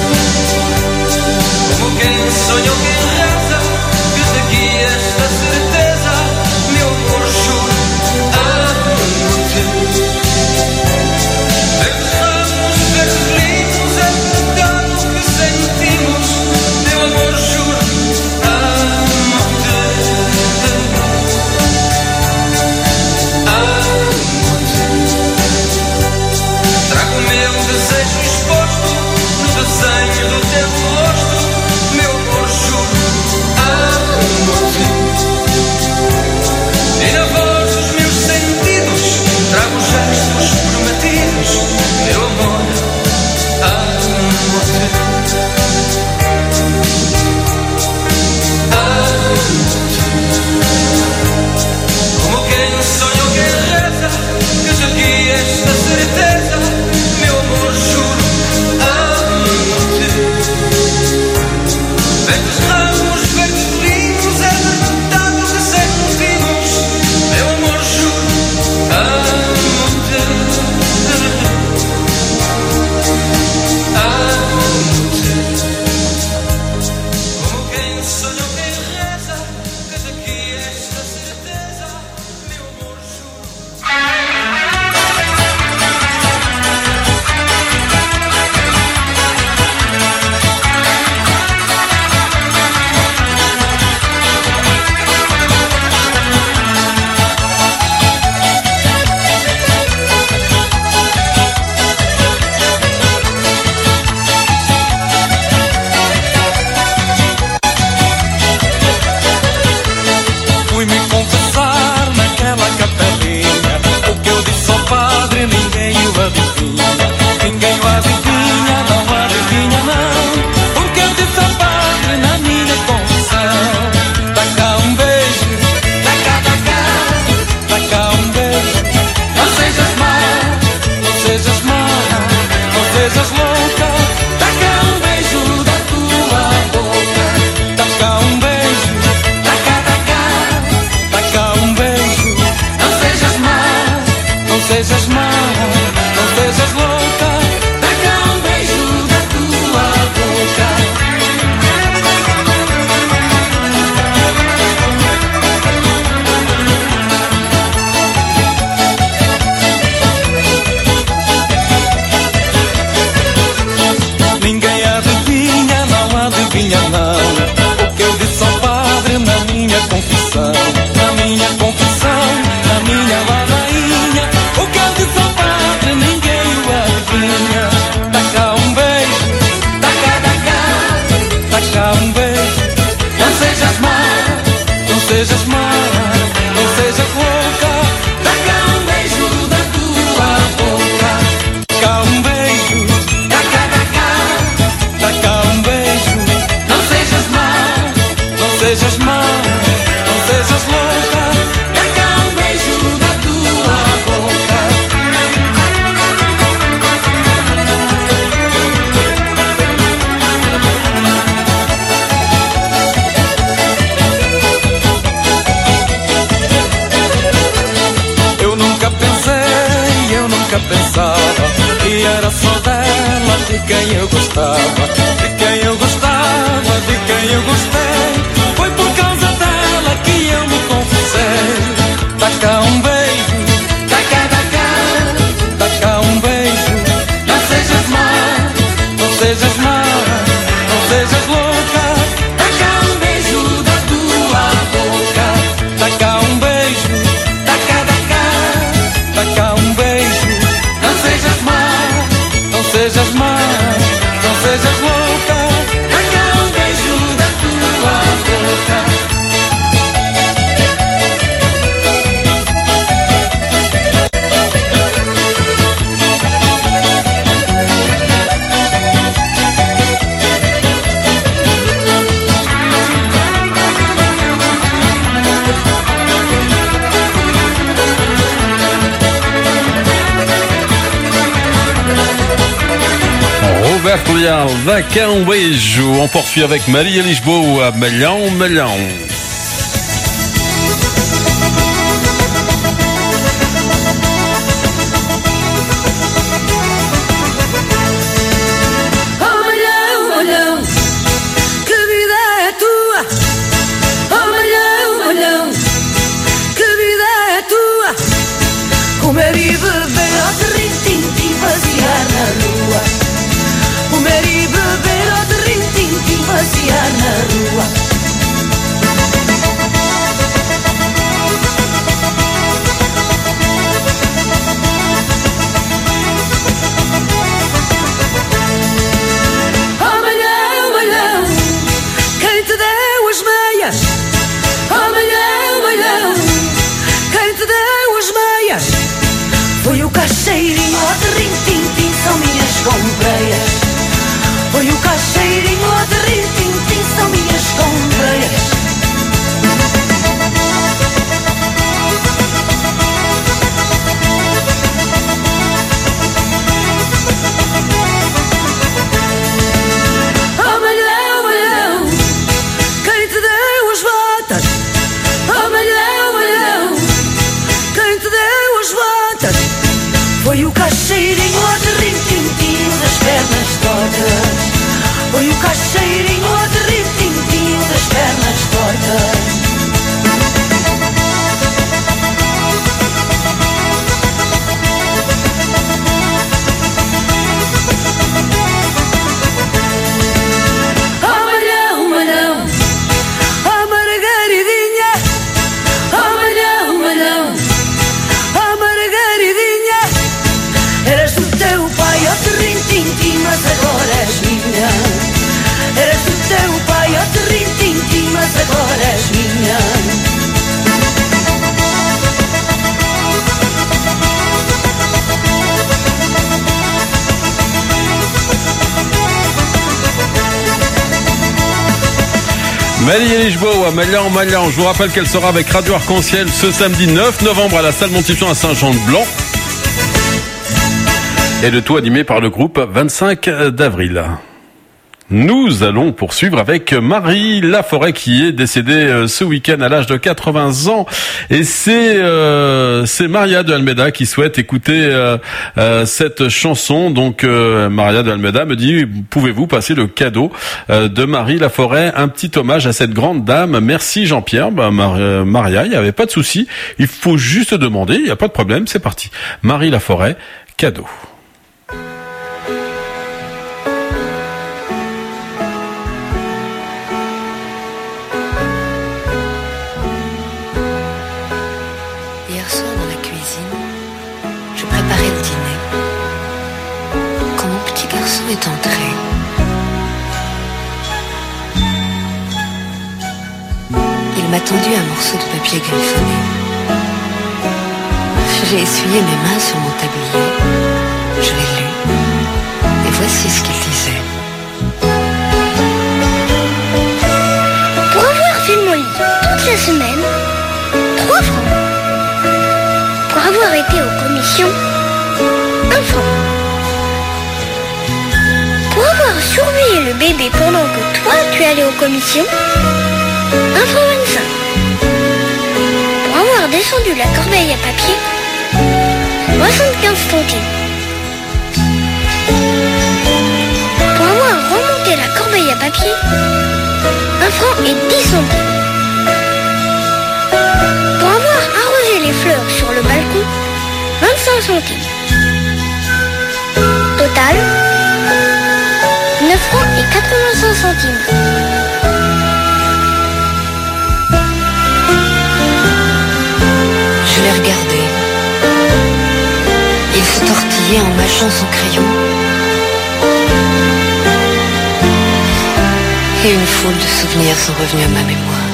como quem sonhou, quem reza, que te guia esta certeza, meu amor, juro. Amo-te. Verdes ramos, verdes lindos, é verdade o que sentimos, meu amor, juro. Amo-te. Amo-te. Trago o meu desejo exposto no desenho do teu rosto, meu amor, juro. Amo-te. E na voz dos meus sentidos trago gestos prometidos, meu amor. Amo-te. Amo-te. Como quem sonha ou quem reza, que te guia esta certeza, meu amor, juro. Amo-te. Verdes ramos, verdes lindos, é verdade o que sentimos, meu amor, juro. Amo-te. Amo-te. Como quem sonha ou quem reza, que te guia esta certeza, meu amor, fui-me confessar naquela capelinha, o que eu disse ao padre ninguém o adivinha. Ninguém o adivinha, não adivinha não, porque eu disse ao padre na minha confissão. Dá cá um beijo, dá cá, dá cá, dá cá um beijo. Não sejas má, não sejas má, não sejas louca. Dá cá um beijo da tua boca. Dá cá um beijo, dá cá, dá cá, dá cá um beijo. Não sejas má, não sejas má, não sejas louca. Dá cá um beijo da tua boca. de quem eu gostava, de quem eu gostava, de quem eu gostei. Foi por causa dela que eu me confessei. Dá cá um beijo, dá cá, dá cá, dá cá um beijo. Não sejas má, não sejas má, não sejas louca. Dá cá um beijo da tua boca. Dá cá um beijo, dá cá, dá cá, dá cá um beijo. Não sejas má, não sejas má, não sejas louca. Dá cá um beijo da tua boca. Roberto Leal, dá cá um beijo. On poursuit avec Maria Lisboa, Malhão, Malhão. Oh Malhão, Malhão, que vida é tua? Oh Malhão, Malhão, que vida é tua? Comer e beber ao terrim-tim-tim, passear na rua. Comer e beber ao terrim-tim-tim, passear na rua. Oh Malhão, Malhão, quem te deu as meias? Oh Malhão, Malhão, quem te deu as meias? Foi o caixeirinho ao terrim-tim-tim, são minhas compreias. Foi o caixeirinho ao terrim-tim-tim, são minhas compreias. Oh Malhão, Malhão, quem te deu as botas? Oh Malhão, Malhão, quem te deu as botas? Foi o caixeirinho ao terrim-tim-tim, das pernas tortas. Foi o caixeirinho ao terrim-tim-tim, das pernas tortas. Oh Malhão, Malhão, oh Margaridinha. Oh Malhão, Malhão, oh Margaridinha. Eras do teu pai ao terrim-tim-tim, mas agora és minha. Eras do teu pai ao terrim-tim-tim, mas agora és minha. Maria Lisboa, Malhão, Malhão. Je vous rappelle qu'elle sera avec Radio Arc-en-Ciel ce samedi neuf novembre à la salle Montition à Saint-Jean-de-Blanc. Et le tout animé par le groupe vingt-cinq d'avril. Nous allons poursuivre avec Marie Laforêt qui est décédée ce week-end à l'âge de quatre-vingts ans. Et c'est euh, c'est Maria de Almeida qui souhaite écouter euh, euh, cette chanson. Donc euh, Maria de Almeida me dit, pouvez-vous passer le cadeau euh, de Marie Laforêt, un petit hommage à cette grande dame. Merci Jean-Pierre. Bah, Mar- euh, Maria, il n'y avait pas de souci. Il faut juste demander, il n'y a pas de problème, c'est parti. Marie Laforêt, cadeau. Hier soir dans la cuisine, je préparais le dîner. Quand mon petit garçon est entré, il m'a tendu un morceau de papier griffonné. J'ai essuyé mes mains sur mon tablier, je l'ai lu, et voici ce qu'il disait. Pour avoir fait mon lit toute la semaine, trois francs. Pour avoir été aux commissions, un franc. Pour avoir surveillé le bébé pendant que toi tu allais aux commissions, un franc vingt-cinq. Pour avoir descendu la corbeille à papier, soixante-quinze centimes. papier, un franc et dix centimes. Pour avoir arrosé les fleurs sur le balcon, vingt-cinq centimes. Total, neuf francs et quatre-vingt-cinq centimes. Je l'ai regardé. Il se tortillait en mâchant son crayon. Et une foule de souvenirs sont revenus à ma mémoire.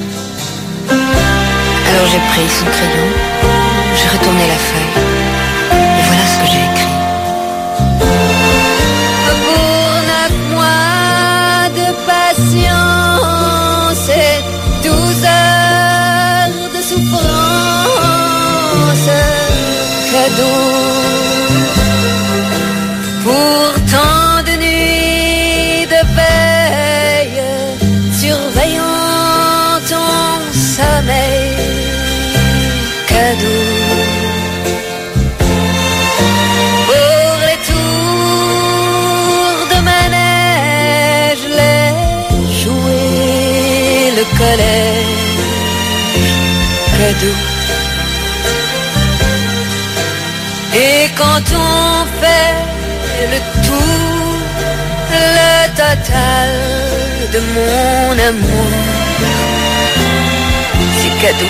Alors j'ai pris son crayon, j'ai retourné la feuille, et voilà ce que j'ai écrit. Pour neuf mois de patience et douze heures de souffrance, cadeau. Pour tant de nuits de veille, surveillant ton sommeil, cadeau. Pour les tours de manège, les jouets, le collège, cadeau. Et quand on fait le tour, le total de mon amour, c'est cadeau.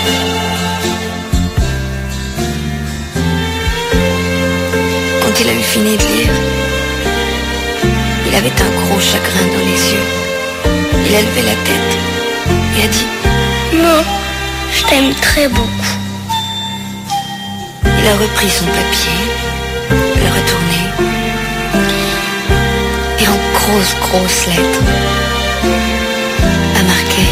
Quand il a eu fini de lire, il avait un gros chagrin dans les yeux. Il a levé la tête et a dit « Non, je t'aime très beaucoup. » Il a repris son papier, l'a retourné, et en grosses, grosses lettres, a marqué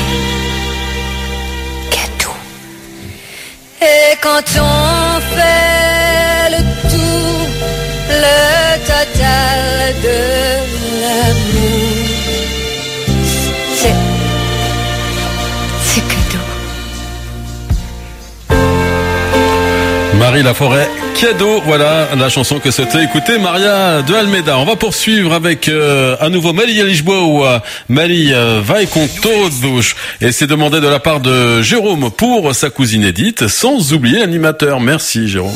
cadeau. Et quand on fait le tout, le total de l'amour, c'est c'est cadeau. Marie Laforêt, cadeau, voilà la chanson que souhaitait écouter Maria de Almeida. On va poursuivre avec euh, à nouveau Maria Lisboa. Marie euh, vai com todos. Et c'est demandé de la part de Jérôme pour sa cousine Edith, sans oublier l'animateur. Merci Jérôme.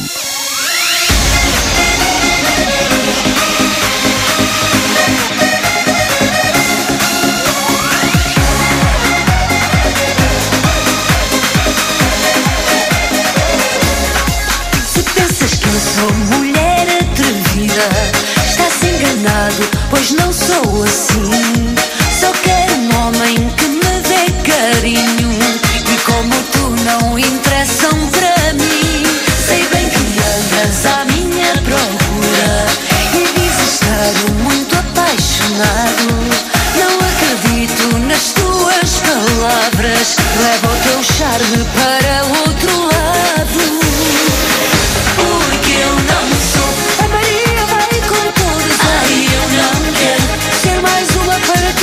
Sou mulher atrevida, está-se enganado, pois não sou assim. Só quero um homem que me dê carinho, e como tu não interessam para mim. Sei bem que andas à minha procura e dizes estar muito apaixonado. Não acredito nas tuas palavras, leva o teu charme para outro lado. Porque eu não sou a Maria vai com todos. Ai, eu não quero ser mais uma para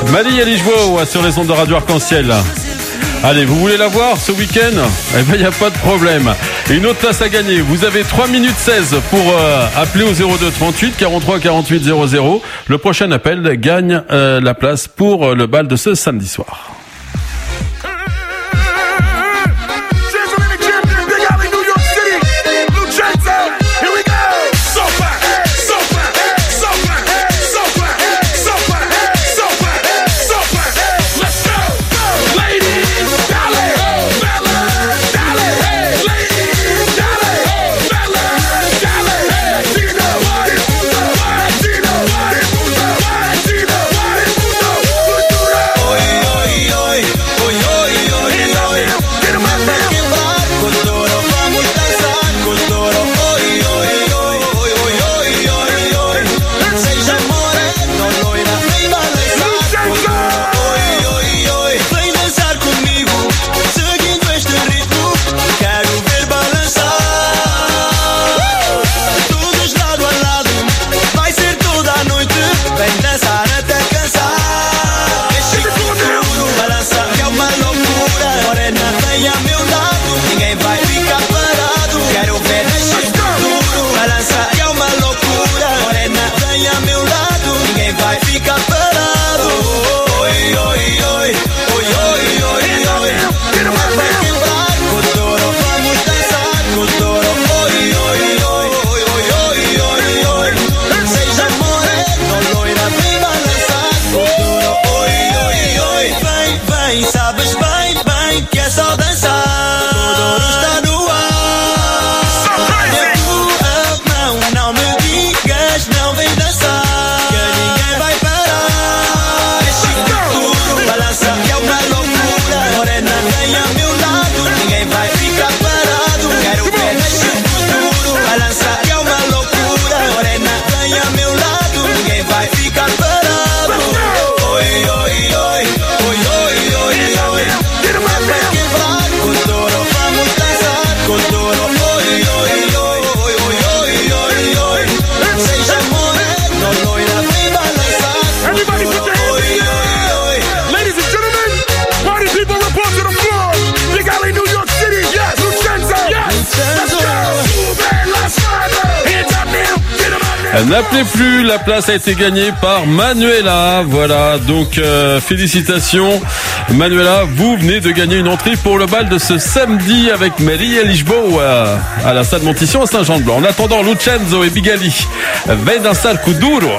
Mali et Lisboa sur les ondes de Radio Arc-en-Ciel. Allez, vous voulez la voir ce week-end? Eh ben, il n'y a pas de problème. Une autre place à gagner. Vous avez trois minutes seize pour euh, appeler au zéro deux trente-huit quarante-trois quarante-huit zéro zéro. Le prochain appel gagne euh, la place pour euh, le bal de ce samedi soir. N'appelez plus, la place a été gagnée par Manuela. Voilà, donc euh, félicitations Manuela, vous venez de gagner une entrée pour le bal de ce samedi avec Mali et Lisboa à la salle Montition à Saint-Jean-de-Blanc. En attendant, Lucenzo et Bigali, Vem dançar com duro.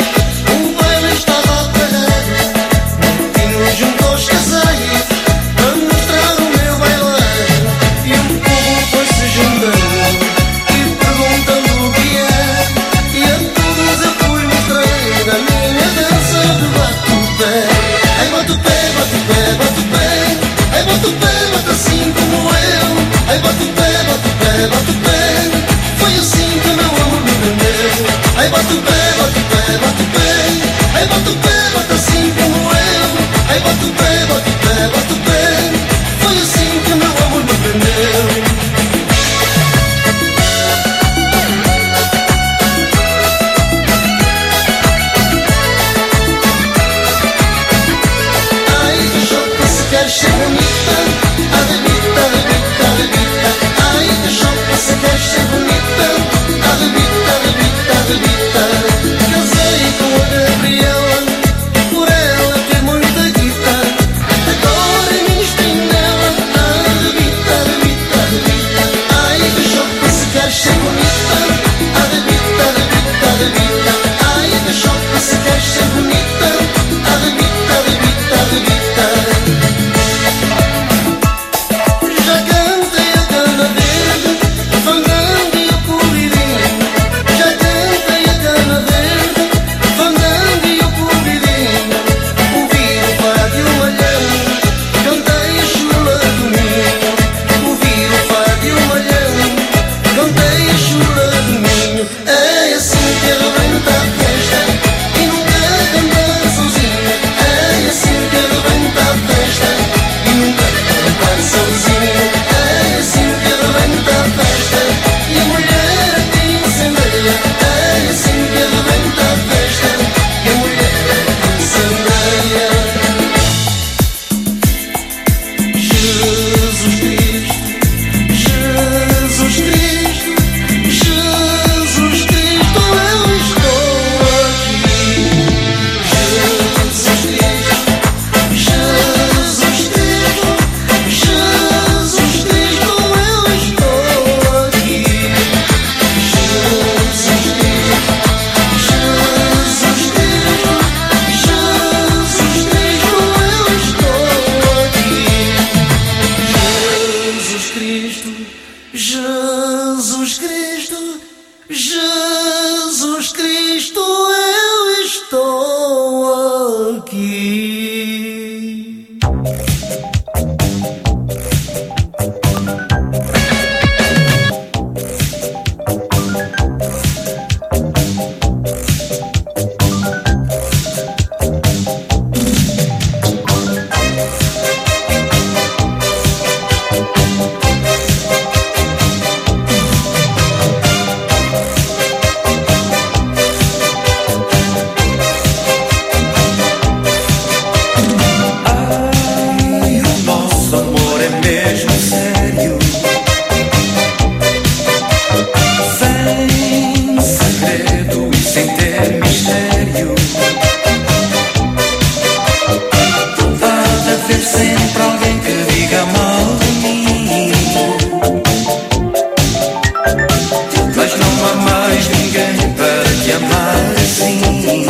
Juntos casais, bonita, arrebita, arrebita, arrebita. Ai, que chopa se quer ser bonita, arrebita, arrebita, arrebita. Casei com a Gabriela, por ela ter muita guita. Agora ministro nela, arrebita, arrebita, arrebita. Ai, que chopa se quer ser bonita, arrebita, arrebita, arrebita. Ai, que chopa se quer ser bonita, arrebita, arrebita, arrebita. Já cantei a cana verde, fandango e o colirinho. Já cantei a cana verde, fandango e o colirinho. Ouvi o fado malhão, cantei a chula do ninho. Ouvi o fado malhão, cantei a chula do ninho. É assim que arrebenta a festa e nunca cantar sozinho. É assim que arrebenta a festa e nunca cantar sozinho. É assim que arrebenta a festa e a mulher aqui incendeia. É assim que arrebenta a festa e a mulher aqui incendeia. Jesus Cristo, Jesus Cristo, Jesus Cristo, eu estou aqui. Jesus Cristo, Jesus Cristo, Jesus Cristo, eu estou aqui. Jesus Cristo, Jesus Cristo, Jesus Cristo, eu estou aqui. Jesus Cristo, Jesus Cristo, Jesus Cristo, eu estou aqui. Ai, o nosso amor é mesmo sério, sem segredo e sem ter mistério. Há de haver sempre alguém que diga mal de mim, mas não há mais ninguém para te amar assim.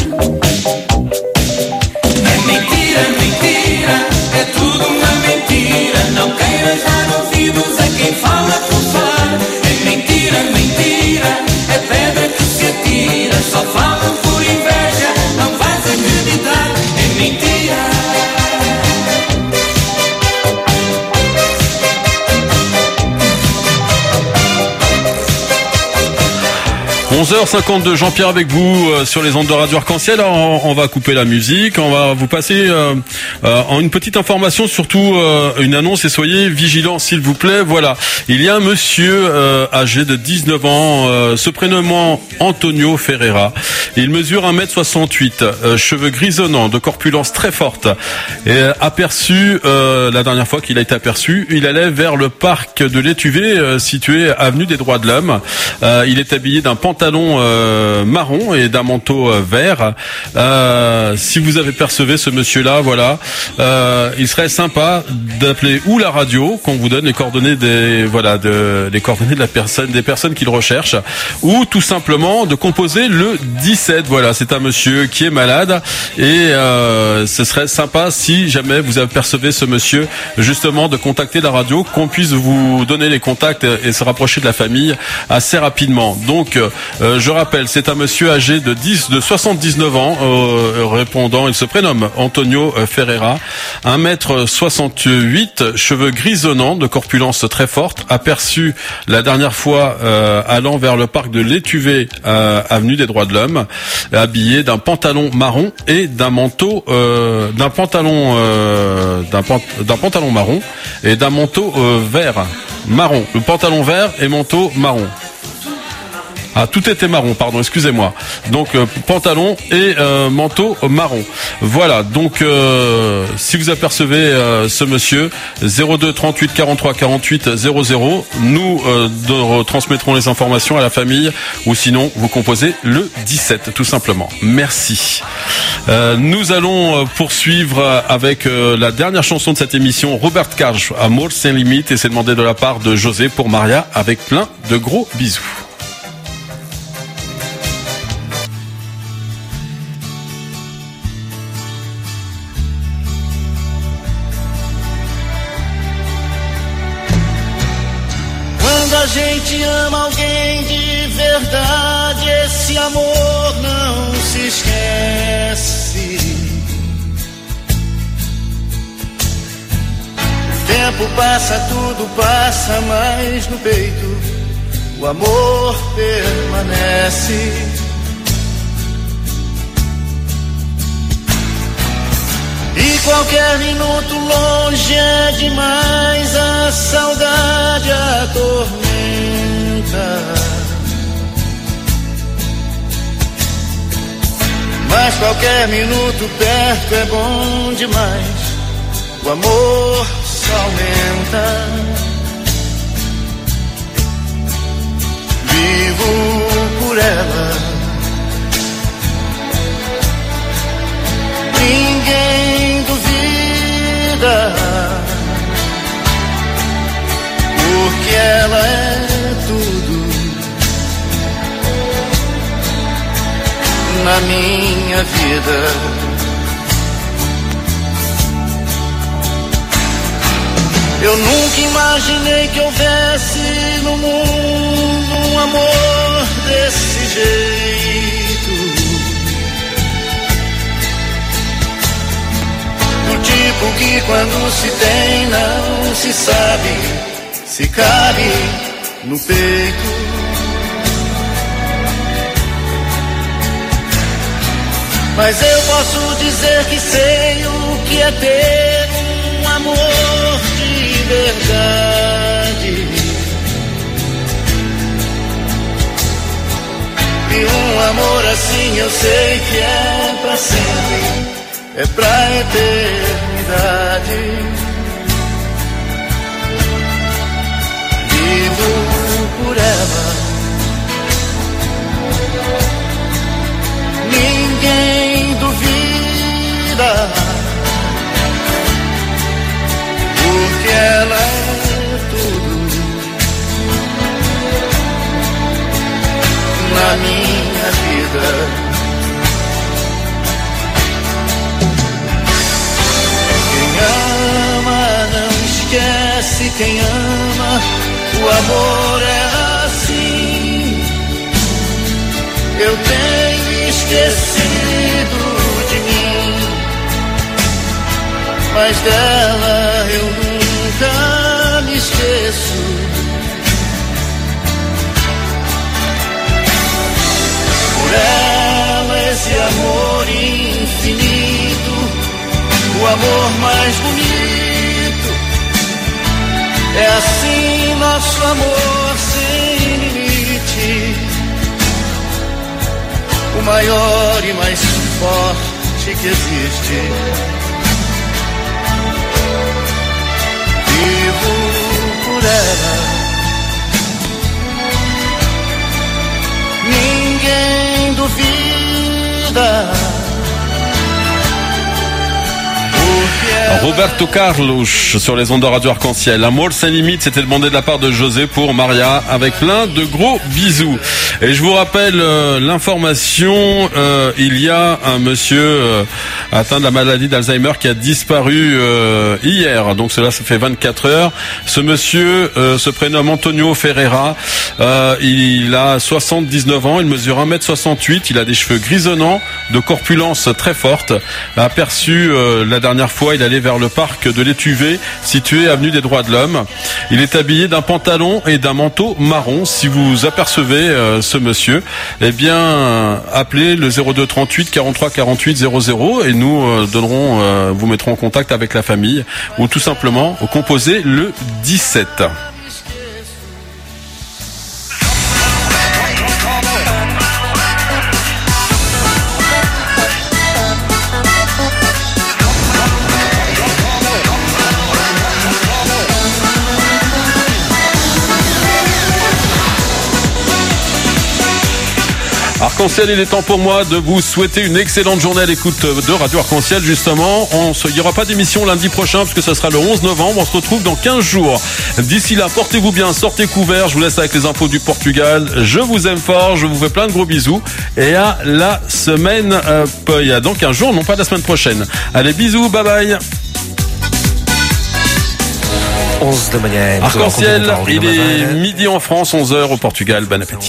É mentira, mentira, é tudo uma mentira. Não queiras dar ouvidos a quem fala por falar. É mentira, mentira, é pedra que se atira. Só falam por inveja, não vais acreditar. É mentira. onze heures cinquante-deux, Jean-Pierre avec vous euh, sur les ondes de Radio Arc-en-Ciel. On, on va couper la musique, on va vous passer euh, euh, en une petite information, surtout euh, une annonce, et soyez vigilants s'il vous plaît. Voilà, il y a un monsieur euh, âgé de dix-neuf ans, euh, se prénommant Antonio Ferreira. Il mesure un mètre soixante-huit, euh, cheveux grisonnants, de corpulence très forte. Et euh, aperçu, euh, la dernière fois qu'il a été aperçu, il allait vers le parc de l'Étuvée, euh, situé avenue des Droits de l'Homme. Euh, il est habillé d'un pantalon Euh, marron et d'un manteau euh, vert. Euh, si vous avez percevé ce monsieur-là, voilà, euh, il serait sympa d'appeler ou la radio, qu'on vous donne les coordonnées des, voilà, de, les coordonnées de la personne, des personnes qu'il recherche, ou tout simplement de composer le dix-sept. Voilà, c'est un monsieur qui est malade et euh, ce serait sympa si jamais vous apercevez ce monsieur, justement, de contacter la radio, qu'on puisse vous donner les contacts et se rapprocher de la famille assez rapidement. Donc, Euh, je rappelle, c'est un monsieur âgé de dix, de soixante-dix-neuf ans, euh, répondant, il se prénomme Antonio Ferreira, un mètre soixante-huit, cheveux grisonnants, de corpulence très forte, aperçu la dernière fois euh, allant vers le parc de l'Étuvée, euh, avenue des Droits de l'Homme, habillé d'un pantalon marron et d'un manteau, euh, d'un pantalon, euh, d'un, pan- d'un pantalon marron et d'un manteau euh, vert, marron, le pantalon vert et manteau marron. Ah, tout était marron, pardon, excusez-moi. Donc euh, pantalon et euh, manteau marron. Voilà, donc euh, si vous apercevez euh, ce monsieur, zéro deux trente-huit quarante-trois quarante-huit zéro zéro, nous euh, de, transmettrons les informations à la famille, ou sinon vous composez le dix-sept, tout simplement. Merci. Euh, nous allons poursuivre avec euh, la dernière chanson de cette émission, Robert Carl, Amour sans limite, et c'est demandé de la part de José pour Maria, avec plein de gros bisous. Quando a gente ama alguém de verdade, esse amor não se esquece. O tempo passa, tudo passa, mas no peito o amor permanece. E qualquer minuto longe é demais, a saudade atormenta. Mas qualquer minuto perto é bom demais, o amor só aumenta. Vivo por ela, ninguém duvida, porque ela é tudo na minha vida. Eu nunca imaginei que houvesse no mundo um amor desse jeito, do tipo que quando se tem não se sabe se cabe no peito. Mas eu posso dizer que sei o que é ter um amor de verdade, e um amor assim eu sei que é pra sempre, é pra eternidade. Vivo por ela, ninguém duvida, porque ela é tudo na minha vida. Quem ama não esquece, quem ama, o amor é assim. Eu tenho esquecido de mim, mas dela eu nunca me esqueço. Por ela esse amor infinito, o amor mais bonito, é assim nosso amor sem limite, o maior e mais forte que existe. Vivo por ela, ninguém duvida. Roberto Carlos sur les ondes de Radio Arc-en-Ciel. Amour sans limite, c'était demandé de la part de José pour Maria, avec plein de gros bisous. Et je vous rappelle euh, l'information, euh, il y a un monsieur euh, atteint de la maladie d'Alzheimer qui a disparu euh, hier, donc cela ça fait vingt-quatre heures. Ce monsieur euh, se prénomme Antonio Ferreira, euh, il a soixante-dix-neuf ans, il mesure un mètre soixante-huit, il a des cheveux grisonnants, de corpulence très forte, aperçu euh, la dernière fois, il allait vers le parc de l'Étuvée, situé avenue des Droits de l'Homme. Il est habillé d'un pantalon et d'un manteau marron. Si vous apercevez euh, ce monsieur, eh bien, appelez le zéro deux trente-huit quarante-trois quarante-huit zéro zéro et nous euh, donnerons, euh, vous mettrons en contact avec la famille, ou tout simplement composez le dix-sept. Arc-en-Ciel, il est temps pour moi de vous souhaiter une excellente journée à l'écoute de Radio Arc-en-Ciel. Justement, on se, il n'y aura pas d'émission lundi prochain parce que ce sera le onze novembre. On se retrouve dans quinze jours. D'ici là, portez-vous bien, sortez couverts. Je vous laisse avec les infos du Portugal. Je vous aime fort, je vous fais plein de gros bisous. Et à la semaine, euh, il y a dans quinze jours, non pas la semaine prochaine. Allez, bisous, bye bye. onze da manhã. Arc-en-Ciel, il est midi en France, onze heures au Portugal. Bon appétit.